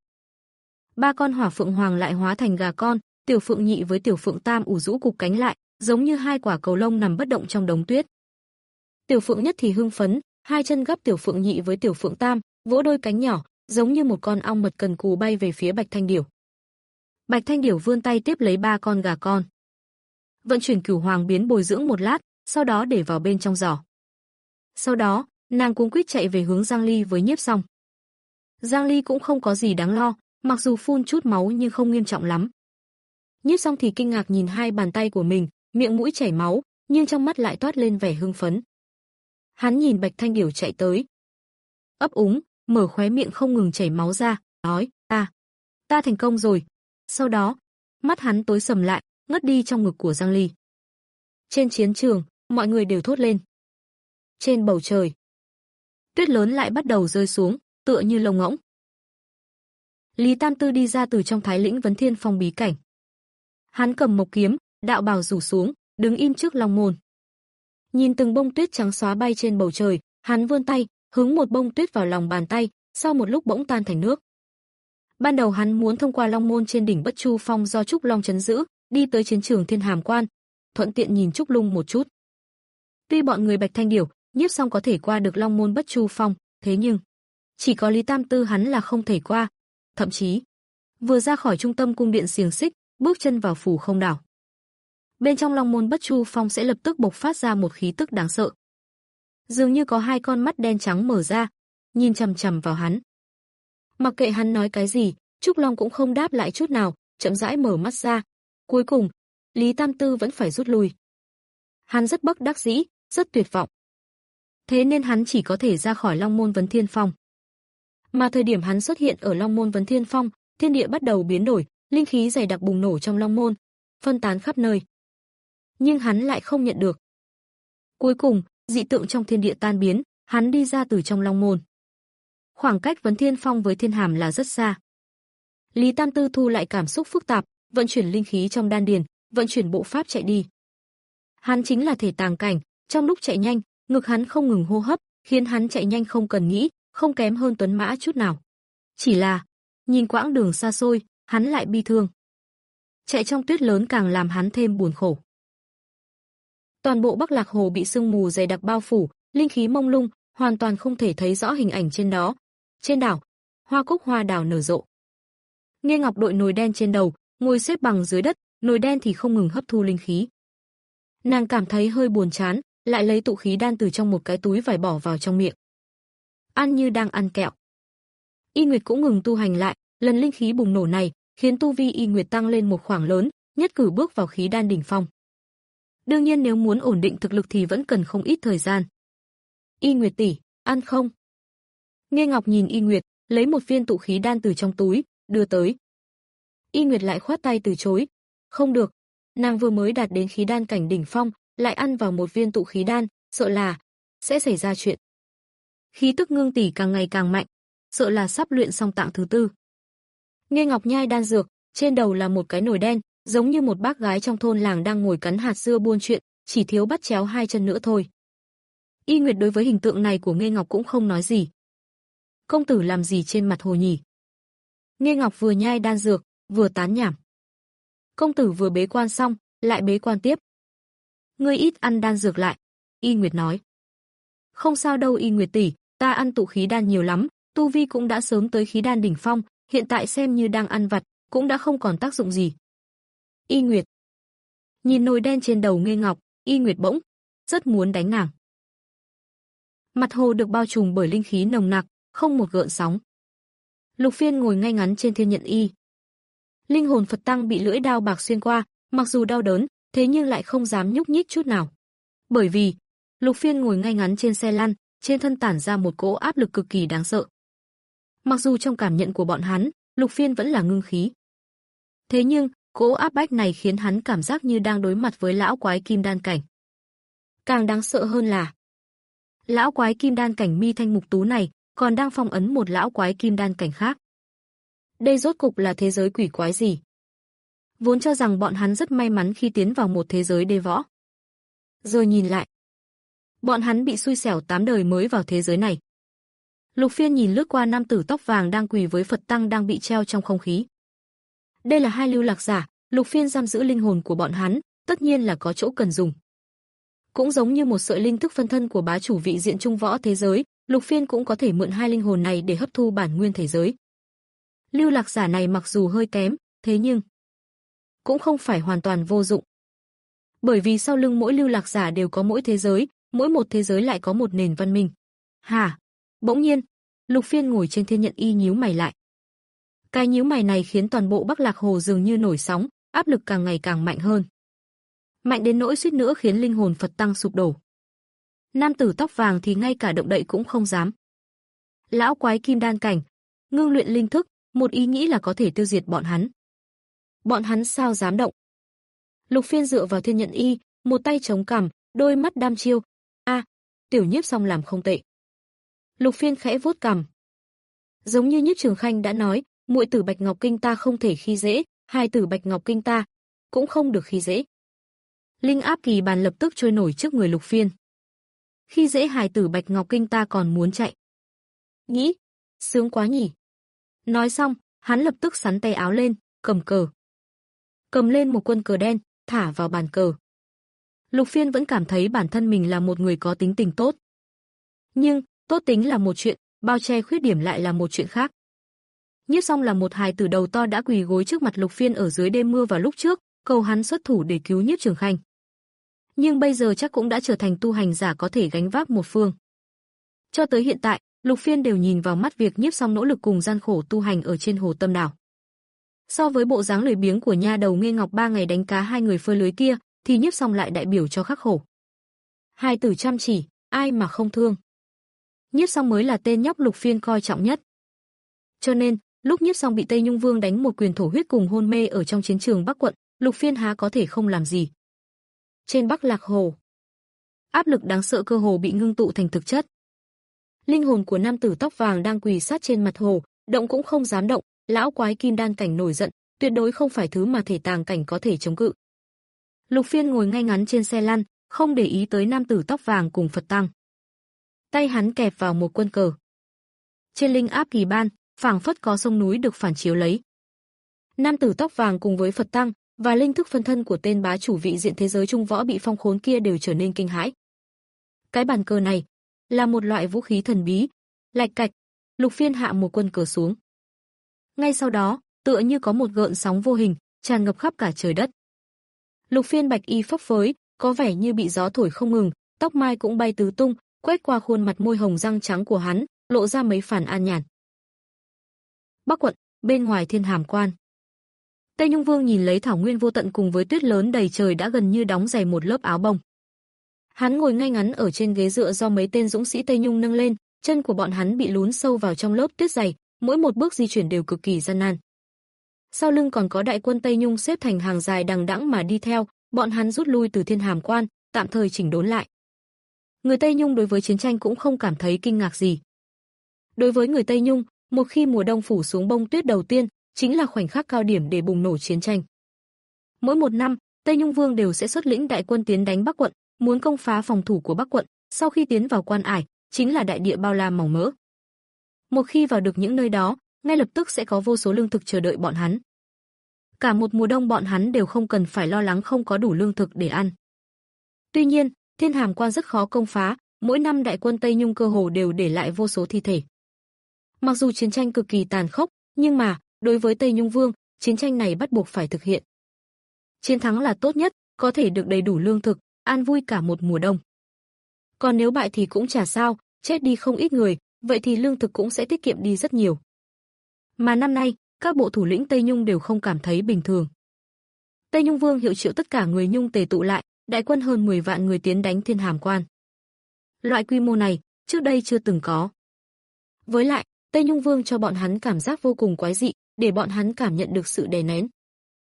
Ba con hỏa phượng hoàng lại hóa thành gà con, Tiểu Phượng Nhị với Tiểu Phượng Tam ủ rũ cục cánh lại, giống như hai quả cầu lông nằm bất động trong đống tuyết. Tiểu Phượng Nhất thì hưng phấn, hai chân gấp Tiểu Phượng Nhị với Tiểu Phượng Tam, vỗ đôi cánh nhỏ, giống như một con ong mật cần cù bay về phía Bạch Thanh Điểu. Bạch Thanh Điểu vươn tay tiếp lấy ba con gà con. Vận chuyển cửu hoàng biến bồi dưỡng một lát, sau đó để vào bên trong giỏ. Sau đó, nàng cuống quýt chạy về hướng Giang Ly với Nhiếp Song. Giang Ly cũng không có gì đáng lo, mặc dù phun chút máu nhưng không nghiêm trọng lắm. Nhiếp Song thì kinh ngạc nhìn hai bàn tay của mình, miệng mũi chảy máu, nhưng trong mắt lại toát lên vẻ hưng phấn. Hắn nhìn Bạch Thanh Điểu chạy tới, ấp úng, mở khóe miệng không ngừng chảy máu ra, nói: "Ta, ta thành công rồi." Sau đó, mắt hắn tối sầm lại, ngất đi trong ngực của Giang Ly. Trên chiến trường, mọi người đều thốt lên. Trên bầu trời, tuyết lớn lại bắt đầu rơi xuống, tựa như lông ngỗng. Lý Tam Tư đi ra từ trong Thái Lĩnh Vấn Thiên Phong bí cảnh. Hắn cầm mộc kiếm, đạo bào rủ xuống, đứng im trước long môn. Nhìn từng bông tuyết trắng xóa bay trên bầu trời, hắn vươn tay, hứng một bông tuyết vào lòng bàn tay, sau một lúc bỗng tan thành nước. Ban đầu hắn muốn thông qua long môn trên đỉnh Bất Chu Phong do Trúc Long trấn giữ, đi tới chiến trường Thiên Hàm Quan, thuận tiện nhìn Trúc Lung một chút. Tuy bọn người Bạch Thanh Điểu, Nhiếp Song có thể qua được long môn Bất Chu Phong, thế nhưng chỉ có Lý Tam Tư hắn là không thể qua. Thậm chí, vừa ra khỏi trung tâm cung điện xiềng xích, bước chân vào phủ không đảo. Bên trong long môn Bất Chu Phong sẽ lập tức bộc phát ra một khí tức đáng sợ. Dường như có hai con mắt đen trắng mở ra, nhìn chằm chằm vào hắn. Mặc kệ hắn nói cái gì, Trúc Long cũng không đáp lại chút nào, chậm rãi mở mắt ra. Cuối cùng, Lý Tam Tư vẫn phải rút lui. Hắn rất bất đắc dĩ, rất tuyệt vọng. Thế nên hắn chỉ có thể ra khỏi Long Môn Vấn Thiên Phong. Mà thời điểm hắn xuất hiện ở Long Môn Vấn Thiên Phong, thiên địa bắt đầu biến đổi, linh khí dày đặc bùng nổ trong Long Môn, phân tán khắp nơi. Nhưng hắn lại không nhận được. Cuối cùng, dị tượng trong thiên địa tan biến, hắn đi ra từ trong Long Môn. Khoảng cách Vấn Thiên Phong với Thiên Hàm là rất xa. Lý Tam Tư thu lại cảm xúc phức tạp, vận chuyển linh khí trong đan điền, vận chuyển bộ pháp chạy đi. Hắn chính là thể tàng cảnh, trong lúc chạy nhanh, ngực hắn không ngừng hô hấp, khiến hắn chạy nhanh không cần nghĩ, không kém hơn tuấn mã chút nào. Chỉ là, nhìn quãng đường xa xôi, hắn lại bi thương. Chạy trong tuyết lớn càng làm hắn thêm buồn khổ. Toàn bộ Bắc Lạc Hồ bị sương mù dày đặc bao phủ, linh khí mông lung, hoàn toàn không thể thấy rõ hình ảnh trên đó. Trên đảo, hoa cúc hoa đào nở rộ. Nghe Ngọc đội nồi đen trên đầu, ngồi xếp bằng dưới đất, nồi đen thì không ngừng hấp thu linh khí. Nàng cảm thấy hơi buồn chán, lại lấy tụ khí đan từ trong một cái túi vải bỏ vào trong miệng. Ăn như đang ăn kẹo. Y Nguyệt cũng ngừng tu hành lại, lần linh khí bùng nổ này khiến tu vi Y Nguyệt tăng lên một khoảng lớn, nhất cử bước vào khí đan đỉnh phong. Đương nhiên nếu muốn ổn định thực lực thì vẫn cần không ít thời gian. Y Nguyệt tỷ, ăn không? Nghe Ngọc nhìn Y Nguyệt, lấy một viên tụ khí đan từ trong túi, đưa tới. Y Nguyệt lại khoát tay từ chối. Không được, nàng vừa mới đạt đến khí đan cảnh đỉnh phong, lại ăn vào một viên tụ khí đan, sợ là sẽ xảy ra chuyện. Khí tức Ngưng tỷ càng ngày càng mạnh, sợ là sắp luyện xong tạng thứ tư. Nghe Ngọc nhai đan dược, trên đầu là một cái nồi đen, giống như một bác gái trong thôn làng đang ngồi cắn hạt dưa buôn chuyện, chỉ thiếu bắt chéo hai chân nữa thôi. Y Nguyệt đối với hình tượng này của Nghê Ngọc cũng không nói gì. Công tử làm gì trên mặt hồ nhỉ? Nghê Ngọc vừa nhai đan dược, vừa tán nhảm. Công tử vừa bế quan xong, lại bế quan tiếp. Ngươi ít ăn đan dược lại, Y Nguyệt nói. Không sao đâu Y Nguyệt tỷ, ta ăn tụ khí đan nhiều lắm, tu vi cũng đã sớm tới khí đan đỉnh phong, hiện tại xem như đang ăn vặt, cũng đã không còn tác dụng gì. Y Nguyệt. Nhìn nồi đen trên đầu Nghê Ngọc, Y Nguyệt bỗng rất muốn đánh nàng. Mặt hồ được bao trùm bởi linh khí nồng nặc, không một gợn sóng. Lục Phiên ngồi ngay ngắn trên thiên nhận y. Linh hồn Phật Tăng bị lưỡi đao bạc xuyên qua, mặc dù đau đớn, thế nhưng lại không dám nhúc nhích chút nào. Bởi vì, Lục Phiên ngồi ngay ngắn trên xe lăn, trên thân tản ra một cỗ áp lực cực kỳ đáng sợ. Mặc dù trong cảm nhận của bọn hắn, Lục Phiên vẫn là ngưng khí. Thế nhưng, cỗ áp bách này khiến hắn cảm giác như đang đối mặt với lão quái kim đan cảnh. Càng đáng sợ hơn là, lão quái kim đan cảnh mi thanh mục tú này còn đang phong ấn một lão quái kim đan cảnh khác. Đây rốt cục là thế giới quỷ quái gì? Vốn cho rằng bọn hắn rất may mắn khi tiến vào một thế giới đê võ. Rồi nhìn lại, bọn hắn bị xui xẻo tám đời mới vào thế giới này. Lục Phiên nhìn lướt qua nam tử tóc vàng đang quỳ với Phật Tăng đang bị treo trong không khí. Đây là hai lưu lạc giả, Lục Phiên giam giữ linh hồn của bọn hắn, tất nhiên là có chỗ cần dùng. Cũng giống như một sợi linh thức phân thân của bá chủ vị diện trung võ thế giới, Lục Phiên cũng có thể mượn hai linh hồn này để hấp thu bản nguyên thể giới. Lưu lạc giả này mặc dù hơi kém, thế nhưng cũng không phải hoàn toàn vô dụng. Bởi vì sau lưng mỗi lưu lạc giả đều có mỗi thế giới, mỗi một thế giới lại có một nền văn minh. Hả? Bỗng nhiên, Lục Phiên ngồi trên thiên nhận y nhíu mày lại. Cái nhíu mày này khiến toàn bộ Bắc Lạc Hồ dường như nổi sóng, áp lực càng ngày càng mạnh hơn. Mạnh đến nỗi suýt nữa khiến linh hồn Phật Tăng sụp đổ. Nam tử tóc vàng thì ngay cả động đậy cũng không dám. Lão quái kim đan cảnh, ngưng luyện linh thức, một ý nghĩ là có thể tiêu diệt bọn hắn. Bọn hắn sao dám động? Lục Phiên dựa vào thiên nhận y, một tay chống cằm, đôi mắt đăm chiêu. A, à, tiểu Nhiếp Song làm không tệ. Lục Phiên khẽ vuốt cằm. Giống như Nhiếp Trường Khanh đã nói, muội tử Bạch Ngọc Kinh ta không thể khi dễ, hai tử Bạch Ngọc Kinh ta cũng không được khi dễ. Linh áp kỳ bàn lập tức trôi nổi trước người Lục Phiên. Khi dễ hài tử Bạch Ngọc Kinh ta còn muốn chạy. Nghĩ, sướng quá nhỉ. Nói xong, hắn lập tức xắn tay áo lên, cầm cờ. Cầm lên một quân cờ đen, thả vào bàn cờ. Lục Phiên vẫn cảm thấy bản thân mình là một người có tính tình tốt. Nhưng, tốt tính là một chuyện, bao che khuyết điểm lại là một chuyện khác. Nhiếp Song là một hài tử đầu to đã quỳ gối trước mặt Lục Phiên ở dưới đêm mưa vào lúc trước, cầu hắn xuất thủ để cứu Nhiếp Trường Khanh. Nhưng bây giờ chắc cũng đã trở thành tu hành giả có thể gánh vác một phương. Cho tới hiện tại, Lục Phiên đều nhìn vào mắt việc Nhiếp Song nỗ lực cùng gian khổ tu hành ở trên hồ Tâm Đảo. So với bộ dáng lười biếng của nha đầu Nghê Ngọc ba ngày đánh cá hai người phơi lưới kia, thì Nhiếp Song lại đại biểu cho khắc khổ. Hai tử chăm chỉ, ai mà không thương. Nhiếp Song mới là tên nhóc Lục Phiên coi trọng nhất. Cho nên, lúc Nhiếp Song bị Tây Nhung Vương đánh một quyền thổ huyết cùng hôn mê ở trong chiến trường Bắc quận, Lục Phiên há có thể không làm gì. Trên Bắc Lạc Hồ, áp lực đáng sợ cơ hồ bị ngưng tụ thành thực chất. Linh hồn của nam tử tóc vàng đang quỳ sát trên mặt hồ, động cũng không dám động, lão quái kim đan cảnh nổi giận, tuyệt đối không phải thứ mà thể tàng cảnh có thể chống cự. Lục Phiên ngồi ngay ngắn trên xe lăn, không để ý tới nam tử tóc vàng cùng Phật Tăng. Tay hắn kẹp vào một quân cờ. Trên linh áp kỳ ban, phảng phất có sông núi được phản chiếu lấy. Nam tử tóc vàng cùng với Phật Tăng và linh thức phân thân của tên bá chủ vị diện thế giới trung võ bị phong khốn kia đều trở nên kinh hãi. Cái bàn cờ này là một loại vũ khí thần bí. Lạch cạch, Lục Phiên hạ một quân cờ xuống. Ngay sau đó, tựa như có một gợn sóng vô hình tràn ngập khắp cả trời đất. Lục Phiên bạch y phấp phới, có vẻ như bị gió thổi không ngừng, tóc mai cũng bay tứ tung, quét qua khuôn mặt môi hồng răng trắng của hắn, lộ ra mấy phần an nhàn. Bắc quận, bên ngoài Thiên Hàm Quan. Tây Nhung Vương nhìn lấy thảo nguyên vô tận cùng với tuyết lớn đầy trời đã gần như đóng dày một lớp áo bông. Hắn ngồi ngay ngắn ở trên ghế dựa do mấy tên dũng sĩ Tây Nhung nâng lên, chân của bọn hắn bị lún sâu vào trong lớp tuyết dày, mỗi một bước di chuyển đều cực kỳ gian nan. Sau lưng còn có đại quân Tây Nhung xếp thành hàng dài đằng đẵng mà đi theo, bọn hắn rút lui từ Thiên Hàm Quan, tạm thời chỉnh đốn lại. Người Tây Nhung đối với chiến tranh cũng không cảm thấy kinh ngạc gì. Đối với người Tây Nhung, một khi mùa đông phủ xuống bông tuyết đầu tiên, chính là khoảnh khắc cao điểm để bùng nổ chiến tranh. Mỗi một năm, Tây Nhung Vương đều sẽ xuất lĩnh đại quân tiến đánh Bắc quận, muốn công phá phòng thủ của Bắc quận, sau khi tiến vào Quan Ải, chính là đại địa bao la màu mỡ. Một khi vào được những nơi đó, ngay lập tức sẽ có vô số lương thực chờ đợi bọn hắn. Cả một mùa đông bọn hắn đều không cần phải lo lắng không có đủ lương thực để ăn. Tuy nhiên, Thiên Hàm Quan rất khó công phá, mỗi năm đại quân Tây Nhung cơ hồ đều để lại vô số thi thể. Mặc dù chiến tranh cực kỳ tàn khốc, nhưng mà, đối với Tây Nhung Vương, chiến tranh này bắt buộc phải thực hiện. Chiến thắng là tốt nhất, có thể được đầy đủ lương thực, an vui cả một mùa đông. Còn nếu bại thì cũng chả sao, chết đi không ít người, vậy thì lương thực cũng sẽ tiết kiệm đi rất nhiều. Mà năm nay, các bộ thủ lĩnh Tây Nhung đều không cảm thấy bình thường. Tây Nhung Vương hiệu triệu tất cả người Nhung tề tụ lại, đại quân hơn mười vạn người tiến đánh Thiên Hàm Quan. Loại quy mô này, trước đây chưa từng có. Với lại, Tây Nhung Vương cho bọn hắn cảm giác vô cùng quái dị, để bọn hắn cảm nhận được sự đè nén.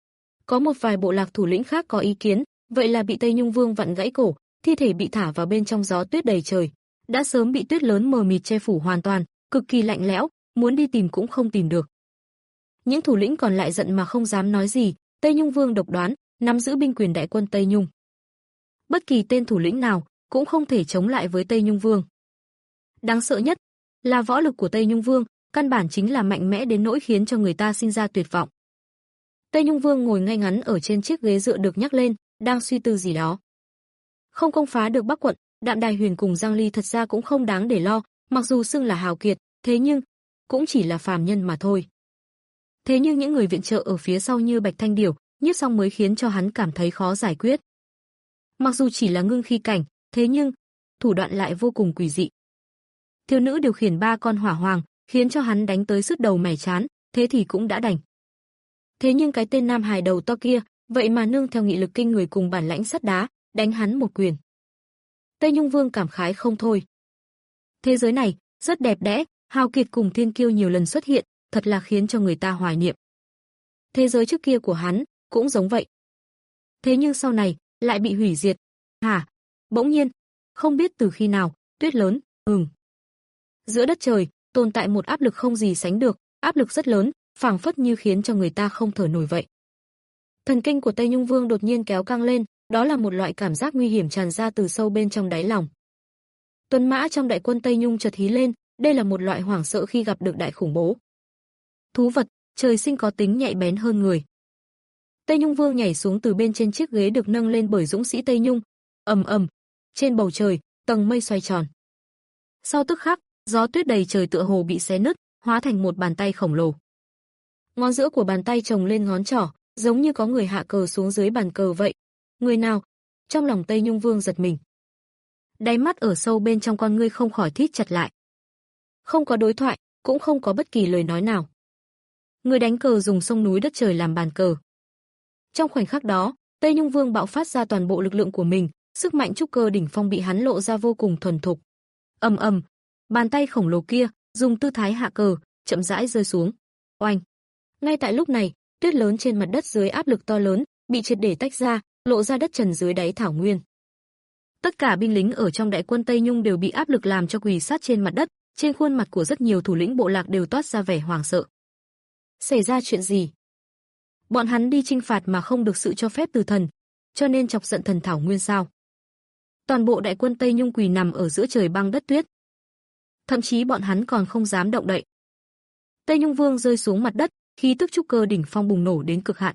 Có một vài bộ lạc thủ lĩnh khác có ý kiến, vậy là bị Tây Nhung Vương vặn gãy cổ, thi thể bị thả vào bên trong gió tuyết đầy trời, đã sớm bị tuyết lớn mờ mịt che phủ hoàn toàn, cực kỳ lạnh lẽo, muốn đi tìm cũng không tìm được. Những thủ lĩnh còn lại giận mà không dám nói gì, Tây Nhung Vương độc đoán, nắm giữ binh quyền đại quân Tây Nhung. Bất kỳ tên thủ lĩnh nào cũng không thể chống lại với Tây Nhung Vương. Đáng sợ nhất là võ lực của Tây Nhung Vương, căn bản chính là mạnh mẽ đến nỗi khiến cho người ta sinh ra tuyệt vọng. Tây Nhung Vương ngồi ngay ngắn ở trên chiếc ghế dựa được nhắc lên, đang suy tư gì đó. Không công phá được Bắc quận, Đạm Đài Huyền cùng Giang Ly thật ra cũng không đáng để lo, mặc dù xưng là hào kiệt, thế nhưng cũng chỉ là phàm nhân mà thôi. Thế nhưng những người viện trợ ở phía sau như Bạch Thanh Điểu, Nhiếp Song mới khiến cho hắn cảm thấy khó giải quyết. Mặc dù chỉ là ngưng khi cảnh, thế nhưng thủ đoạn lại vô cùng quỷ dị. Thiếu nữ điều khiển ba con hỏa hoàng, khiến cho hắn đánh tới sứt đầu mẻ chán, thế thì cũng đã đành. Thế nhưng cái tên nam hài đầu to kia, vậy mà nương theo nghị lực kinh người cùng bản lãnh sắt đá, đánh hắn một quyền. Tây Nhung Vương cảm khái không thôi. Thế giới này rất đẹp đẽ, hào kiệt cùng thiên kiêu nhiều lần xuất hiện, thật là khiến cho người ta hoài niệm. Thế giới trước kia của hắn cũng giống vậy. Thế nhưng sau này lại bị hủy diệt. Hả? Bỗng nhiên, không biết từ khi nào, tuyết lớn, ừm. Giữa đất trời tồn tại một áp lực không gì sánh được, áp lực rất lớn, phảng phất như khiến cho người ta không thở nổi vậy. Thần kinh của Tây Nhung Vương đột nhiên kéo căng lên, đó là một loại cảm giác nguy hiểm tràn ra từ sâu bên trong đáy lòng. Tuấn mã trong đại quân Tây Nhung chợt hí lên, đây là một loại hoảng sợ khi gặp được đại khủng bố. Thú vật, trời sinh có tính nhạy bén hơn người. Tây Nhung Vương nhảy xuống từ bên trên chiếc ghế được nâng lên bởi dũng sĩ Tây Nhung. Ầm ầm, trên bầu trời, tầng mây xoay tròn. Sau tức khắc, gió tuyết đầy trời tựa hồ bị xé nứt, hóa thành một bàn tay khổng lồ. Ngón giữa của bàn tay chồng lên ngón trỏ, giống như có người hạ cờ xuống dưới bàn cờ vậy. Người nào? Trong lòng Tây Nhung Vương giật mình. Đáy mắt ở sâu bên trong con ngươi không khỏi thít chặt lại. Không có đối thoại, cũng không có bất kỳ lời nói nào. Người đánh cờ dùng sông núi đất trời làm bàn cờ. Trong khoảnh khắc đó, Tây Nhung Vương bạo phát ra toàn bộ lực lượng của mình, sức mạnh trúc cơ đỉnh phong bị hắn lộ ra vô cùng thuần thục. Ầm ầm, bàn tay khổng lồ kia dùng tư thái hạ cờ, chậm rãi rơi xuống. Oanh! Ngay tại lúc này, tuyết lớn trên mặt đất dưới áp lực to lớn bị triệt để tách ra, lộ ra đất trần dưới đáy thảo nguyên. Tất cả binh lính ở trong đại quân Tây Nhung đều bị áp lực làm cho quỳ sát trên mặt đất, trên khuôn mặt của rất nhiều thủ lĩnh bộ lạc đều toát ra vẻ hoảng sợ. Xảy ra chuyện gì? Bọn hắn đi chinh phạt mà không được sự cho phép từ thần, cho nên chọc giận thần thảo nguyên sao? Toàn bộ đại quân Tây Nhung quỳ nằm ở giữa trời băng đất tuyết. Thậm chí bọn hắn còn không dám động đậy. Tây Nhung Vương rơi xuống mặt đất, khí tức trúc cơ đỉnh phong bùng nổ đến cực hạn.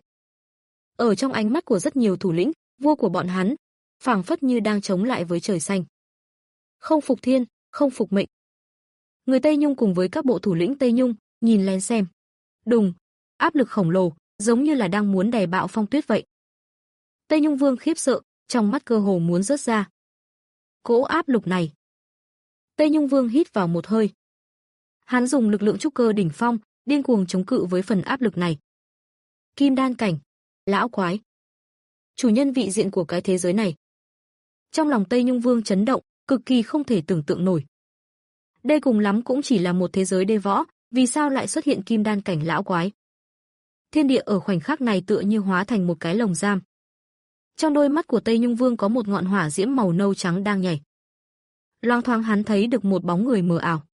Ở trong ánh mắt của rất nhiều thủ lĩnh, vua của bọn hắn, phảng phất như đang chống lại với trời xanh. Không phục thiên, không phục mệnh. Người Tây Nhung cùng với các bộ thủ lĩnh Tây Nhung, nhìn lên xem. Đùng, áp lực khổng lồ, giống như là đang muốn đè bạo phong tuyết vậy. Tây Nhung Vương khiếp sợ, trong mắt cơ hồ muốn rớt ra. Cỗ áp lực này. Tây Nhung Vương hít vào một hơi. Hắn dùng lực lượng trúc cơ đỉnh phong, điên cuồng chống cự với phần áp lực này. Kim đan cảnh, lão quái. Chủ nhân vị diện của cái thế giới này. Trong lòng Tây Nhung Vương chấn động, cực kỳ không thể tưởng tượng nổi. Đây cùng lắm cũng chỉ là một thế giới đê võ, vì sao lại xuất hiện kim đan cảnh lão quái? Thiên địa ở khoảnh khắc này tựa như hóa thành một cái lồng giam. Trong đôi mắt của Tây Nhung Vương có một ngọn hỏa diễm màu nâu trắng đang nhảy. Loang thoáng hắn thấy được một bóng người mờ ảo.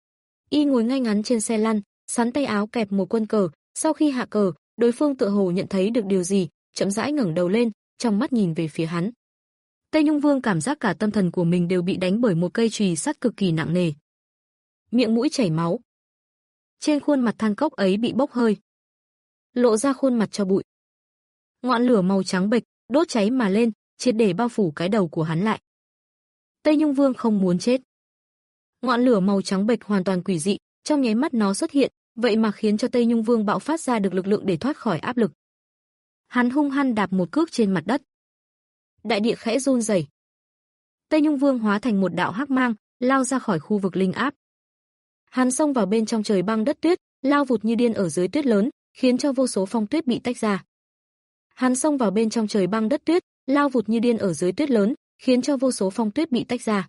Y ngồi ngay ngắn trên xe lăn, sắn tay áo kẹp một quân cờ, sau khi hạ cờ, đối phương tựa hồ nhận thấy được điều gì, chậm rãi ngẩng đầu lên, trong mắt nhìn về phía hắn. Tây Nhung Vương cảm giác cả tâm thần của mình đều bị đánh bởi một cây chùy sắt cực kỳ nặng nề. Miệng mũi chảy máu. Trên khuôn mặt than cốc ấy bị bốc hơi, lộ ra khuôn mặt cho bụi. Ngọn lửa màu trắng bệch đốt cháy mà lên, triệt để bao phủ cái đầu của hắn lại. Tây Nhung Vương không muốn chết. Ngọn lửa màu trắng bệch hoàn toàn quỷ dị, trong nháy mắt nó xuất hiện, vậy mà khiến cho Tây Nhung Vương bạo phát ra được lực lượng để thoát khỏi áp lực. Hắn hung hăng đạp một cước trên mặt đất. Đại địa khẽ run rẩy. Tây Nhung Vương hóa thành một đạo hắc mang, lao ra khỏi khu vực linh áp. Hắn xông vào bên trong trời băng đất tuyết, lao vụt như điên ở dưới tuyết lớn, khiến cho vô số phong tuyết bị tách ra. Hắn xông vào bên trong trời băng đất tuyết, lao vụt như điên ở dưới tuyết lớn, khiến cho vô số phong tuyết bị tách ra.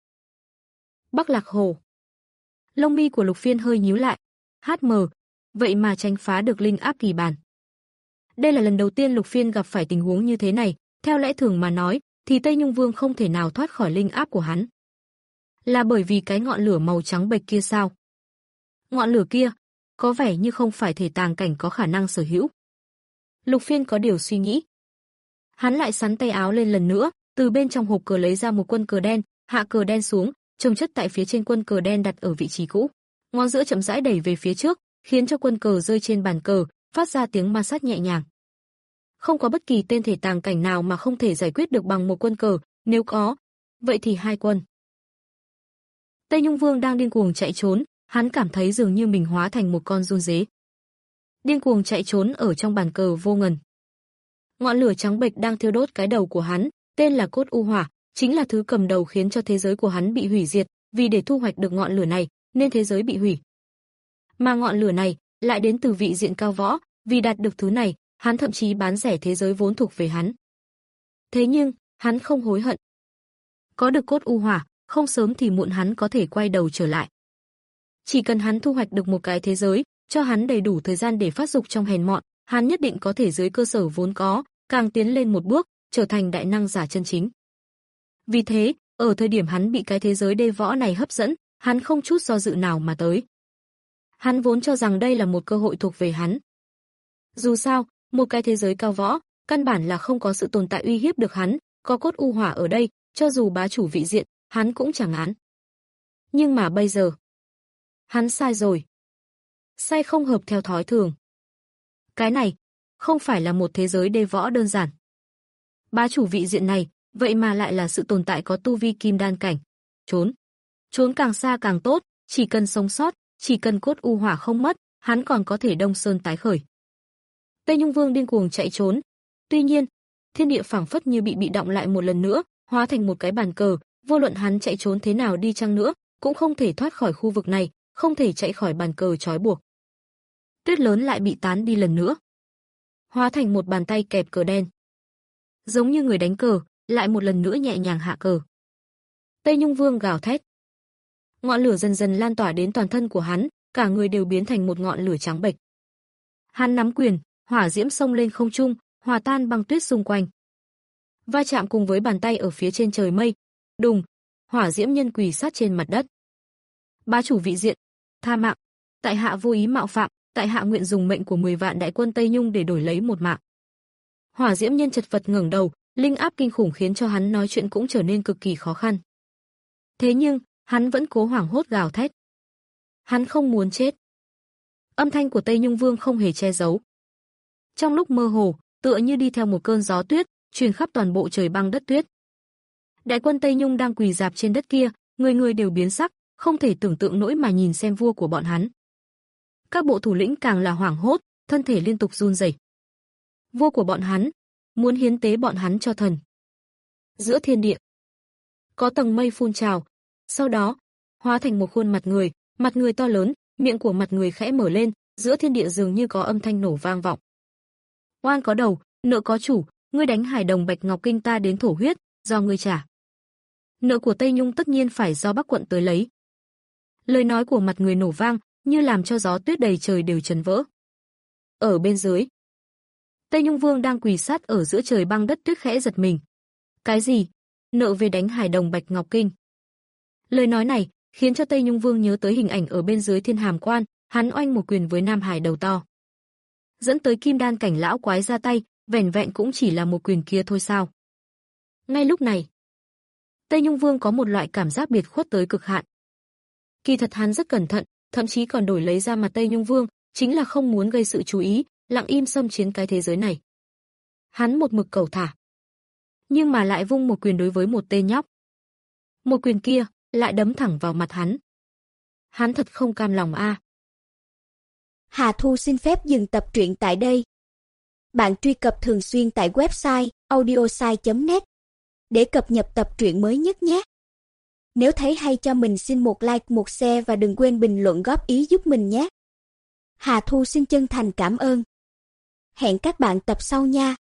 Bắc Lạc Hồ. Lông mi của Lục Phiên hơi nhíu lại. hát em, vậy mà tránh phá được linh áp kỳ bản. Đây là lần đầu tiên Lục Phiên gặp phải tình huống như thế này, theo lẽ thường mà nói, thì Tây Nhung Vương không thể nào thoát khỏi linh áp của hắn. Là bởi vì cái ngọn lửa màu trắng bệch kia sao? Ngọn lửa kia, có vẻ như không phải thể tàng cảnh có khả năng sở hữu. Lục Phiên có điều suy nghĩ. Hắn lại sắn tay áo lên lần nữa, từ bên trong hộp cờ lấy ra một quân cờ đen, hạ cờ đen xuống, chồng chất tại phía trên quân cờ đen đặt ở vị trí cũ. Ngón giữa chậm rãi đẩy về phía trước, khiến cho quân cờ rơi trên bàn cờ, phát ra tiếng ma sát nhẹ nhàng. Không có bất kỳ tên thể tàng cảnh nào mà không thể giải quyết được bằng một quân cờ, nếu có, vậy thì hai quân. Tây Nhung Vương đang điên cuồng chạy trốn, hắn cảm thấy dường như mình hóa thành một con giun dế. Điên cuồng chạy trốn ở trong bàn cờ vô ngần. Ngọn lửa trắng bệch đang thiêu đốt cái đầu của hắn, tên là cốt u hỏa, chính là thứ cầm đầu khiến cho thế giới của hắn bị hủy diệt, vì để thu hoạch được ngọn lửa này, nên thế giới bị hủy. Mà ngọn lửa này lại đến từ vị diện cao võ, vì đạt được thứ này, hắn thậm chí bán rẻ thế giới vốn thuộc về hắn. Thế nhưng, hắn không hối hận. Có được cốt u hỏa, không sớm thì muộn hắn có thể quay đầu trở lại. Chỉ cần hắn thu hoạch được một cái thế giới, cho hắn đầy đủ thời gian để phát dục trong hèn mọn, hắn nhất định có thể dưới cơ sở vốn có, càng tiến lên một bước, trở thành đại năng giả chân chính. Vì thế, ở thời điểm hắn bị cái thế giới đê võ này hấp dẫn, hắn không chút do dự nào mà tới. Hắn vốn cho rằng đây là một cơ hội thuộc về hắn. Dù sao, một cái thế giới cao võ, căn bản là không có sự tồn tại uy hiếp được hắn, có cốt u hỏa ở đây, cho dù bá chủ vị diện, hắn cũng chẳng án. Nhưng mà bây giờ, hắn sai rồi. Sai không hợp theo thói thường. Cái này, không phải là một thế giới đê võ đơn giản. Bá chủ vị diện này, vậy mà lại là sự tồn tại có tu vi kim đan cảnh. Trốn. Trốn càng xa càng tốt, chỉ cần sống sót, chỉ cần cốt u hỏa không mất, hắn còn có thể đông sơn tái khởi. Tây Nhung Vương điên cuồng chạy trốn. Tuy nhiên, thiên địa phảng phất như bị bị động lại một lần nữa, hóa thành một cái bàn cờ, vô luận hắn chạy trốn thế nào đi chăng nữa, cũng không thể thoát khỏi khu vực này, không thể chạy khỏi bàn cờ trói buộc. Tuyết lớn lại bị tán đi lần nữa, hóa thành một bàn tay kẹp cờ đen. Giống như người đánh cờ, lại một lần nữa nhẹ nhàng hạ cờ. Tây Nhung Vương gào thét. Ngọn lửa dần dần lan tỏa đến toàn thân của hắn, cả người đều biến thành một ngọn lửa trắng bệch. Hắn nắm quyền, hỏa diễm xông lên không trung, hòa tan băng tuyết xung quanh. Va chạm cùng với bàn tay ở phía trên trời mây, đùng, hỏa diễm nhân quỳ sát trên mặt đất. Bá chủ vị diện, tha mạng, tại hạ vô ý mạo phạm, tại hạ nguyện dùng mệnh của mười vạn đại quân Tây Nhung để đổi lấy một mạng. Hỏa diễm nhân chật vật ngẩng đầu, linh áp kinh khủng khiến cho hắn nói chuyện cũng trở nên cực kỳ khó khăn. Thế nhưng, hắn vẫn cố hoảng hốt gào thét. Hắn không muốn chết. Âm thanh của Tây Nhung Vương không hề che giấu. Trong lúc mơ hồ, tựa như đi theo một cơn gió tuyết, truyền khắp toàn bộ trời băng đất tuyết. Đại quân Tây Nhung đang quỳ rạp trên đất kia, người người đều biến sắc, không thể tưởng tượng nổi mà nhìn xem vua của bọn hắn. Các bộ thủ lĩnh càng là hoảng hốt, thân thể liên tục run rẩy. Vua của bọn hắn muốn hiến tế bọn hắn cho thần. Giữa thiên địa có tầng mây phun trào, sau đó hóa thành một khuôn mặt người, mặt người to lớn, miệng của mặt người khẽ mở lên, giữa thiên địa dường như có âm thanh nổ vang vọng. Oan có đầu, nợ có chủ, ngươi đánh Hải Đồng Bạch Ngọc Kinh ta đến thổ huyết, do ngươi trả. Nợ của Tây Nhung tất nhiên phải do Bắc quận tới lấy. Lời nói của mặt người nổ vang, như làm cho gió tuyết đầy trời đều chấn vỡ. Ở bên dưới, Tây Nhung Vương đang quỳ sát ở giữa trời băng đất tuyết khẽ giật mình. Cái gì? Nợ về đánh Hải Đồng Bạch Ngọc Kinh. Lời nói này khiến cho Tây Nhung Vương nhớ tới hình ảnh ở bên dưới Thiên Hàm Quan, hắn oanh một quyền với Nam Hải đầu to, dẫn tới kim đan cảnh lão quái ra tay, vẻn vẹn cũng chỉ là một quyền kia thôi sao? Ngay lúc này, Tây Nhung Vương có một loại cảm giác biệt khuất tới cực hạn. Kỳ thật hắn rất cẩn thận, thậm chí còn đổi lấy ra mặt Tây Nhung Vương, chính là không muốn gây sự chú ý, lặng im xâm chiếm cái thế giới này. Hắn một mực cẩu thả, nhưng mà lại vung một quyền đối với một tên nhóc. Một quyền kia lại đấm thẳng vào mặt hắn. Hắn thật không cam lòng a. À. Hà Thu xin phép dừng tập truyện tại đây. Bạn truy cập thường xuyên tại website audiosai chấm net để cập nhật tập truyện mới nhất nhé. Nếu thấy hay cho mình xin một like, một share và đừng quên bình luận góp ý giúp mình nhé. Hà Thu xin chân thành cảm ơn. Hẹn các bạn tập sau nha.